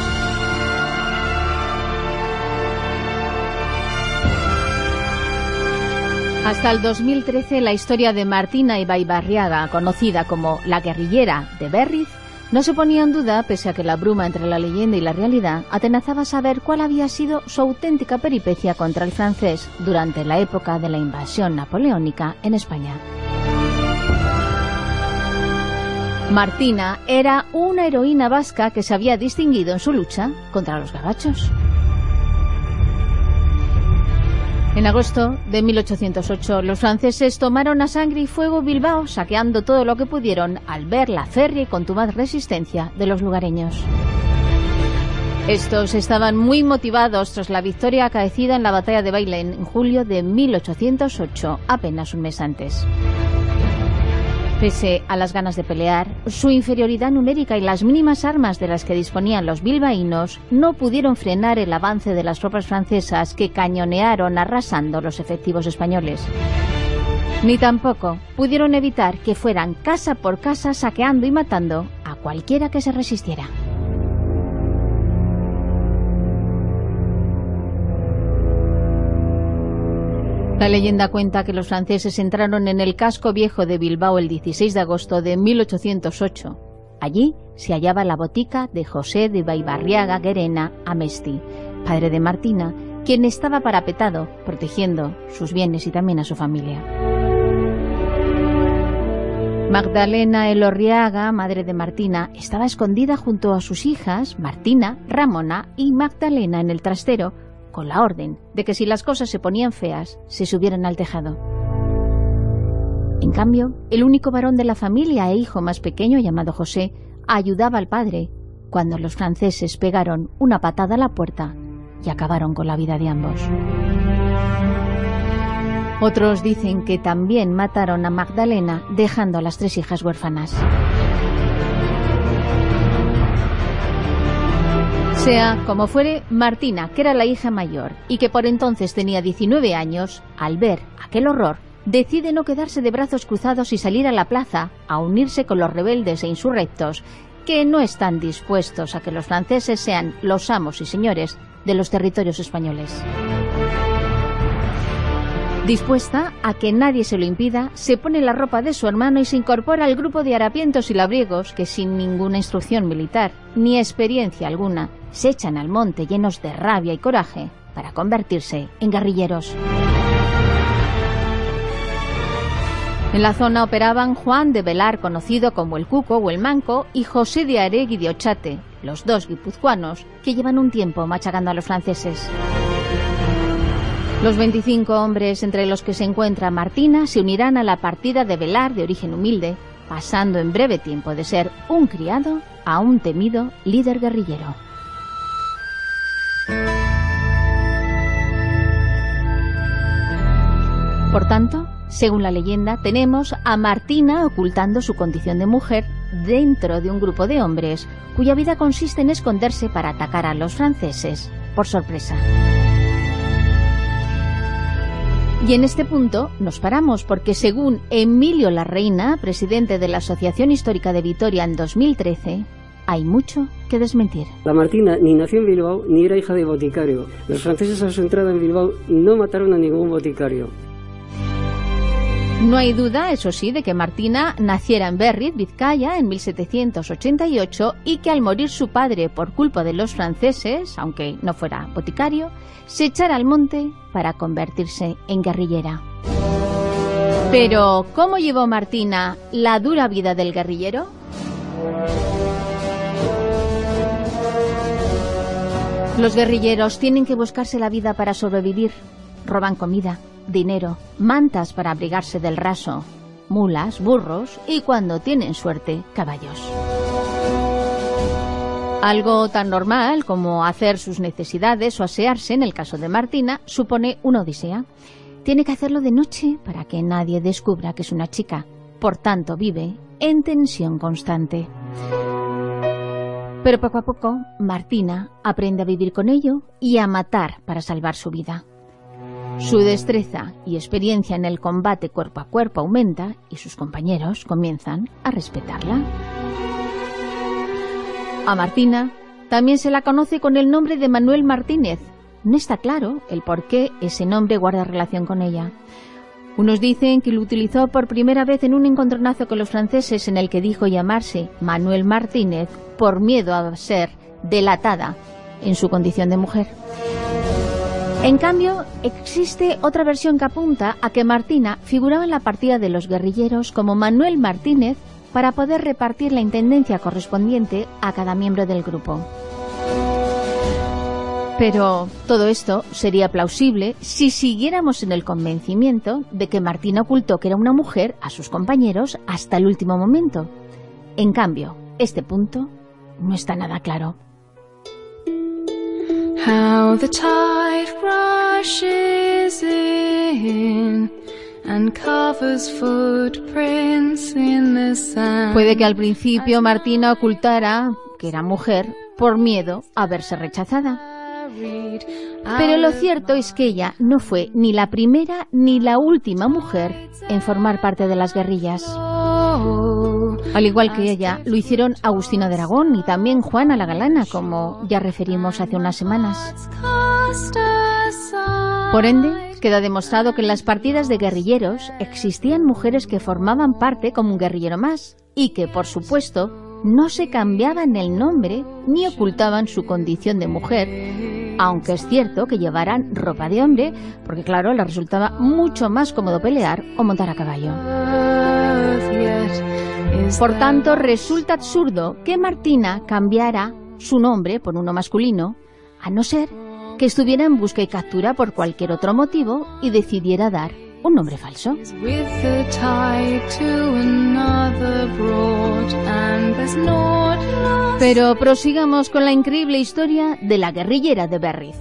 Hasta el dos mil trece, la historia de Martina Ibaibarriaga, conocida como la guerrillera de Berriz, no se ponía en duda, pese a que la bruma entre la leyenda y la realidad atenazaba saber cuál había sido su auténtica peripecia contra el francés durante la época de la invasión napoleónica en España. Martina era una heroína vasca que se había distinguido en su lucha contra los gabachos. En agosto de mil ochocientos ocho, los franceses tomaron a sangre y fuego Bilbao, saqueando todo lo que pudieron al ver la férrea y contumaz resistencia de los lugareños. Estos estaban muy motivados tras la victoria acaecida en la batalla de Bailén en julio de mil ochocientos ocho, apenas un mes antes. Pese a las ganas de pelear, su inferioridad numérica y las mínimas armas de las que disponían los bilbaínos no pudieron frenar el avance de las tropas francesas que cañonearon arrasando los efectivos españoles. Ni tampoco pudieron evitar que fueran casa por casa saqueando y matando a cualquiera que se resistiera. La leyenda cuenta que los franceses entraron en el casco viejo de Bilbao el dieciséis de agosto de mil ochocientos ocho. Allí se hallaba la botica de José de Ibaibarriaga Guerena Amesti, padre de Martina, quien estaba parapetado, protegiendo sus bienes y también a su familia. Magdalena Elorriaga, madre de Martina, estaba escondida junto a sus hijas, Martina, Ramona y Magdalena, en el trastero, con la orden de que si las cosas se ponían feas, se subieran al tejado. En cambio, el único varón de la familia e hijo más pequeño, llamado José, ayudaba al padre cuando los franceses pegaron una patada a la puerta y acabaron con la vida de ambos. Otros dicen que también mataron a Magdalena, dejando a las tres hijas huérfanas. Sea como fuere, Martina, que era la hija mayor y que por entonces tenía diecinueve años, al ver aquel horror, decide no quedarse de brazos cruzados y salir a la plaza a unirse con los rebeldes e insurrectos que no están dispuestos a que los franceses sean los amos y señores de los territorios españoles. Dispuesta a que nadie se lo impida, se pone la ropa de su hermano y se incorpora al grupo de harapientos y labriegos que, sin ninguna instrucción militar ni experiencia alguna, se echan al monte llenos de rabia y coraje para convertirse en guerrilleros. En la zona operaban Juan de Velar, conocido como el Cuco o el Manco, y José de Aregui de Ochate, los dos guipuzcoanos que llevan un tiempo machacando a los franceses. Los veinticinco hombres entre los que se encuentra Martina se unirán a la partida de Velar, de origen humilde, pasando en breve tiempo de ser un criado a un temido líder guerrillero. Por tanto, según la leyenda, tenemos a Martina ocultando su condición de mujer dentro de un grupo de hombres cuya vida consiste en esconderse para atacar a los franceses por sorpresa. Y en este punto nos paramos porque, según Emilio Larreina, presidente de la Asociación Histórica de Vitoria en dos mil trece, hay mucho que desmentir. La Martina ni nació en Bilbao ni era hija de boticario. Los franceses a su entrada en Bilbao no mataron a ningún boticario. No hay duda, eso sí, de que Martina naciera en Berriz, Vizcaya, en mil setecientos ochenta y ocho y que al morir su padre por culpa de los franceses, aunque no fuera boticario, se echara al monte para convertirse en guerrillera. Pero, ¿cómo llevó Martina la dura vida del guerrillero? Los guerrilleros tienen que buscarse la vida para sobrevivir. Roban comida, dinero, mantas para abrigarse del raso, mulas, burros y, cuando tienen suerte, caballos. Algo tan normal como hacer sus necesidades o asearse, en el caso de Martina, supone una odisea. Tiene que hacerlo de noche para que nadie descubra que es una chica. Por tanto, vive en tensión constante. Pero poco a poco, Martina aprende a vivir con ello y a matar para salvar su vida. Su destreza y experiencia en el combate cuerpo a cuerpo aumenta y sus compañeros comienzan a respetarla. A Martina también se la conoce con el nombre de Manuel Martínez. No está claro el por qué ese nombre guarda relación con ella. Unos dicen que lo utilizó por primera vez en un encontronazo con los franceses en el que dijo llamarse Manuel Martínez por miedo a ser delatada en su condición de mujer. En cambio, existe otra versión que apunta a que Martina figuraba en la partida de los guerrilleros como Manuel Martínez para poder repartir la intendencia correspondiente a cada miembro del grupo. Pero todo esto sería plausible si siguiéramos en el convencimiento de que Martina ocultó que era una mujer a sus compañeros hasta el último momento. En cambio, este punto no está nada claro. How the tide rushes in and covers footprints in the sand. Puede que al principio Martina ocultara que era mujer por miedo a verse rechazada. Pero lo cierto es que ella no fue ni la primera ni la última mujer en formar parte de las guerrillas. Al igual que ella, lo hicieron Agustina de Aragón y también Juana la Galana, como ya referimos hace unas semanas. Por ende, queda demostrado que en las partidas de guerrilleros existían mujeres que formaban parte como un guerrillero más y que, por supuesto, no se cambiaban el nombre ni ocultaban su condición de mujer, aunque es cierto que llevaran ropa de hombre, porque claro, les resultaba mucho más cómodo pelear o montar a caballo. Por tanto, resulta absurdo que Martina cambiara su nombre por uno masculino, a no ser que estuviera en busca y captura por cualquier otro motivo y decidiera dar un nombre falso. Pero prosigamos con la increíble historia de la guerrillera de Berriz.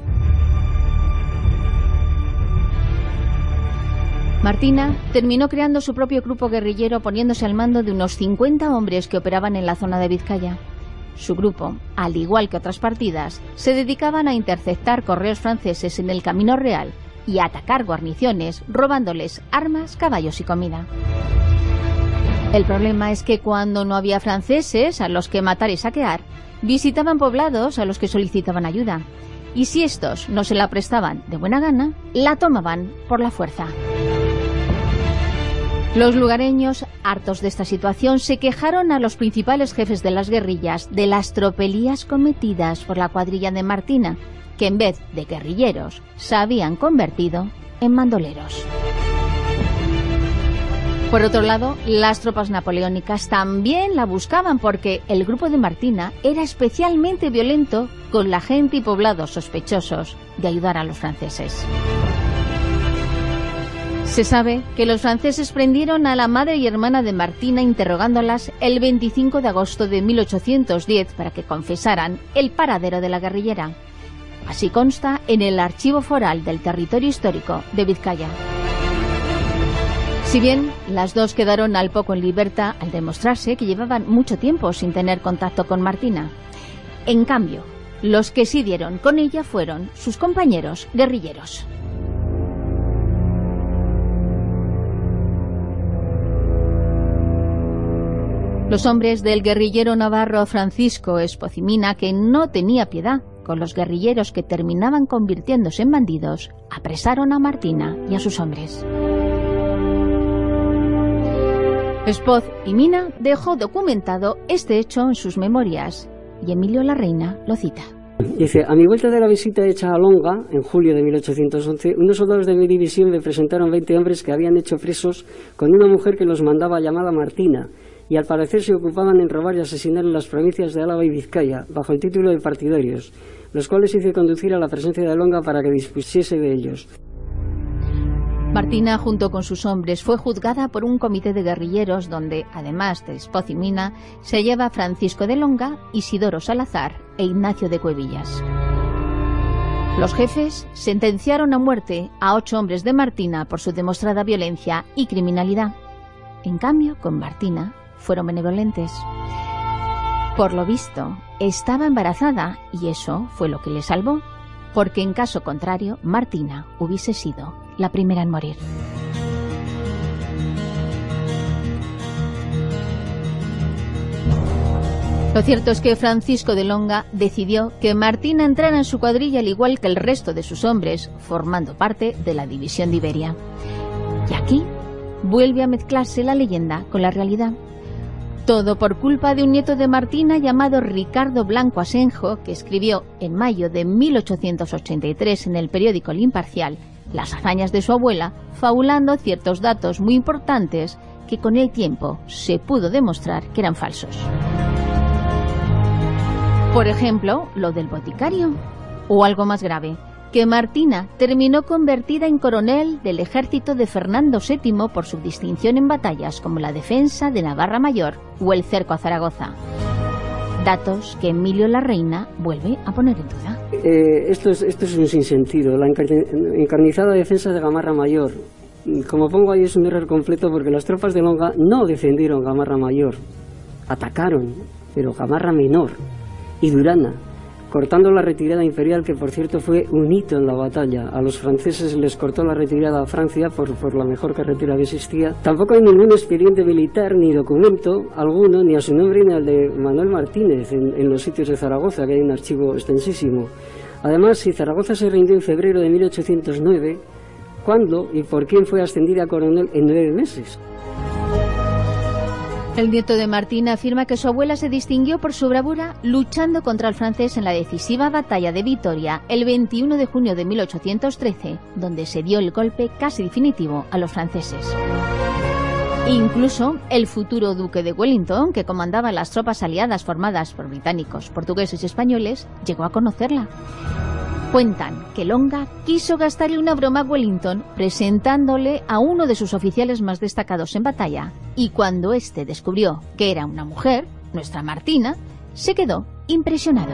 Martina terminó creando su propio grupo guerrillero poniéndose al mando de unos cincuenta hombres que operaban en la zona de Vizcaya. Su grupo, al igual que otras partidas, se dedicaban a interceptar correos franceses en el Camino Real y a atacar guarniciones, robándoles armas, caballos y comida. El problema es que cuando no había franceses a los que matar y saquear, visitaban poblados a los que solicitaban ayuda. Y si estos no se la prestaban de buena gana, la tomaban por la fuerza. Los lugareños, hartos de esta situación, se quejaron a los principales jefes de las guerrillas de las tropelías cometidas por la cuadrilla de Martina, que en vez de guerrilleros se habían convertido en bandoleros. Por otro lado, las tropas napoleónicas también la buscaban porque el grupo de Martina era especialmente violento con la gente y poblados sospechosos de ayudar a los franceses. Se sabe que los franceses prendieron a la madre y hermana de Martina interrogándolas el veinticinco de agosto de mil ochocientos diez para que confesaran el paradero de la guerrillera. Así consta en el Archivo Foral del Territorio Histórico de Vizcaya. Si bien las dos quedaron al poco en libertad al demostrarse que llevaban mucho tiempo sin tener contacto con Martina. En cambio, los que sí dieron con ella fueron sus compañeros guerrilleros. Los hombres del guerrillero navarro Francisco Espozimina, que no tenía piedad con los guerrilleros que terminaban convirtiéndose en bandidos, apresaron a Martina y a sus hombres. Espoz y Mina dejó documentado este hecho en sus memorias y Emilio Larreina lo cita. Dice, a mi vuelta de la visita hecha a Longa, en julio de mil ochocientos once, unos soldados de mi división me presentaron veinte hombres que habían hecho presos con una mujer que los mandaba llamada Martina, y al parecer se ocupaban en robar y asesinar en las provincias de Álava y Vizcaya, bajo el título de partidarios, los cuales hice conducir a la presencia de Longa para que dispusiese de ellos. Martina, junto con sus hombres, fue juzgada por un comité de guerrilleros donde, además de Espoz y Mina, se hallaba Francisco de Longa, Isidoro Salazar e Ignacio de Cuevillas. Los jefes sentenciaron a muerte a ocho hombres de Martina por su demostrada violencia y criminalidad. En cambio, con Martina fueron benevolentes. Por lo visto, estaba embarazada y eso fue lo que le salvó, porque en caso contrario, Martina hubiese sido la primera en morir. Lo cierto es que Francisco de Longa decidió que Martina entrara en su cuadrilla al igual que el resto de sus hombres, formando parte de la división de Iberia. Y aquí vuelve a mezclarse la leyenda con la realidad. Todo por culpa de un nieto de Martina llamado Ricardo Blanco Asenjo, que escribió en mayo de mil ochocientos ochenta y tres en el periódico El Imparcial las hazañas de su abuela, fabulando ciertos datos muy importantes que con el tiempo se pudo demostrar que eran falsos. Por ejemplo, lo del boticario, o algo más grave, que Martina terminó convertida en coronel del ejército de Fernando séptimo por su distinción en batallas como la defensa de Navarra Mayor o el cerco a Zaragoza. Datos que Emilio Larreina vuelve a poner en duda. Eh, esto, es, esto es un sinsentido, la encarnizada defensa de Gamarra Mayor. Como pongo ahí, es un error completo porque las tropas de Longa no defendieron Gamarra Mayor, atacaron, pero Gamarra Menor y Durana, cortando la retirada imperial, que por cierto fue un hito en la batalla. A los franceses les cortó la retirada a Francia por, por la mejor carretera que existía. Tampoco hay ningún expediente militar ni documento alguno, ni a su nombre ni al de Manuel Martínez en, en los sitios de Zaragoza, que hay un archivo extensísimo. Además, si Zaragoza se rindió en febrero de mil ochocientos nueve, ¿cuándo y por quién fue ascendida a coronel en nueve meses? El nieto de Martina afirma que su abuela se distinguió por su bravura luchando contra el francés en la decisiva batalla de Vitoria el veintiuno de junio de mil ochocientos trece, donde se dio el golpe casi definitivo a los franceses. Incluso el futuro duque de Wellington, que comandaba las tropas aliadas formadas por británicos, portugueses y españoles, llegó a conocerla. Cuentan que Longa quiso gastarle una broma a Wellington presentándole a uno de sus oficiales más destacados en batalla, y cuando éste descubrió que era una mujer, nuestra Martina, se quedó impresionado.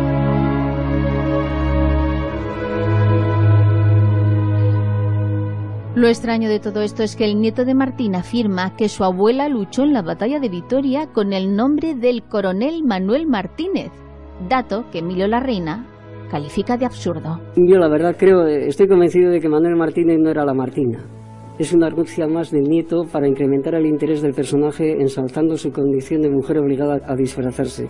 Lo extraño de todo esto es que el nieto de Martina afirma que su abuela luchó en la batalla de Vitoria con el nombre del coronel Manuel Martínez, dato que Emilio Larreina califica de absurdo. Yo la verdad creo, estoy convencido de que Manuel Martínez no era la Martina. Es una argucia más del nieto para incrementar el interés del personaje ensalzando su condición de mujer obligada a disfrazarse.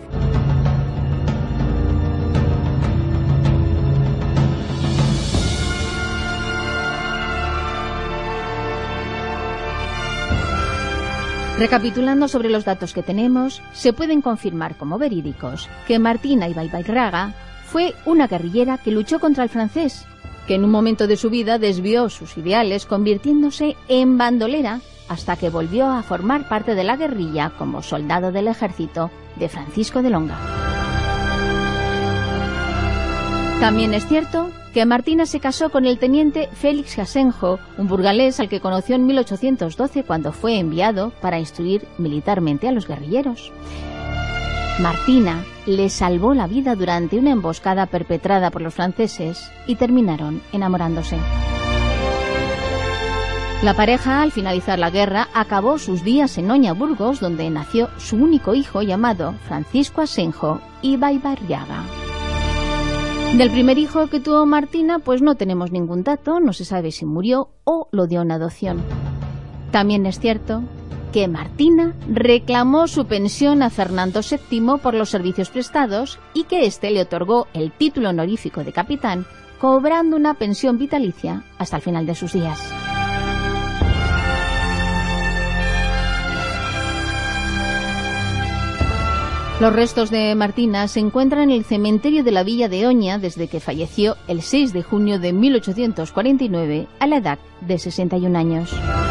Recapitulando sobre los datos que tenemos, se pueden confirmar como verídicos que Martina Ibaigayraga fue una guerrillera que luchó contra el francés, que en un momento de su vida desvió sus ideales convirtiéndose en bandolera hasta que volvió a formar parte de la guerrilla como soldado del ejército de Francisco de Longa. También es cierto que Martina se casó con el teniente Félix Asenjo, un burgalés al que conoció en mil ochocientos doce cuando fue enviado para instruir militarmente a los guerrilleros. Martina le salvó la vida durante una emboscada perpetrada por los franceses y terminaron enamorándose. La pareja, al finalizar la guerra, acabó sus días en Oña, Burgos, donde nació su único hijo llamado Francisco Asenjo Ibaibarriaga. Del primer hijo que tuvo Martina, pues no tenemos ningún dato, no se sabe si murió o lo dio en adopción. También es cierto que Martina reclamó su pensión a Fernando séptimo por los servicios prestados y que éste le otorgó el título honorífico de capitán, cobrando una pensión vitalicia hasta el final de sus días. Los restos de Martina se encuentran en el cementerio de la villa de Oña desde que falleció el seis de junio de mil ochocientos cuarenta y nueve a la edad de sesenta y un años.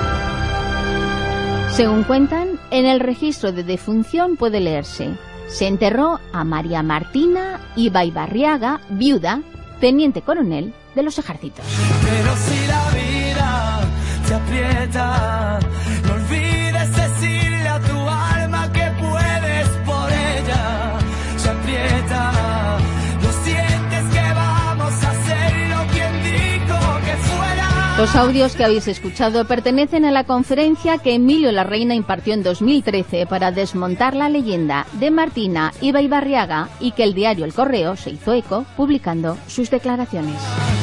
Según cuentan, en el registro de defunción puede leerse: se enterró a María Martina Ibaibarriaga, viuda, teniente coronel de los ejércitos. Pero si la vida te aprieta, no olvides decirle a tu alma que puedes por ella. Se aprieta, no sientes que vamos a hacerlo quien dijo que fuera. Los audios que habéis escuchado pertenecen a la conferencia que Emilio Larreina impartió en dos mil trece para desmontar la leyenda de Martina Ibaibarriaga y que el diario El Correo se hizo eco publicando sus declaraciones.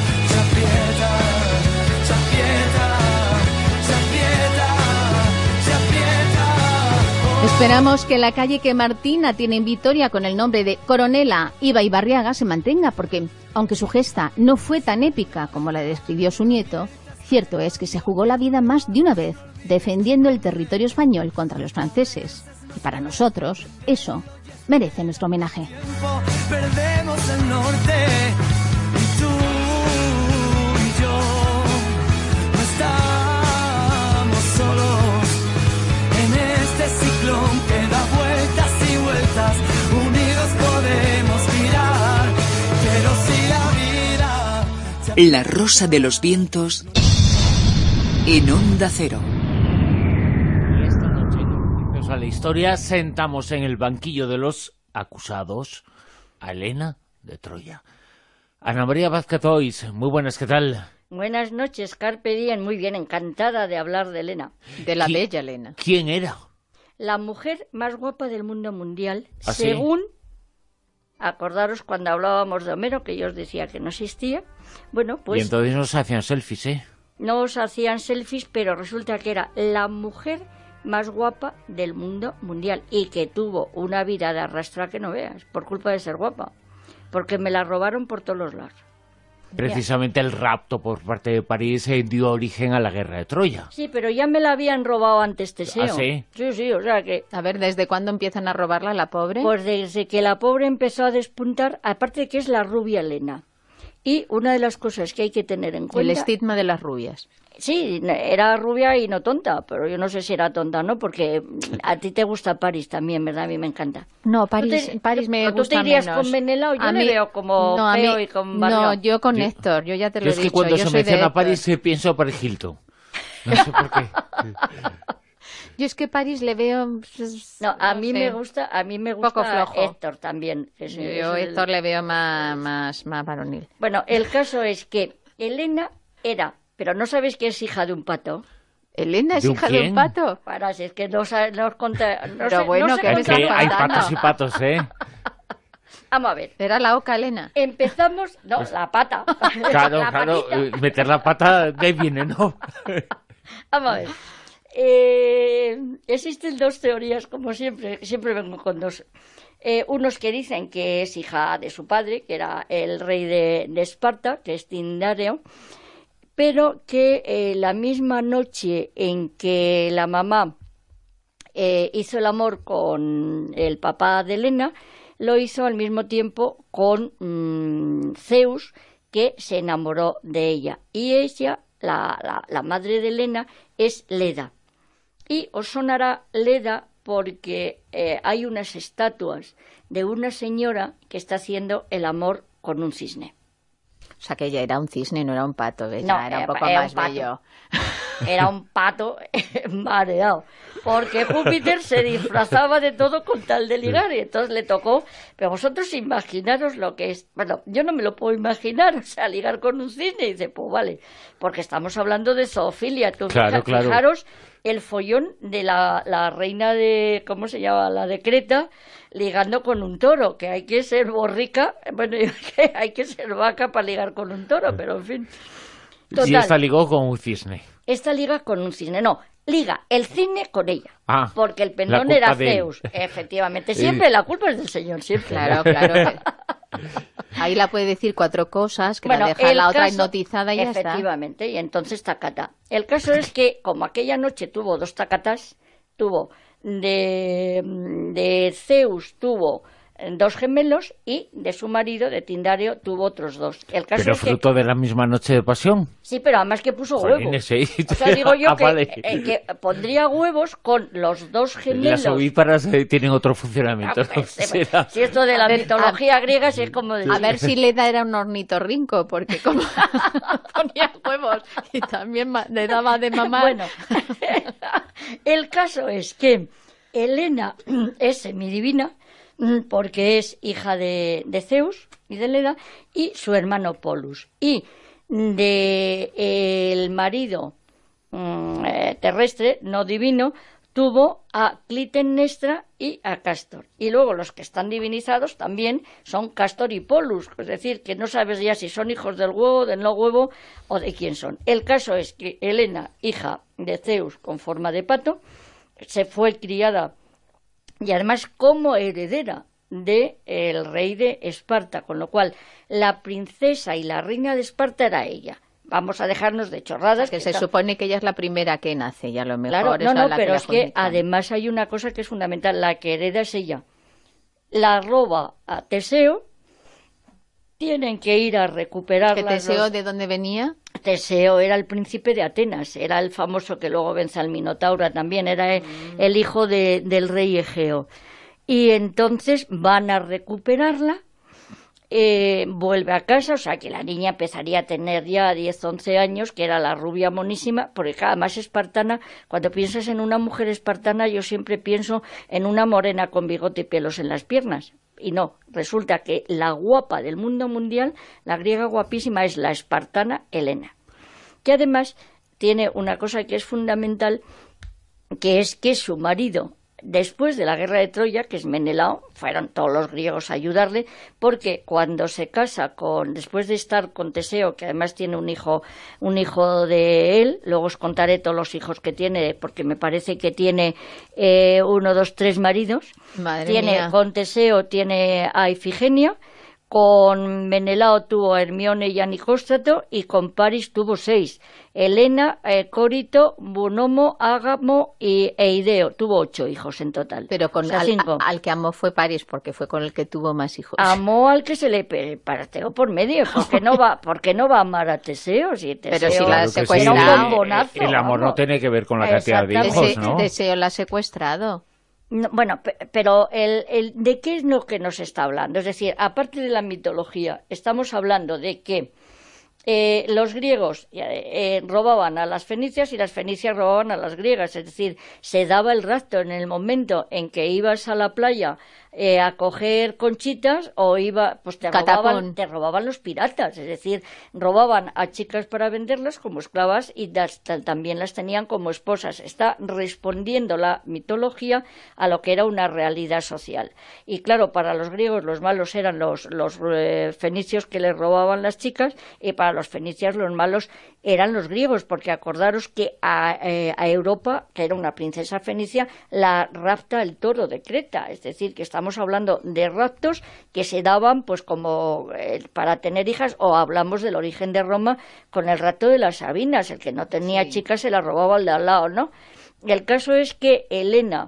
Esperamos que la calle que Martina tiene en Vitoria con el nombre de Coronela Ibaibarriaga se mantenga, porque aunque su gesta no fue tan épica como la describió su nieto, cierto es que se jugó la vida más de una vez defendiendo el territorio español contra los franceses. Y para nosotros eso merece nuestro homenaje. Perdemos el norte y tú y yo no estamos solos en este ciclón que da vueltas y vueltas. Unidos podemos girar, pero si la vida... La rosa de los vientos en Onda Cero. Y esta noche, en a la historia, sentamos en el banquillo de los acusados a Elena de Troya. Ana María Vázquez Ois, muy buenas, ¿qué tal? Buenas noches, Carpe Diem, muy bien, encantada de hablar de Elena. De la bella Elena. ¿Quién era? La mujer más guapa del mundo mundial, ¿Ah, según, sí? Acordaros cuando hablábamos de Homero, que yo os decía que no existía. Bueno, pues... Y entonces nos hacían selfies, ¿eh? No os hacían selfies, pero resulta que era la mujer más guapa del mundo mundial y que tuvo una vida de arrastra que no veas, por culpa de ser guapa, porque me la robaron por todos los lados. Precisamente ya. El rapto por parte de París eh, dio origen a la guerra de Troya. Sí, pero ya me la habían robado antes Teseo. ¿Ah, sí? Sí, sí, o sea que... A ver, ¿desde cuándo empiezan a robarla la pobre? Pues desde que la pobre empezó a despuntar, aparte de que es la rubia Elena. Y una de las cosas que hay que tener en cuenta... El estigma de las rubias. Sí, era rubia y no tonta, pero yo no sé si era tonta o no, porque a ti te gusta París también, ¿verdad? A mí me encanta. No, París, te, París me gusta menos. ¿Tú te irías menos. con Menelao? Yo a le mí, veo como no, feo mí, y con barrio. No, yo con yo, Héctor, yo ya te lo yo he es dicho. que cuando yo se soy menciona de París se piensa a Paris Hilton. No sé por qué. Yo es que París le veo... No, a mí no sé, me gusta, a mí me gusta poco flojo. Héctor también. Que es, yo es Héctor el... le veo más, más, más varonil. Bueno, el caso es que Elena era... Pero ¿no sabes que es hija de un pato? ¿Elena es hija quién? de un pato? Para, si es que no os no conta... No Pero sé, bueno, no que es que hay patos y patos, ¿eh? Vamos a ver. Era la oca, Elena. Empezamos... No, pues, la pata. Claro, la claro. Meter la pata de ahí viene, ¿no? Vamos a ver. Eh, existen dos teorías, como siempre. Siempre vengo con dos. Eh, unos que dicen que es hija de su padre, que era el rey de, de Esparta, que es Tindáreo, pero que eh, la misma noche en que la mamá eh, hizo el amor con el papá de Elena, lo hizo al mismo tiempo con mmm, Zeus, que se enamoró de ella. Y ella, la, la, la madre de Elena, es Leda. Y os sonará Leda porque eh, hay unas estatuas de una señora que está haciendo el amor con un cisne. O sea, que ella era un cisne, no era un pato, ella no, era un poco era más un pato. bello. Era un pato mareado, porque Júpiter se disfrazaba de todo con tal de ligar, y entonces le tocó, pero vosotros imaginaros lo que es, bueno, yo no me lo puedo imaginar, o sea, ligar con un cisne, y dice, pues vale, porque estamos hablando de zoofilia, tú claro, fija, claro. fijaros el follón de la, la reina de, ¿cómo se llama?, la de Creta, ligando con un toro, que hay que ser borrica, bueno, hay que ser vaca para ligar con un toro, pero en fin. Total, y esta ligó con un cisne. Esta liga con un cisne, no, liga el cisne con ella, ah, porque el pendón era Zeus, efectivamente, siempre la culpa es del señor, siempre. Claro, claro. Ahí la puede decir cuatro cosas, que bueno, la deja la otra caso, hipnotizada y ya está. Efectivamente, y entonces tacata. El caso es que, como aquella noche tuvo dos tacatas, tuvo de, de Zeus, tuvo dos gemelos, y de su marido, de Tindario, tuvo otros dos. El caso pero es fruto que, de la misma noche de pasión. Sí, pero además que puso Jolines, huevos. Sí. O sea, digo yo ah, que, vale. eh, que pondría huevos con los dos gemelos. Las ovíparas eh, tienen otro funcionamiento. Ah, pues, ¿no? Si esto de la ver, mitología a, griega si es como... De... A ver si Leda era un ornitorrinco, porque como ponía huevos y también le daba de mamar. Bueno, el caso es que Helena es semidivina, porque es hija de, de Zeus y de Leda, y su hermano Polus. Y de eh, el marido mm, eh, terrestre, no divino, tuvo a Clitemnestra y a Castor. Y luego los que están divinizados también son Castor y Polus, es decir, que no sabes ya si son hijos del huevo, del no huevo o de quién son. El caso es que Helena, hija de Zeus con forma de pato, se fue criada y además como heredera del de rey de Esparta, con lo cual la princesa y la reina de Esparta era ella. Vamos a dejarnos de chorradas. Que, que se está... supone que ella es la primera que nace, ya lo mejor. Claro, no, no, la pero que es que además hay una cosa que es fundamental, la que hereda es ella. La roba a Teseo, tienen que ir a recuperarla. ¿Que Teseo los... de dónde venía? Teseo era el príncipe de Atenas, era el famoso que luego vence al Minotauro también, era el, mm. el hijo de, del rey Egeo. Y entonces van a recuperarla, eh, vuelve a casa, o sea que la niña empezaría a tener ya diez, once años, que era la rubia monísima, porque además espartana, cuando piensas en una mujer espartana, yo siempre pienso en una morena con bigote y pelos en las piernas. Y no, resulta que la guapa del mundo mundial, la griega guapísima, es la espartana Helena, que además tiene una cosa que es fundamental, que es que su marido, después de la guerra de Troya, que es Menelao, fueron todos los griegos a ayudarle, porque cuando se casa con, después de estar con Teseo, que además tiene un hijo, un hijo de él, luego os contaré todos los hijos que tiene, porque me parece que tiene eh, uno, dos, tres maridos. Madre tiene mía. Con Teseo tiene a Ifigenia, con Menelao tuvo a Hermione y a Nicóstrato, y con Paris tuvo seis. Helena, eh, Córito, Bunomo, Ágamo y Eideo. Tuvo ocho hijos en total. Pero con o sea, al, cinco. al que amó fue Paris, porque fue con el que tuvo más hijos. Amó al que se le parateó por medio, porque no va, porque no va a amar a Teseo. Si Teseo Pero si la ha secuestrado. Sí. Un bombonazo, el amor vamos. no tiene que ver con la cantidad de hijos, ¿no? Teseo la ha secuestrado. No, bueno, pero el, el, ¿de qué es lo que nos está hablando? Es decir, aparte de la mitología, estamos hablando de que eh, los griegos eh, robaban a las fenicias y las fenicias robaban a las griegas. Es decir, se daba el rapto en el momento en que ibas a la playa eh, a coger conchitas, o iba, pues te robaban, te robaban los piratas. Es decir, robaban a chicas para venderlas como esclavas y das, también las tenían como esposas. Está respondiendo la mitología a lo que era una realidad social. Y claro, para los griegos los malos eran los, los eh, fenicios que les robaban las chicas, y para los fenicios los malos eran los griegos, porque acordaros que a, eh, a Europa, que era una princesa fenicia, la rapta el toro de Creta. Es decir, que estamos hablando de raptos que se daban pues como eh, para tener hijas, o hablamos del origen de Roma con el rapto de las Sabinas, el que no tenía sí. chicas se la robaba al de al lado, ¿no? Y el caso es que Helena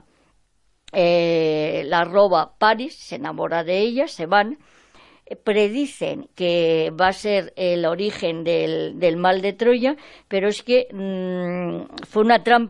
eh, la roba Paris, se enamora de ella, se van, eh, predicen que va a ser el origen del, del mal de Troya, pero es que mmm, fue una trampa.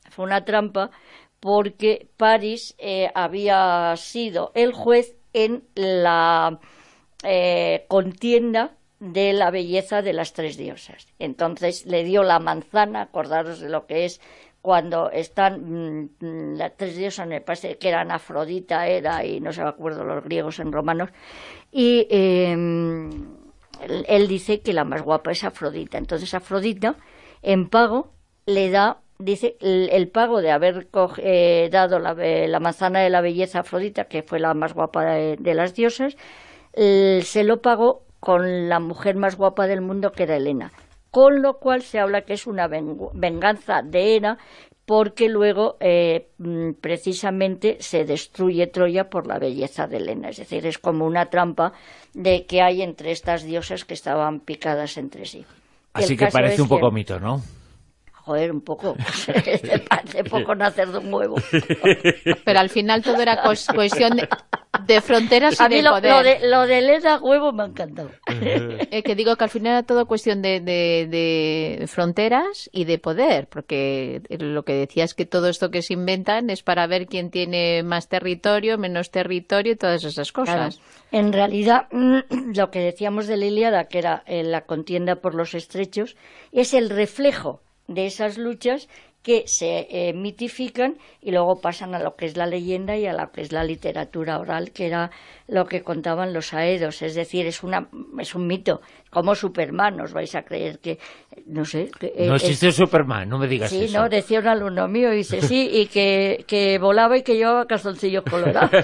fue una trampa porque Paris eh, había sido el juez en la eh, contienda de la belleza de las tres diosas. Entonces le dio la manzana, acordaros de lo que es cuando están mmm, las tres diosas, me parece que eran Afrodita, era, y no se me acuerdo los griegos en romanos, y eh, él, él dice que la más guapa es Afrodita. Entonces Afrodita, en pago, le da, dice, el, el pago de haber coge, eh, dado la, la manzana de la belleza a Afrodita, que fue la más guapa de, de las diosas, eh, se lo pagó con la mujer más guapa del mundo, que era Helena. Con lo cual se habla que es una venganza de Hera, porque luego eh, precisamente se destruye Troya por la belleza de Helena. Es decir, es como una trampa de que hay entre estas diosas que estaban picadas entre sí. Así que parece un poco que... mito, ¿no? Joder, un poco. Parece poco nacer de un huevo. Pero al final todo era cuestión de, de fronteras y a mí de lo, poder. Lo de, lo de Helena huevo me ha encantado. Eh, que digo que al final era todo cuestión de, de, de fronteras y de poder, porque lo que decía es que todo esto que se inventan es para ver quién tiene más territorio, menos territorio y todas esas cosas. Claro. En realidad, lo que decíamos de la Ilíada, que era la contienda por los estrechos, es el reflejo de esas luchas que se eh, mitifican y luego pasan a lo que es la leyenda y a lo que es la literatura oral, que era lo que contaban los aedos. Es decir, es una es un mito, como Superman. Os vais a creer que, no sé... Que, no eh, existe es... Superman, no me digas sí, eso. Sí, no, decía un alumno mío, y dice sí, y que, que volaba y que llevaba calzoncillos colorados.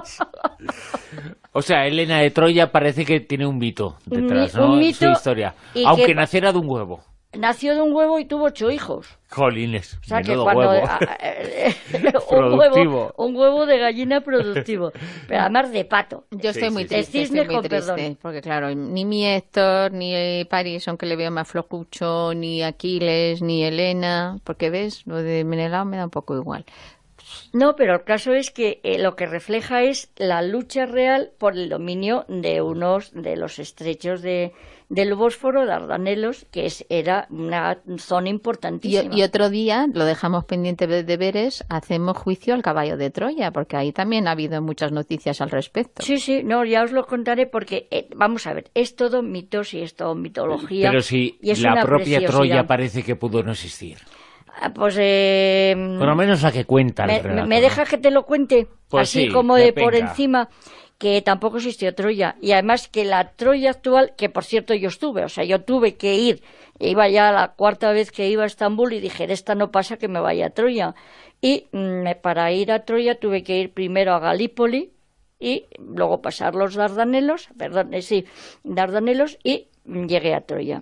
O sea, Helena de Troya parece que tiene un mito detrás, un, ¿no? Un mito, su historia, aunque que... naciera de un huevo. Nació de un huevo y tuvo ocho hijos. Jolines, o sea, menudo que cuando, huevo. A, a, un, huevo, un huevo de gallina productivo, pero además de pato. Yo estoy sí, muy sí, triste, estoy muy triste, perdón. Porque claro, ni mi Héctor, ni Paris, aunque le veo más flocucho, ni Aquiles, ni Helena, porque ves, lo de Menelao me da un poco igual. No, pero el caso es que eh, lo que refleja es la lucha real por el dominio de unos de los estrechos de del Bósforo, Dardanelos, que es, era una zona importantísima. Y, y otro día, lo dejamos pendiente de deberes, hacemos juicio al caballo de Troya, porque ahí también ha habido muchas noticias al respecto. Sí, sí, no, ya os lo contaré porque, eh, vamos a ver, es todo mitos y es todo mitología. Pero si y es la una propia preciosidad. Troya parece que pudo no existir. Pues eh, por lo menos la que cuenta el me, relato, me dejas ¿no? que te lo cuente pues así sí, como de venga. por encima, que tampoco existió Troya, y además que la Troya actual, que por cierto yo estuve, o sea, yo tuve que ir, iba ya la cuarta vez que iba a Estambul y dije, esta no pasa que me vaya a Troya, y mmm, para ir a Troya tuve que ir primero a Galípoli y luego pasar los Dardanelos, perdón, eh, sí, Dardanelos, y llegué a Troya.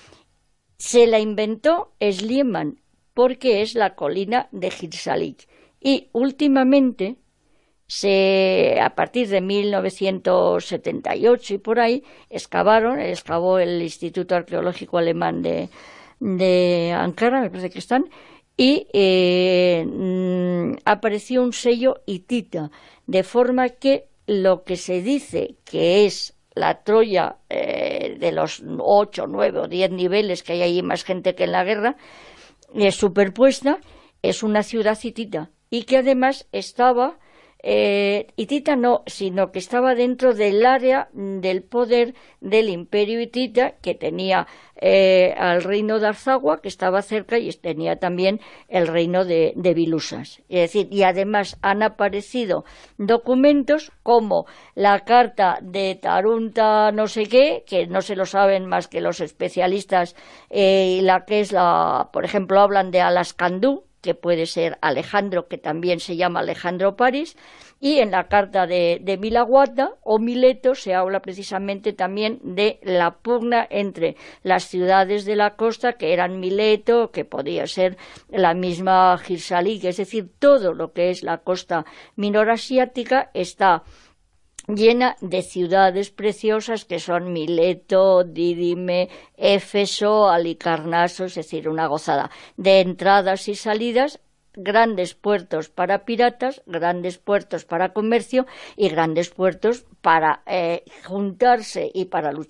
Se la inventó Schliemann, porque es la colina de Girsalik. Y últimamente, se, a partir de mil novecientos setenta y ocho y por ahí, excavaron, excavó el Instituto Arqueológico Alemán de, de Ankara, me parece que están, y eh, mm, apareció un sello hitita, de forma que lo que se dice que es la Troya eh, de los ocho, nueve o diez niveles, que hay ahí más gente que en la guerra, es superpuesta, es una ciudad hitita y que además estaba, eh, hitita no, sino que estaba dentro del área del poder del imperio hitita, que tenía eh, al reino de Arzawa, que estaba cerca, y tenía también el reino de, de Bilusas. Es decir, y además han aparecido documentos como la carta de Tarunta no sé qué, que no se lo saben más que los especialistas, eh, y la que es la, por ejemplo, hablan de Alaskandú, que puede ser Alejandro, que también se llama Alejandro Paris, y en la carta de, de Milaguata o Mileto se habla precisamente también de la pugna entre las ciudades de la costa, que eran Mileto, que podía ser la misma Girsalik, es decir, todo lo que es la costa minorasiática está llena de ciudades preciosas que son Mileto, Dídime, Éfeso, Halicarnaso, es decir, una gozada de entradas y salidas, grandes puertos para piratas, grandes puertos para comercio y grandes puertos para eh, juntarse y para luchar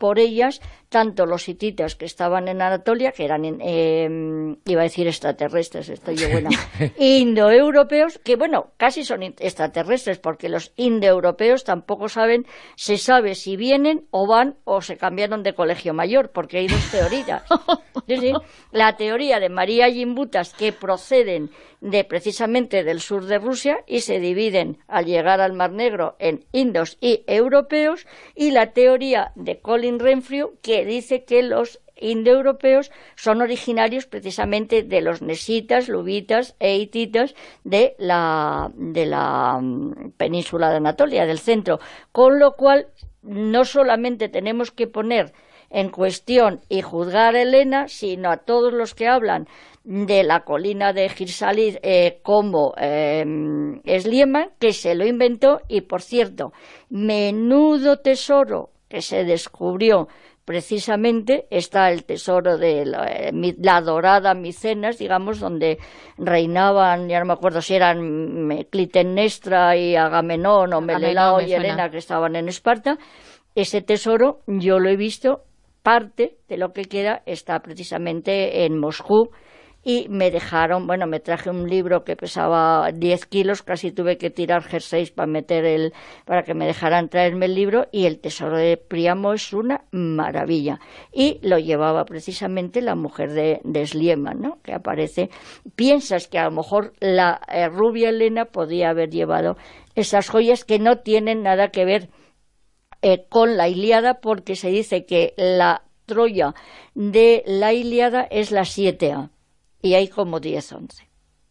por ellas tanto los hititas que estaban en Anatolia, que eran, eh, iba a decir extraterrestres, estoy yo buena, indoeuropeos, que bueno, casi son extraterrestres, porque los indoeuropeos tampoco saben, se sabe si vienen o van o se cambiaron de colegio mayor, porque hay dos teorías. Sí, sí. La teoría de María Gimbutas, que proceden de precisamente del sur de Rusia y se dividen al llegar al Mar Negro en indos y europeos, y la teoría de Colin Renfrew, que dice que los indoeuropeos son originarios precisamente de los nesitas, luvitas e hititas de la, de la península de Anatolia, del centro, con lo cual no solamente tenemos que poner en cuestión y juzgar a Helena, sino a todos los que hablan de la colina de Girsalid eh, como eh, Schliemann, que se lo inventó. Y por cierto, menudo tesoro que se descubrió. Precisamente está el tesoro de la, la dorada Micenas, digamos, donde reinaban, ya no me acuerdo si eran Clitemnestra y Agamenón o Menelao y Helena, que estaban en Esparta. Ese tesoro yo lo he visto, parte de lo que queda está precisamente en Moscú, y me dejaron, bueno, me traje un libro que pesaba diez kilos, casi tuve que tirar jerseys para meter el, para que me dejaran traerme el libro, y el tesoro de Príamo es una maravilla, y lo llevaba precisamente la mujer de, de Schliemann, ¿no?, que aparece. Piensas que a lo mejor la eh, rubia Helena podía haber llevado esas joyas que no tienen nada que ver eh, con la Ilíada, porque se dice que la Troya de la Ilíada es la siete A. Y hay como diez, once.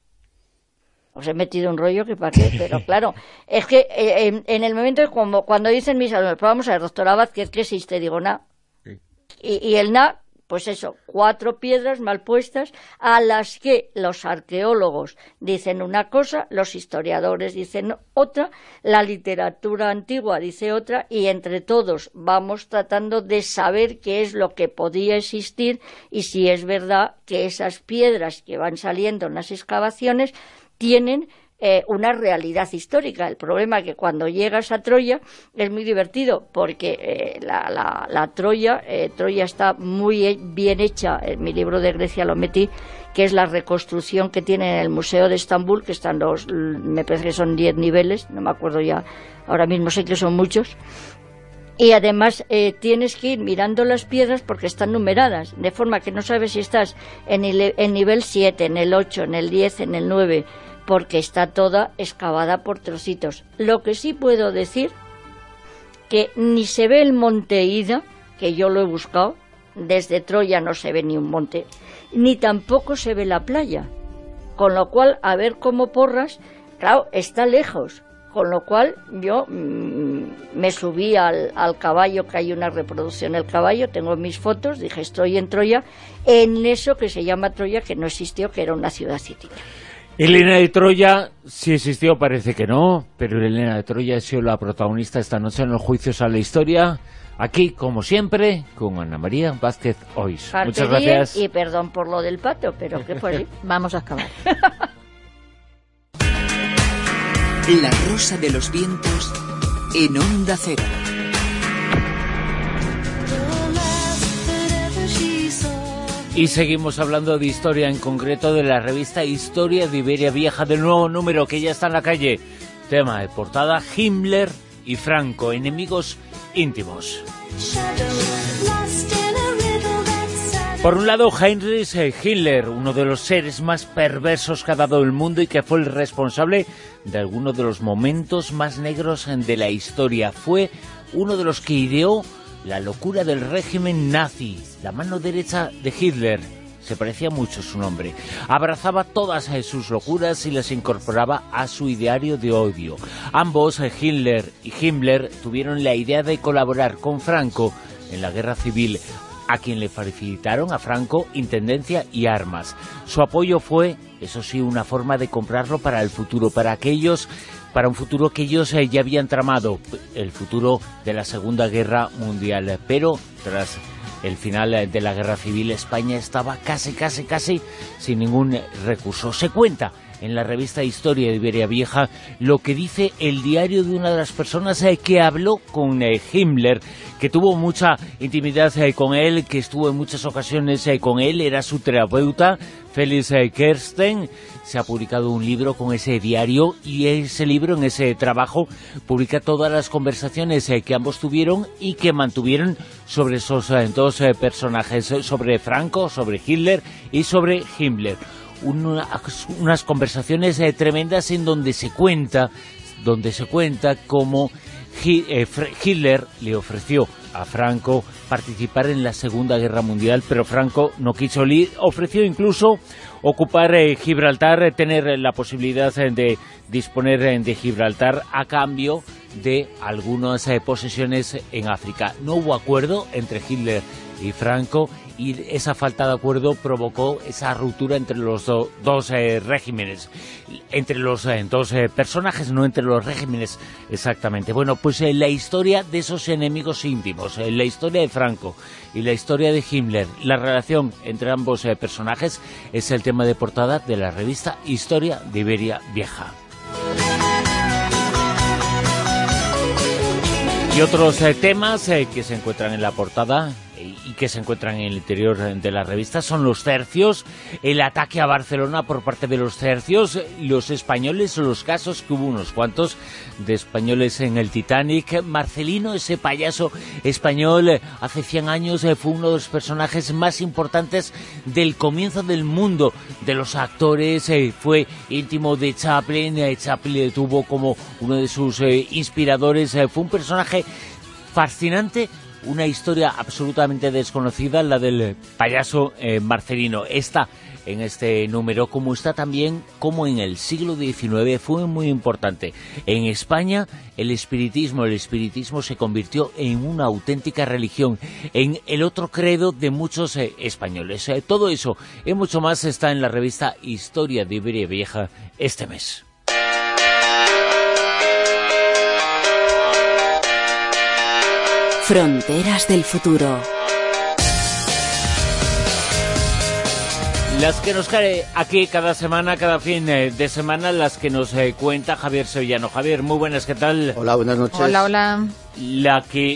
Os he metido un rollo que para qué, pero claro, es que eh, en, en el momento, como cuando dicen mis alumnos, pues vamos a ver, doctora Vázquez, ¿qué existe? Digo, na. Sí. Y, y el na, pues eso, cuatro piedras mal puestas, a las que los arqueólogos dicen una cosa, los historiadores dicen otra, la literatura antigua dice otra, y entre todos vamos tratando de saber qué es lo que podía existir y si es verdad que esas piedras que van saliendo en las excavaciones tienen Eh, una realidad histórica. El problema es que cuando llegas a Troya es muy divertido, porque eh, la, la, la Troya, eh, Troya está muy bien hecha, en mi libro de Grecia lo metí, que es la reconstrucción que tiene en el Museo de Estambul, que están los, me parece que son diez niveles, no me acuerdo ya, ahora mismo sé que son muchos. Y además eh, tienes que ir mirando las piedras porque están numeradas, de forma que no sabes si estás en el en nivel siete, en el ocho, en el diez, en el nueve, porque está toda excavada por trocitos. Lo que sí puedo decir, que ni se ve el monte Ida, que yo lo he buscado, desde Troya no se ve ni un monte, ni tampoco se ve la playa, con lo cual, a ver cómo porras, claro, está lejos, con lo cual yo mmm, me subí al, al caballo, que hay una reproducción del caballo, tengo mis fotos, dije estoy en Troya, en eso que se llama Troya, que no existió, que era una ciudad cítica. Helena de Troya, si existió, parece que no, pero Helena de Troya ha sido la protagonista esta noche en los juicios a la historia, aquí, como siempre, con Ana María Vázquez Ois. Parte Muchas gracias. Y perdón por lo del pato, pero ¿qué fue así? Vamos a acabar. La rosa de los vientos en Onda Cero. Y seguimos hablando de historia, en concreto de la revista Historia de Iberia Vieja, del nuevo número que ya está en la calle. Tema de portada: Himmler y Franco, enemigos íntimos. Por un lado, Heinrich Himmler, uno de los seres más perversos que ha dado el mundo y que fue el responsable de algunos de los momentos más negros de la historia. Fue uno de los que ideó la locura del régimen nazi, la mano derecha de Hitler. Se parecía mucho su nombre. Abrazaba todas sus locuras y las incorporaba a su ideario de odio. Ambos, Hitler y Himmler, tuvieron la idea de colaborar con Franco en la guerra civil, a quien le facilitaron a Franco intendencia y armas. Su apoyo fue, eso sí, una forma de comprarlo para el futuro, para aquellos, para un futuro que ellos eh, ya habían tramado, el futuro de la Segunda Guerra Mundial. Pero tras el final de la Guerra Civil, España estaba casi, casi, casi sin ningún recurso. Se cuenta en la revista Historia de Iberia Vieja lo que dice el diario de una de las personas eh, que habló con eh, Himmler, que tuvo mucha intimidad eh, con él, que estuvo en muchas ocasiones eh, con él, era su terapeuta, Felix eh, Kersten. Se ha publicado un libro con ese diario y ese libro, en ese trabajo, publica todas las conversaciones eh, que ambos tuvieron y que mantuvieron sobre esos eh, dos eh, personajes, sobre Franco, sobre Hitler y sobre Himmler. Una, unas conversaciones eh, tremendas en donde se cuenta, donde se cuenta cómo Hitler le ofreció a Franco participar en la Segunda Guerra Mundial, pero Franco no quiso ir, ofreció incluso ocupar eh, Gibraltar, eh, tener la posibilidad eh, de disponer eh, de Gibraltar a cambio de algunas eh, posesiones en África. No hubo acuerdo entre Hitler y Franco, y esa falta de acuerdo provocó esa ruptura entre los do, dos eh, regímenes, entre los eh, dos eh, personajes, no entre los regímenes exactamente. Bueno, pues eh, la historia de esos enemigos íntimos, eh, la historia de Franco y la historia de Himmler, la relación entre ambos eh, personajes, es el tema de portada de la revista Historia de Iberia Vieja. Y otros eh, temas eh, que se encuentran en la portada y que se encuentran en el interior de la revista son los tercios, el ataque a Barcelona por parte de los tercios, los españoles, los casos, que hubo unos cuantos de españoles en el Titanic. Marcelino, ese payaso español, hace cien años fue uno de los personajes más importantes del comienzo del mundo de los actores, fue íntimo de Chaplin, Chaplin le tuvo como uno de sus inspiradores, fue un personaje fascinante. Una historia absolutamente desconocida, la del payaso eh, Marcelino. Está en este número, como está también, como en el siglo diecinueve fue muy importante. En España, el espiritismo, el espiritismo se convirtió en una auténtica religión, en el otro credo de muchos eh, españoles. Eh, todo eso y mucho más está en la revista Historia de Iberia Vieja este mes. Fronteras del futuro. Las que nos cae aquí cada semana, cada fin de semana, las que nos eh, cuenta Javier Sevillano. Javier, muy buenas, ¿qué tal? Hola, buenas noches. Hola, hola. La que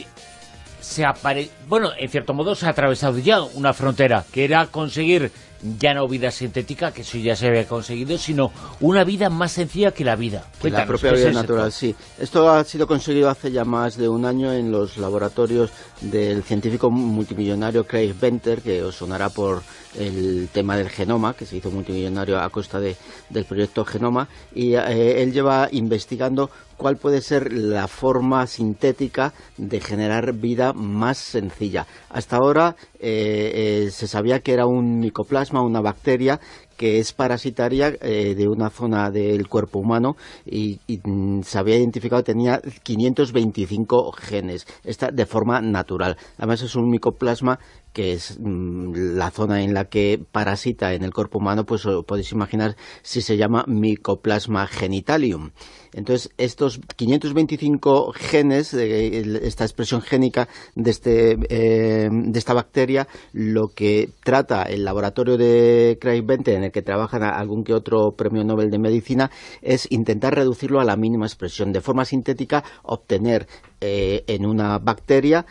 se apare... Bueno, en cierto modo se ha atravesado ya una frontera, que era conseguir ya no vida sintética, que eso ya se había conseguido, sino una vida más sencilla que la vida. Cuéntanos, la propia vida natural, sí. Esto ha sido conseguido hace ya más de un año en los laboratorios del científico multimillonario Craig Venter, que os sonará por el tema del genoma, que se hizo multimillonario a costa de, del proyecto Genoma, y eh, él lleva investigando cuál puede ser la forma sintética de generar vida más sencilla. Hasta ahora eh, eh, se sabía que era un micoplasma, una bacteria que es parasitaria eh, de una zona del cuerpo humano y, y mm, se había identificado que tenía quinientos veinticinco genes, esta de forma natural. Además es un micoplasma que es mmm, la zona en la que parasita en el cuerpo humano, pues os podéis imaginar si se llama Mycoplasma genitalium. Entonces, estos quinientos veinticinco genes, eh, esta expresión génica de, este, eh, de esta bacteria, lo que trata el laboratorio de Craig Venter, en el que trabajan algún que otro premio Nobel de Medicina, es intentar reducirlo a la mínima expresión, de forma sintética obtener eh, en una bacteria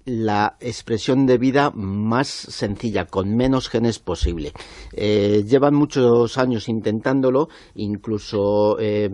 la expresión de vida más sencilla, con menos genes posible. Eh, llevan muchos años intentándolo, incluso eh,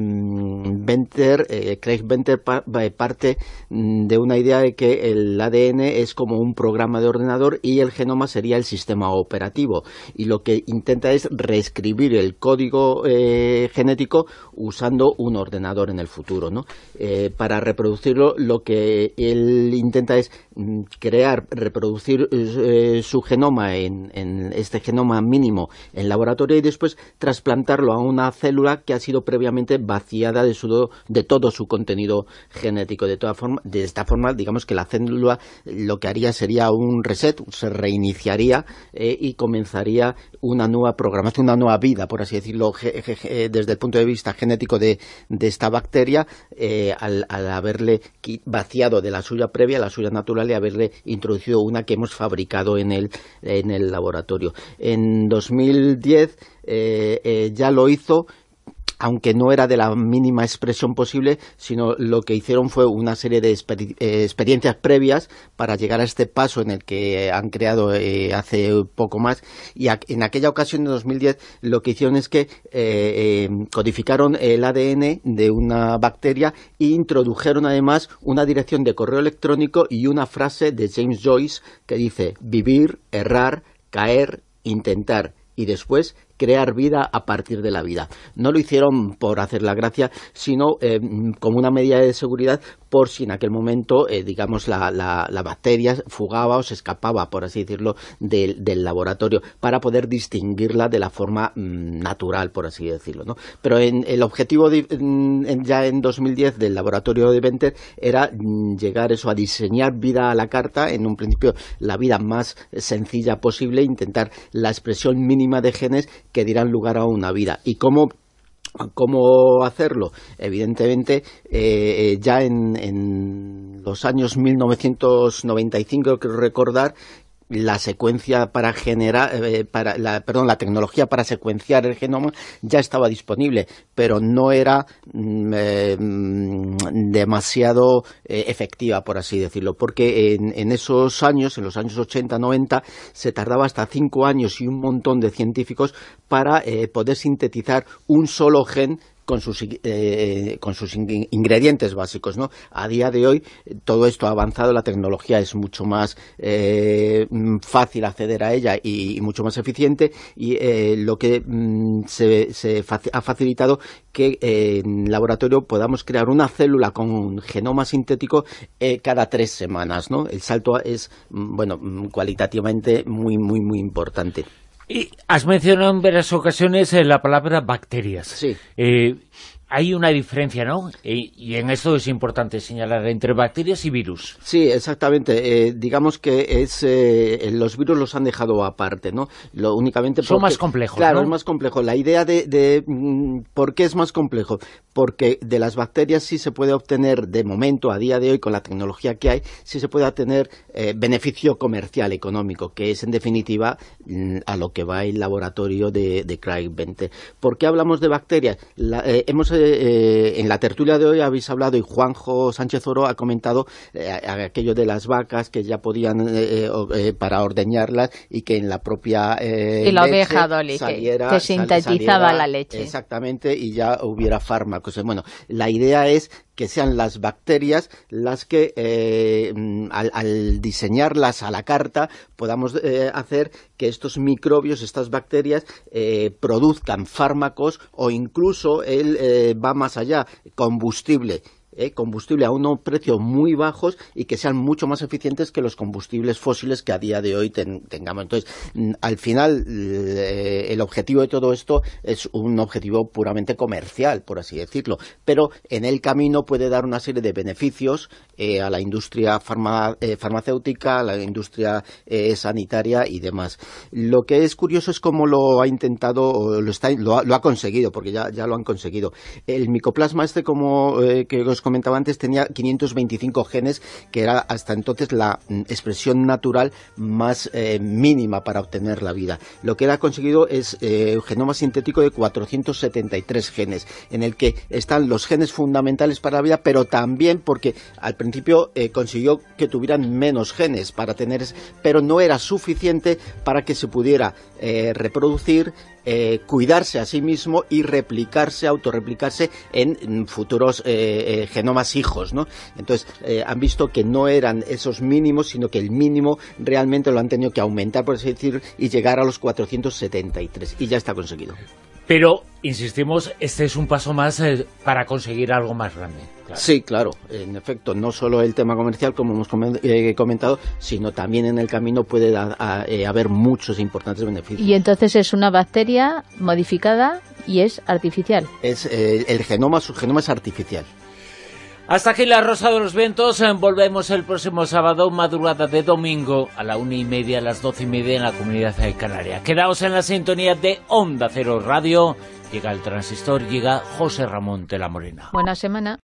Venter, eh, Craig Venter pa parte de una idea de que el A D N es como un programa de ordenador y el genoma sería el sistema operativo, y lo que intenta es reescribir el código eh, genético usando un ordenador en el futuro, ¿no? Eh, para reproducirlo, lo que él intenta es crear, reproducir eh, su genoma en, en este genoma mínimo en laboratorio y después trasplantarlo a una célula que ha sido previamente vaciada de, su, de todo su contenido genético. De toda forma, de esta forma, digamos que la célula lo que haría sería un reset, se reiniciaría eh, y comenzaría una nueva programación, una nueva vida, por así decirlo, ge, ge, ge, desde el punto de vista genético de, de esta bacteria, eh, al, al haberle vaciado de la suya previa, la suya natural, y haberle introducido una que hemos fabricado en el, en el laboratorio. En dos mil diez eh, eh, ya lo hizo, aunque no era de la mínima expresión posible, sino lo que hicieron fue una serie de exper eh, experiencias previas para llegar a este paso en el que han creado eh, hace poco más, y a, en aquella ocasión de dos mil diez lo que hicieron es que eh, eh, codificaron el A D N de una bacteria e introdujeron además una dirección de correo electrónico y una frase de James Joyce que dice: vivir, errar, caer, intentar y después crear vida a partir de la vida. No lo hicieron por hacer la gracia, sino eh, como una medida de seguridad por si en aquel momento, eh, digamos, la, la, la bacteria fugaba o se escapaba, por así decirlo, del, del laboratorio, para poder distinguirla de la forma mmm, natural, por así decirlo, ¿no? Pero en, el objetivo de, en, ya en dos mil diez del laboratorio de Venter era mmm, llegar eso a diseñar vida a la carta, en un principio la vida más sencilla posible, intentar la expresión mínima de genes que dieran lugar a una vida. ¿Y cómo, cómo hacerlo? Evidentemente, eh, ya en, en los años mil novecientos noventa y cinco, creo recordar, la secuencia para generar, eh, para la, perdón, la tecnología para secuenciar el genoma ya estaba disponible, pero no era mm, eh, demasiado eh, efectiva, por así decirlo, porque en, en esos años, en los años ochenta, noventa, se tardaba hasta cinco años y un montón de científicos para eh, poder sintetizar un solo gen con sus, eh, con sus in ingredientes básicos, ¿no? A día de hoy todo esto ha avanzado, la tecnología es mucho más eh, fácil acceder a ella y, y mucho más eficiente, y eh, lo que mm, se, se fac ha facilitado que eh, en laboratorio podamos crear una célula con genoma sintético eh, cada tres semanas, ¿no? El salto es, bueno, cualitativamente muy, muy, muy importante. Y has mencionado en varias ocasiones eh, la palabra bacterias. Sí. Eh, hay una diferencia, ¿no? Y, y en esto es importante señalar entre bacterias y virus. Sí, exactamente. Eh, digamos que es eh, los virus los han dejado aparte, ¿no? Lo únicamente son porque, más complejos, claro, ¿no? es más complejo. La idea de, de ¿por qué es más complejo? Porque de las bacterias sí se puede obtener, de momento, a día de hoy, con la tecnología que hay, sí se puede obtener eh, beneficio comercial, económico, que es en definitiva a lo que va el laboratorio de, de Craig Venter. ¿Por qué hablamos de bacterias? La, eh, hemos Eh, en la tertulia de hoy habéis hablado, y Juanjo Sánchez Oro ha comentado eh, aquello de las vacas que ya podían eh, eh, para ordeñarlas, y que en la propia eh, y la leche oveja Dolly saliera, que, que sintetizaba saliera, la leche, exactamente, y ya hubiera fármacos. Bueno, la idea es que sean las bacterias las que eh, al, al diseñarlas a la carta podamos eh, hacer que estos microbios, estas bacterias eh, produzcan fármacos, o incluso él eh, va más allá, combustible. Eh, combustible a unos precios muy bajos y que sean mucho más eficientes que los combustibles fósiles que a día de hoy ten, tengamos. Entonces, al final, eh, el objetivo de todo esto es un objetivo puramente comercial, por así decirlo, pero en el camino puede dar una serie de beneficios eh, a la industria farma, eh, farmacéutica, a la industria eh, sanitaria y demás. Lo que es curioso es cómo lo ha intentado, o lo, está, lo, ha, lo ha conseguido, porque ya, ya lo han conseguido. El micoplasma este, como eh, que os comentaba antes, tenía quinientos veinticinco genes, que era hasta entonces la expresión natural más eh, mínima para obtener la vida. Lo que él ha conseguido es eh, un genoma sintético de cuatrocientos setenta y tres genes, en el que están los genes fundamentales para la vida, pero también porque al principio eh, consiguió que tuvieran menos genes para tener, pero no era suficiente para que se pudiera eh, reproducir, Eh, cuidarse a sí mismo y replicarse, autorreplicarse en, en futuros eh, eh, genomas hijos, ¿no? Entonces eh, han visto que no eran esos mínimos, sino que el mínimo realmente lo han tenido que aumentar, por así decir, y llegar a los cuatrocientos setenta y tres, y ya está conseguido. Pero, insistimos, este es un paso más eh, para conseguir algo más grande. Claro. Sí, claro, en efecto, no solo el tema comercial, como hemos eh, comentado, sino también en el camino puede da, a, eh, haber muchos importantes beneficios. Y entonces es una bacteria modificada y es artificial. Es eh, el genoma, su genoma es artificial. Hasta aquí la Rosa de los Vientos. Volvemos el próximo sábado, madrugada de domingo, a la una y media, a las doce y media en la Comunidad Canaria. Quedaos en la sintonía de Onda Cero Radio. Llega el Transistor, llega José Ramón de la Morena. Buena semana.